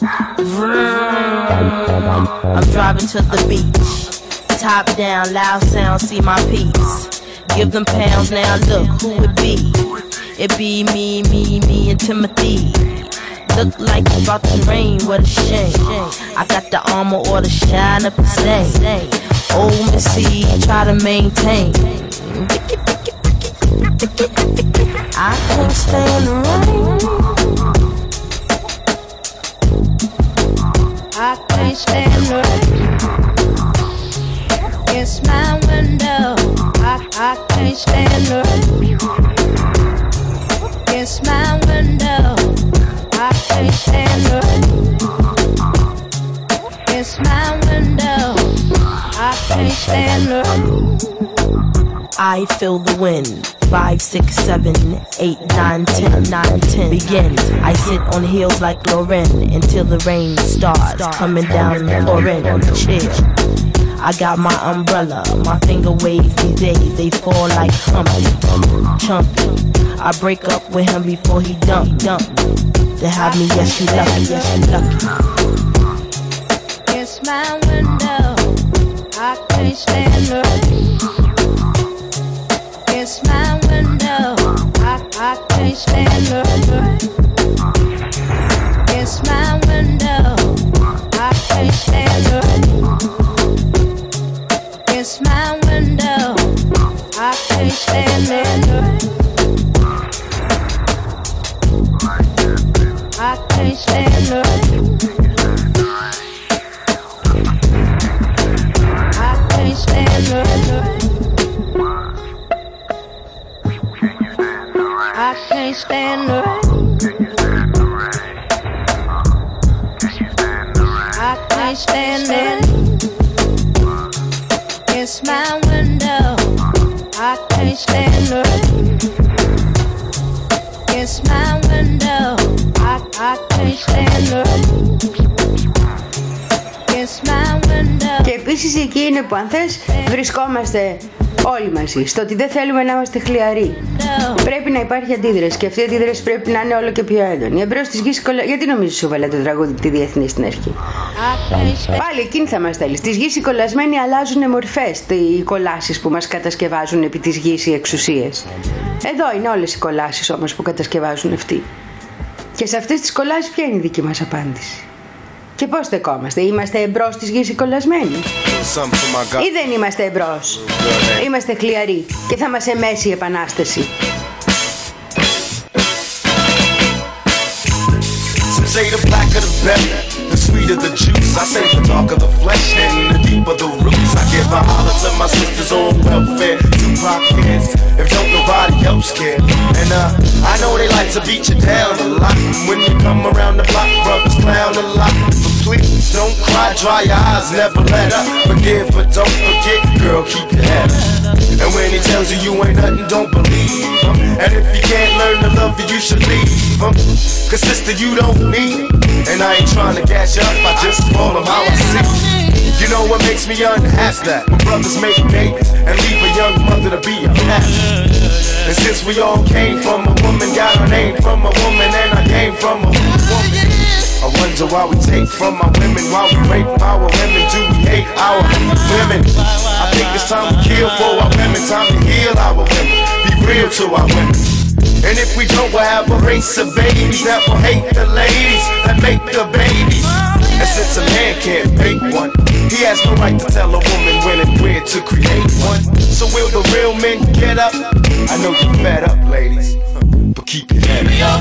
I'm driving to the beach. Top down, loud sound, see my peeps. Give them pounds now, look who it be. It be me, me, me and Timothy. Look like it's about to rain, what a shame. I got the armor or the shine up and stay. Old Missy, try to maintain. I can't stand the rain. I can't stand the rain. It's my window. I, I can't stand the rain. It's my window. I can't stand the rain. It's my window. I can't stand the rain. I feel the wind. Five, six, seven, eight, nine, ten, nine, ten. Begin. I sit on heels like Lauren until the rain starts coming down, pouring on the chair. I got my umbrella, my finger waves these days, they fall like Humpty, Chumpy. I break up with him before he dump, dump. To have me, yes, she lucky, yes, she lucky. It's my window. I can't stand the rain. It's my window. I, I can't stand the rain. It's my window. I can't stand the rain. It's my window. I can't stand the rain. I can't stand the rain. I can't stand the rain. I can't stand the rain. I can't stand the rain. It's my window. I can't stand the rain. It's my window. I, I can't stand the rain. It's my window. Και επίσης εκεί είναι που αν θες βρισκόμαστε όλοι μαζί, στο ότι δεν θέλουμε να είμαστε χλιαροί. Πρέπει να υπάρχει αντίδραση και αυτή η αντίδραση πρέπει να είναι όλο και πιο έντονη. Εμπρός της γης κολλα... Γιατί νομίζεις σου βάλε το τραγούδι τη διεθνή στην αρχή? Πάλι εκείνη θα μας θέλει. Στις γης οι κολλασμένοι αλλάζουν μορφές, οι κολλάσεις που μας κατασκευάζουν επί της γης οι εξουσίες. Εδώ είναι όλες οι κολλάσεις όμως που κατασκευάζουν αυτοί. Και σε αυτές τις κολλάσεις ποια είναι η δική μας απάντηση? Και πώς στεκόμαστε? Είμαστε εμπρός της γης οι κολλασμένοι? Ή δεν είμαστε εμπρός? Είμαστε χλιαροί και θα μας εμέσει η επανάσταση. Say the blacker the better, the sweeter the juice. I say the darker the flesh and the deeper the roots. I give a holler to my sisters on welfare, Tupac kids, if don't nobody else care. And uh, I know they like to beat you down a lot. When you come around the block, brothers clown a lot. But please don't cry, dry your eyes, never let up. Forgive but don't forget, girl, keep your head up. And when he tells you you ain't nothing, don't believe him. And if you can't learn to love you, you should leave him. Cause sister, you don't need it. And I ain't trying to gas you up, I just call them how I see. You know what makes me unhappy? That when brothers make babies and leave a young mother to be a parent. And since we all came from a woman, got our name from a woman, and I came from a woman. while we take from our women, while we rape our women, do we hate our women? I think it's time to kill for our women, time to heal our women, be real to our women. And if we don't, we'll have a race of babies that will hate the ladies that make the babies. And since a man can't make one, he has no right to tell a woman when and where to create one. So will the real men get up? I know you're fed up, ladies, but keep your head up.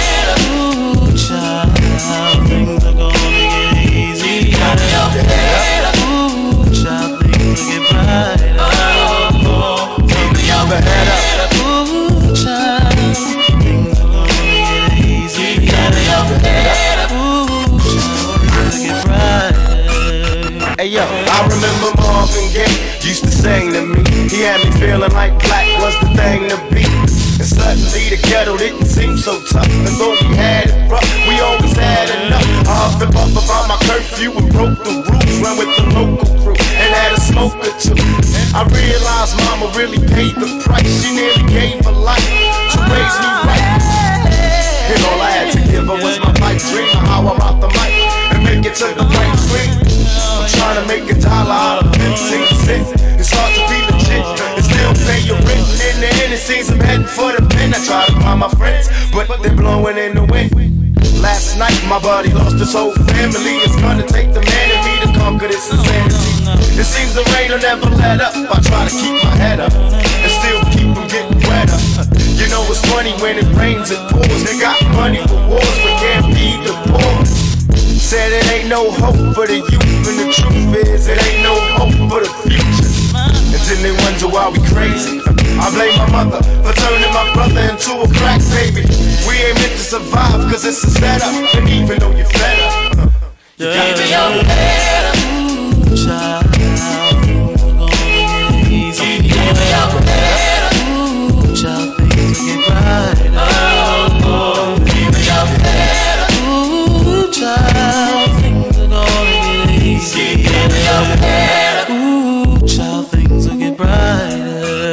Ooh, child, things are gonna get easy. Got your head up. Ooh, child, things will get brighter. Oh, oh, keep your head up. Ooh, child, things are gonna get easy. Got your head up. Ooh, child, things will get brighter. Hey yo, I remember Marvin Gaye used to sing to me. He had me feeling like black was the thing to be. And suddenly the ghetto didn't seem so tough. And though we had it rough, we always had enough. I huffed and puffed about my curfew and broke the rules. Ran with the local crew and had a smoke or two. I realized mama really paid the price. She nearly gave her life to raise me right. And all I had to give her was my pipe dream of how I rock the mic and make it to the right screen. I'm trying to make a dollar out of fifteen cents. It's hard to be legit and still pay your rent. In the end, it seems I'm heading for the pen. I try to find my friends, but they're blowing in the wind. Last night, my buddy lost his whole family. It's gonna take the man in me to conquer this insanity. It seems the rain will never let up. I try to keep my head up and still keep from getting wetter. You know it's funny when it rains, it pours. They got money for wars, but can't feed the poor. Said it ain't no hope for the youth, and the truth is it ain't no hope for the future. And then they wonder why we crazy. I blame my mother for turning my brother into a crack baby. We ain't meant to survive cause it's a setup. And even though you're fed up, you got to your head up. Ooh, child, things are gonna get easy. Keep your head up. Ooh, child, things will get brighter. Oh, oh, keep your head up. Ooh, child, things are gonna get easy. Keep your head up. Ooh, child, things will get brighter.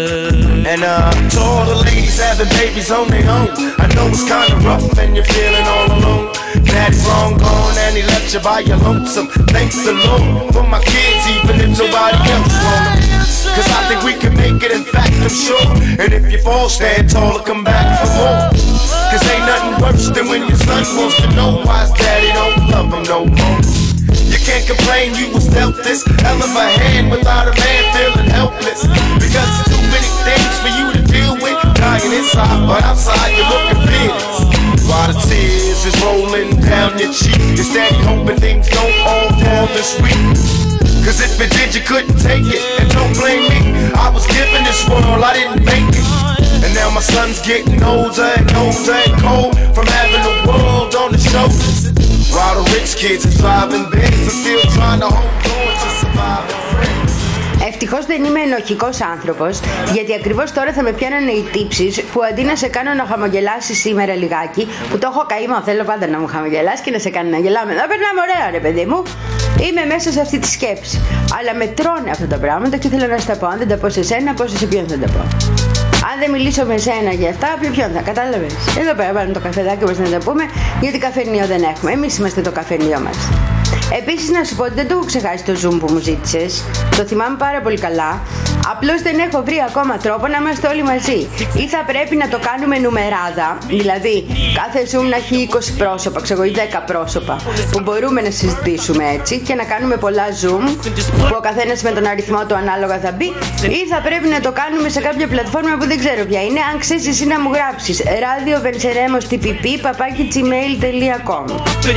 And uh, to all the ladies having babies on their own, I know it's kinda rough and you're feeling all alone. Daddy's long gone and he left you by your lonesome. Thank the Lord for my kids, even if nobody else want them. Cause I think we can make it, in fact I'm sure. And if you fall, stand tall and come back for more. Cause ain't nothing worse than when your son wants to know why his daddy don't love him no more. You can't complain you was dealt this hell of a hand without a man feeling helpless. Because there's too many things for you to deal with. Dying inside, but outside you're looking fearless. While the tears is rolling down your cheek, you're steady hoping things don't all fall this week. Cause if it did, you couldn't take it. And don't blame me, I was given this world, I didn't make it. And now my son's getting older and older and cold from having the world on his shoulders. While the rich kids are driving Benz, I'm still trying to hold on to surviving friends. Ευτυχώς δεν είμαι ενοχικός άνθρωπος, γιατί ακριβώς τώρα θα με πιάνανε οι τύψεις που αντί να σε κάνω να χαμογελάσεις σήμερα λιγάκι, που το έχω καημό, θέλω πάντα να μου χαμογελάς και να σε κάνω να γελάμε. Να περνάμε ωραία ρε παιδί μου. Είμαι μέσα σε αυτή τη σκέψη. Αλλά με τρώνε αυτά τα πράγματα και θέλω να σου τα πω. Αν δεν τα πω σε σένα, πώς σε ποιον θα τα πω. Αν δεν μιλήσω με σένα για αυτά, ποιο ποιον θα κατάλαβες. Εδώ πέρα βάλουμε το καφεδάκι μας να τα πούμε, γιατί καφενείο δεν έχουμε. Εμείς είμαστε το καφενείο μας. Επίσης να σου πω ότι δεν το έχω ξεχάσει το Zoom που μου ζήτησες. Το θυμάμαι πάρα πολύ καλά. Απλώς δεν έχω βρει ακόμα τρόπο να είμαστε όλοι μαζί. Ή θα πρέπει να το κάνουμε νουμεράδα, δηλαδή κάθε Zoom να έχει είκοσι πρόσωπα, ξέρω ή δέκα πρόσωπα, που μπορούμε να συζητήσουμε έτσι και να κάνουμε πολλά Zoom, που ο καθένας με τον αριθμό του ανάλογα θα μπει, ή θα πρέπει να το κάνουμε σε κάποια πλατφόρμα που δεν ξέρω ποια είναι. Αν ξέρεις εσύ να μου γράψεις radio venceremos τ π π παπάκι gmail τελεία com.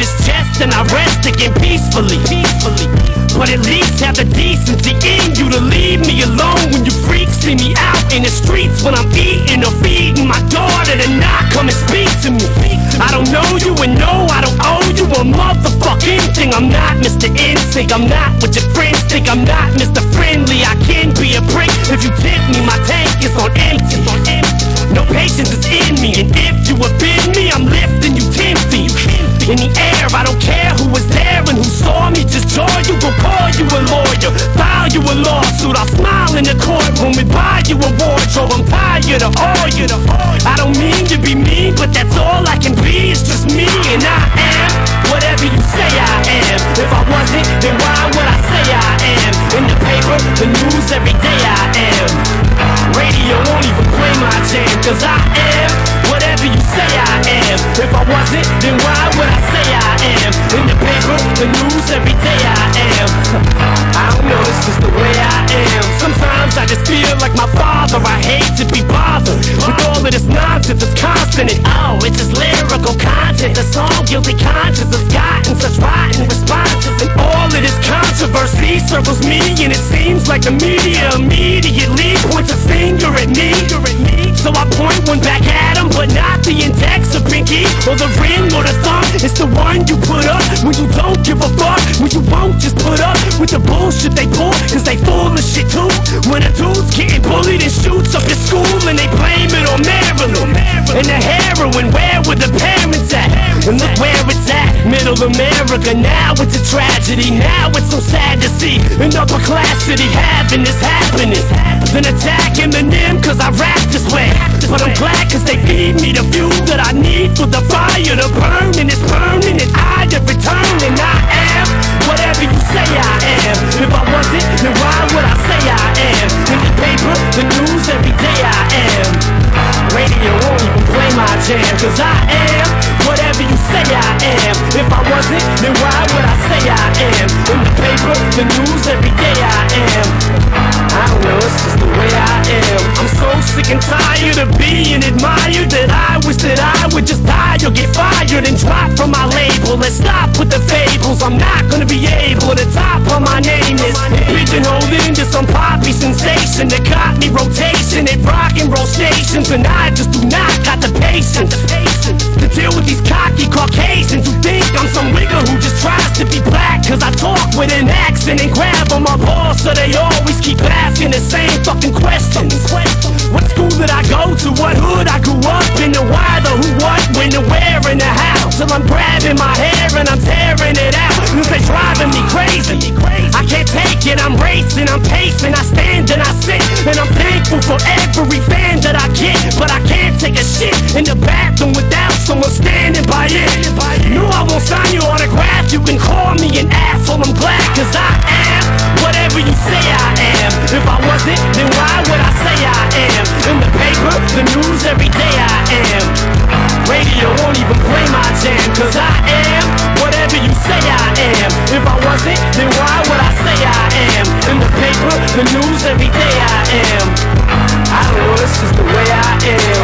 Peacefully, peacefully, but at least have the decency in you to leave me alone when you freaks see me out in the streets when I'm eating or feeding my daughter to not come and speak to me. I don't know you and no, I don't owe you a motherfucking thing. I'm not Mister Instinct, I'm not what your friends think. I'm not Mister Friendly, I can be a prick if you tip me. My tank is on empty, on empty. No patience is in me, and if you offend me, I'm lifting you ten feet in the air. I don't care who was there and who saw me. Just joy you, go call you a lawyer, file you a lawsuit. I'll smile in the courtroom and buy you a wardrobe. I'm tired of all you. I don't mean to be mean, but that's all I can be. It's just me, and I am whatever you say Sometimes I just feel like my father. I hate to be bothered with all of this nonsense. It's constant and oh, it's just lyrical content. The song Guilty Conscience has gotten such rotten responses, and all of this controversy circles me, and it seems like the media immediately points a finger at me. So I point one back at him, but not the index or pinky or the ring or the thumb. It's the one you put up when you don't give a fuck, when you won't just put up with the bullshit they pull, cause they full of shit too. When a dude's getting bullied and shoots up his school, and they blame it on Maryland and the heroin, where were the parents at? And look where it's at, middle America. Now it's a tragedy, now it's so sad to see an upper class city having this happening. Then attack Eminem cause I rap this way, but I'm glad cause they feed me the fuel that I need for the fire to burn, and it's burning and I to return, and I am whatever you say I am. If I wasn't, then why would I say I am? In the paper, the news, every day I am. Radio won't even play my jam, cause I am whatever you say I am. If I wasn't, then why would I say I am? In the paper, the news, every day I am. I don't know, it's just the way I am. I'm so sick and tired of being admired that I wish that I would just die or get fired and drop from my label. Let's stop with the fables, I'm not gonna be able to top on my name is pigeonholed into some poppy sensation that caught me rotation at rock and roll stations, and I just do not got the patience to deal with these cocky Caucasians who think I'm some wigger who just tries to be black cause I talk with an accent and grab on my balls, so they always keep asking the same fucking questions. What school did I go to? What hood I grew up in? The why, the who, what, when, the where, and the how. Till I'm grabbing my hair and I'm tearing it out, cause they driving me crazy. I can't take it, I'm racing, I'm pacing, I stand and I sit, and I'm thankful for every fan that I get, but I can't take a shit in the bathroom without someone standing by it. No, I won't sign your autograph, you can call me an asshole, I'm glad cause I am whatever you say I am. If I wasn't, then why would I say I am? In the paper, the news, every day I am. Radio won't even play my jam, cause I am whatever you say I am. If I wasn't, then why would I say I am? In the paper, the news, every day I am. I don't know, it's just the way I am.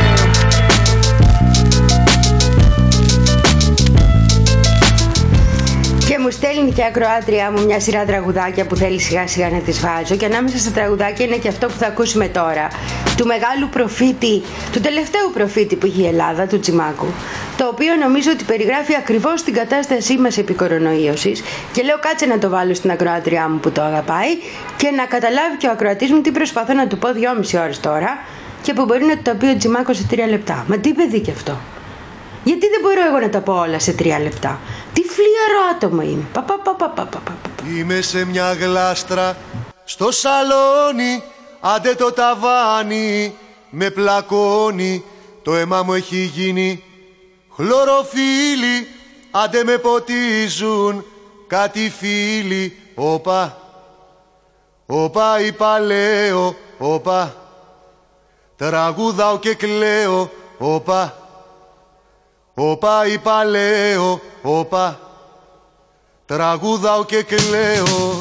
Και μου στέλνει και ακροάτριά μου μια σειρά τραγουδάκια που θέλει σιγά σιγά να τις βάζω, και ανάμεσα στα τραγουδάκια είναι και αυτό που θα ακούσουμε τώρα, του μεγάλου προφήτη, του τελευταίου προφήτη που είχε η Ελλάδα, του Τζιμάκου, το οποίο νομίζω ότι περιγράφει ακριβώς την κατάστασή μας επί κορονοϊώσης, και λέω κάτσε να το βάλω στην ακροάτριά μου που το αγαπάει και να καταλάβει και ο ακροατής μου τι προσπαθώ να του πω δυόμιση ώρες τώρα και που μπορεί να το πει ο Τζιμάκος σε τρία λεπτά. Μα τι παιδί κι αυτό. Γιατί δεν μπορώ εγώ να τα πω όλα σε τρία λεπτά. Τι φλιαρό άτομο είμαι. Πα, πα, πα, πα, πα, πα, πα. Είμαι σε μια γλάστρα στο σαλόνι, άντε το ταβάνι με πλακώνει, το αίμα μου έχει γίνει χλωροφύλλι, άντε με ποτίζουν κάτι φίλοι. Όπα, όπα είπα λέω, όπα, τραγουδάω και κλαίω, όπα, όπα είπα λέω, όπα, τραγουδάω και κλαίω.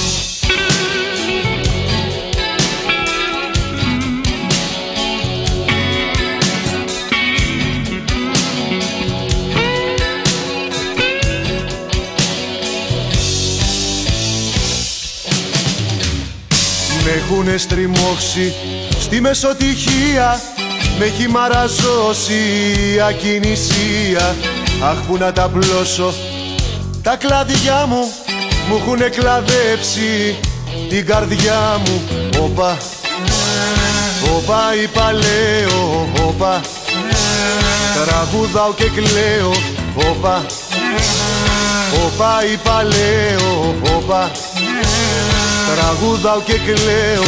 Μ' έχουνε στριμώξει στη μεσοτυχία, μ' έχει μαραζώσει η ακινησία. Αχ, που να τα πλώσω τα κλαδιά μου, μου έχουνε κλαδέψει την καρδιά μου. Όπα, όπα είπα λέω, όπα, τραγουδάω και κλαίω, όπα, όπα είπα λέω, όπα, τραγουδάω και κλαίω.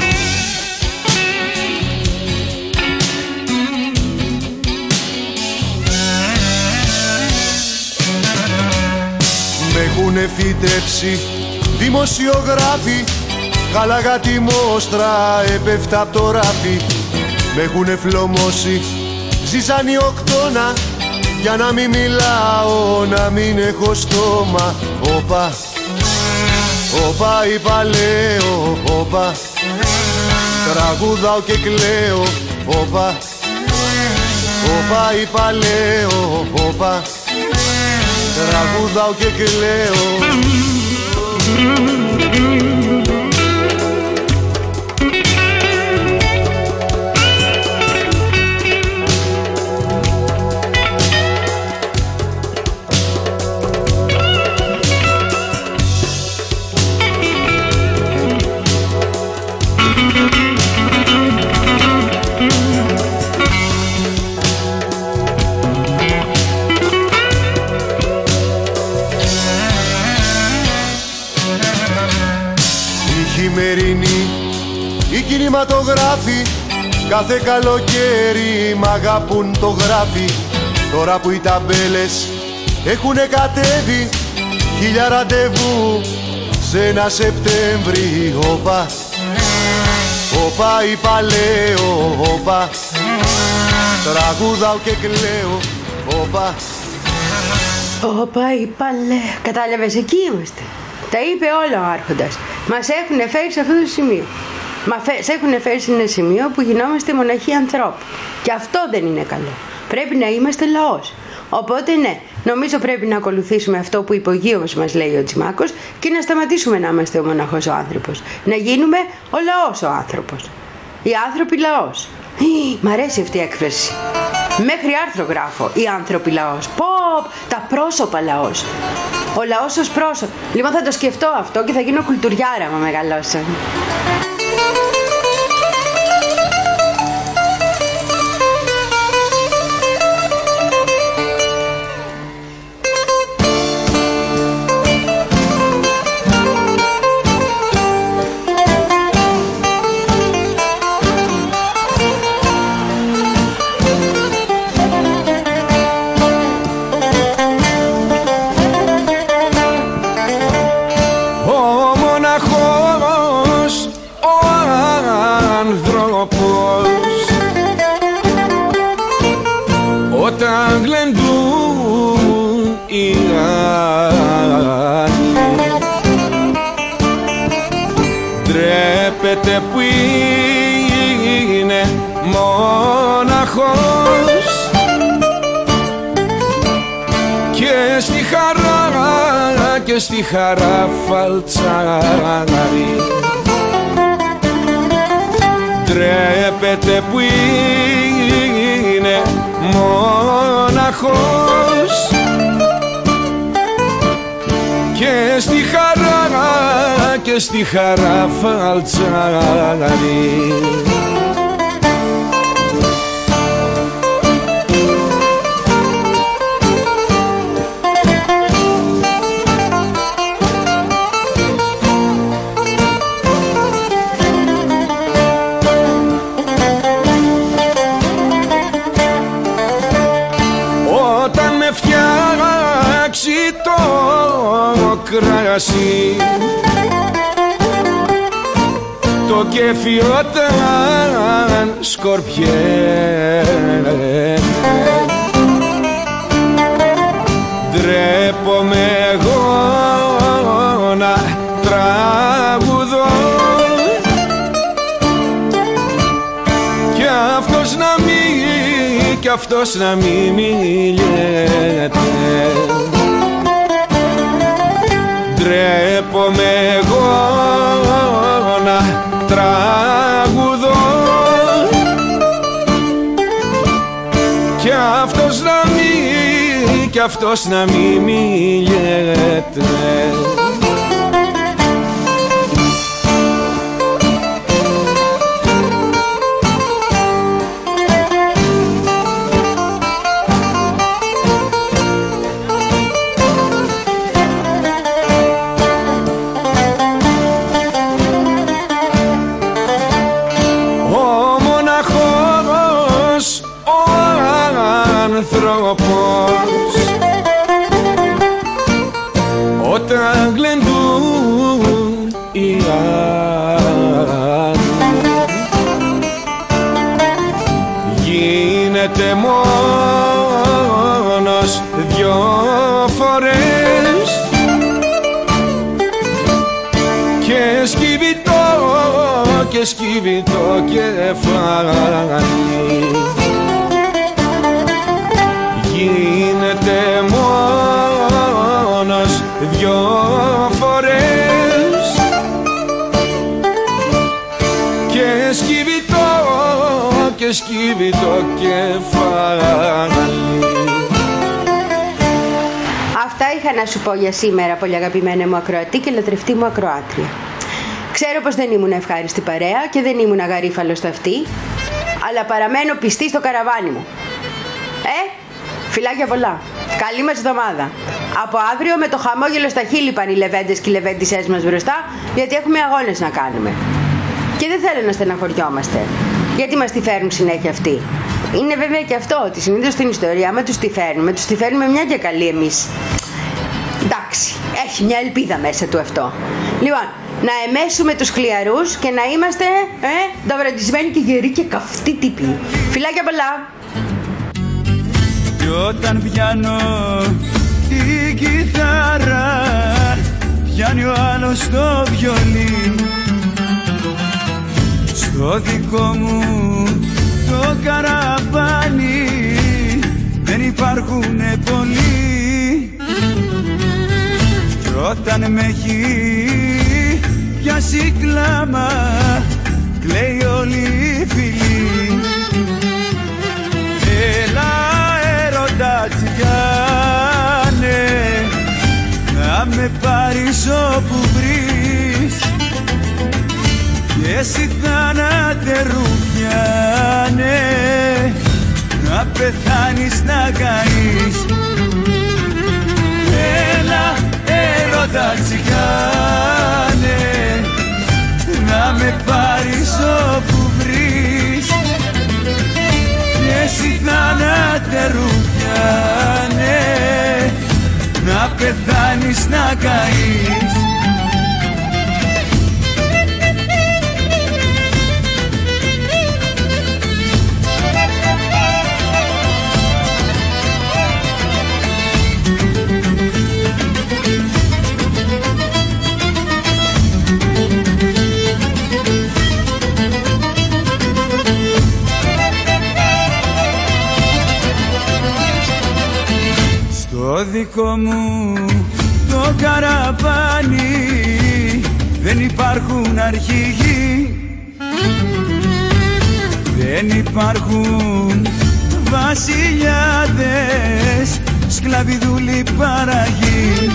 Μ' έχουνε φύτεψει δημοσιογράφοι, χάλαγα τη μόστρα, έπεφτα απ' το ράφι. Μ' έχουνε φλωμώσει ζυζάνι οκτώνα, για να μην μιλάω, να μην έχω στόμα. Όπα, Όπα είπα λέω, όπα, τραγουδάω και κλαίω, όπα, όπα είπα λέω, όπα, τραγουδάω και κλαίω. Οι κινηματογράφοι κάθε καλοκαίρι μ' αγαπούν το γράφει. Τώρα που οι ταμπέλες έχουνε κατέβει, χίλια ραντεβού σε ένα Σεπτέμβρη. Όπα, όπα είπα λέω, όπα, τραγουδάω και κλαίω, όπα. Όπα είπα λέω. Κατάλαβες, εκεί είμαστε. Τα είπε όλα ο Άρχοντας. Μας έχουν φέρει σε αυτό το σημείο. Μας έχουν φέρει σε ένα σημείο που γινόμαστε μοναχοί ανθρώπου. Και αυτό δεν είναι καλό. Πρέπει να είμαστε λαός. Οπότε ναι, νομίζω πρέπει να ακολουθήσουμε αυτό που υπογείως μας λέει ο Τσιμάκος και να σταματήσουμε να είμαστε ο μοναχός ο άνθρωπος. Να γίνουμε ο λαός ο άνθρωπος. Οι άνθρωποι λαός. Μ' αρέσει αυτή η έκφραση. Μέχρι άρθρο γράφω. Οι άνθρωποι λαός. Πω, τα πρόσωπα λαός. Ο λαός ως πρόσωπο. Λοιπόν, θα το σκεφτώ αυτό και θα γίνω κουλτουριάρα μα μεγαλώσω. Όταν γλεντούν οι άλλοι, ντρέπεται που είναι μοναχός και στη χαρά και στη χαρά φαλτσάρει. Ντρέπεται που είναι μοναχός και στη χαρά και στη χαρά φαλτσάρει. Το κράσι, το κέφι όταν σκορπιέται, ντρέπομαι εγώ να τραγουδώ κι αυτός να μην, κι αυτός να μην μιλιέται. Ντρέπομαι εγώ να τραγουδώ κι αυτός να μην, κι αυτός να μην μιλιέται. Όταν γλεντούν οι άλλοι, γίνεται μόνος δυο φορές σκύβει το κεφάλι. Γίνεται μόνος δυο φορές και σκύβει το, και σκύβει το κεφάλι. Αυτά είχα να σου πω για σήμερα, πολύ αγαπημένα μου ακροατή και λατρευτή μου ακροάτρια. Ξέρω πως δεν ήμουν ευχάριστη παρέα και δεν ήμουν αγαρίφαλο στο αυτή, αλλά παραμένω πιστή στο καραβάνι μου. Ε, φιλάκια πολλά. Καλή μας εβδομάδα. Από αύριο με το χαμόγελο στα χείλη πάνε οι λεβέντες και οι λεβέντισές μας μπροστά, γιατί έχουμε αγώνες να κάνουμε. Και δεν θέλω να στεναχωριόμαστε, γιατί μας τη φέρνουν συνέχεια αυτοί. Είναι βέβαια και αυτό, ότι συνήθως στην ιστορία, άμα τους τη φέρνουμε, τους τη φέρνουμε μια και καλή εμείς. Εντάξει, έχει μια ελπίδα μέσα του αυτό. Λοιπόν, να εμέσουμε τους χλιαρούς και να είμαστε ε, ταυραντισμένοι και γεροί και καυτοί τύποι. Φιλάκια πολλά! Κι όταν πιάνω την κιθάρα, πιάνει ο άλλος το βιολί. Στο δικό μου το καραβάνι δεν υπάρχουνε πολλοί. Κι όταν με έχει πιάσει κλάμα, κλαίει όλη η φυλή. Έλα έρωτα τσιγάνε, να με πάρεις όπου βρεις, και εσύ θάνατε ρουφιάνε, να πεθάνεις να καείς. Έλα έρωτα τσιγάνε, να με πάρεις όπου βρεις, και εσύ θάνατε ρουφιάνε, να πεθάνεις να καείς. Το δικό μου το καραβάνι δεν υπάρχουν αρχηγοί, δεν υπάρχουν βασιλιάδες, σκλαβιδούλοι παραγοί.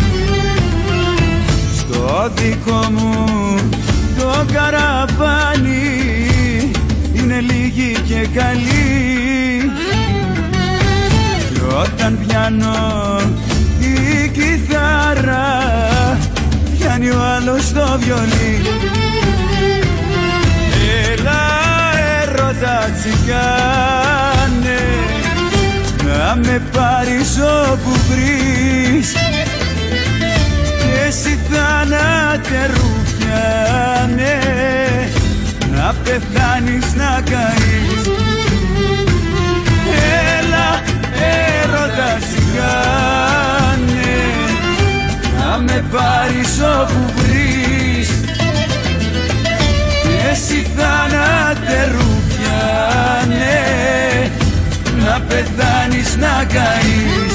Στο δικό μου το καραβάνι είναι λίγοι και καλοί. Όταν πιάνω την κιθάρα, πιάνει ο άλλος το βιολί. Έλα έρωτα τσιγάνε, να με πάρεις όπου βρεις, και εσύ θάνατε ρουφιάνε, να πεθάνεις να καείς. Έλα έρωτα τσιγάνε, να με πάρεις όπου βρεις, και εσύ θάνατε ρουφιάνε, να πεθάνεις να καείς.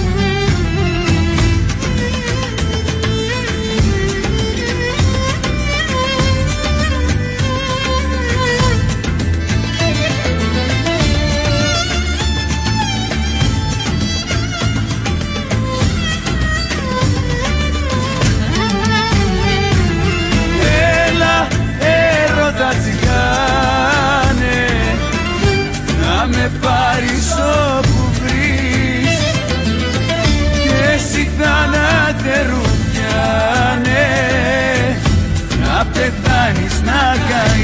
Τα τσιγάνε, να με πάρεις όπου βρεις, και εσύ θάνατε ρουφιάνε, να πεθάνεις να καείς.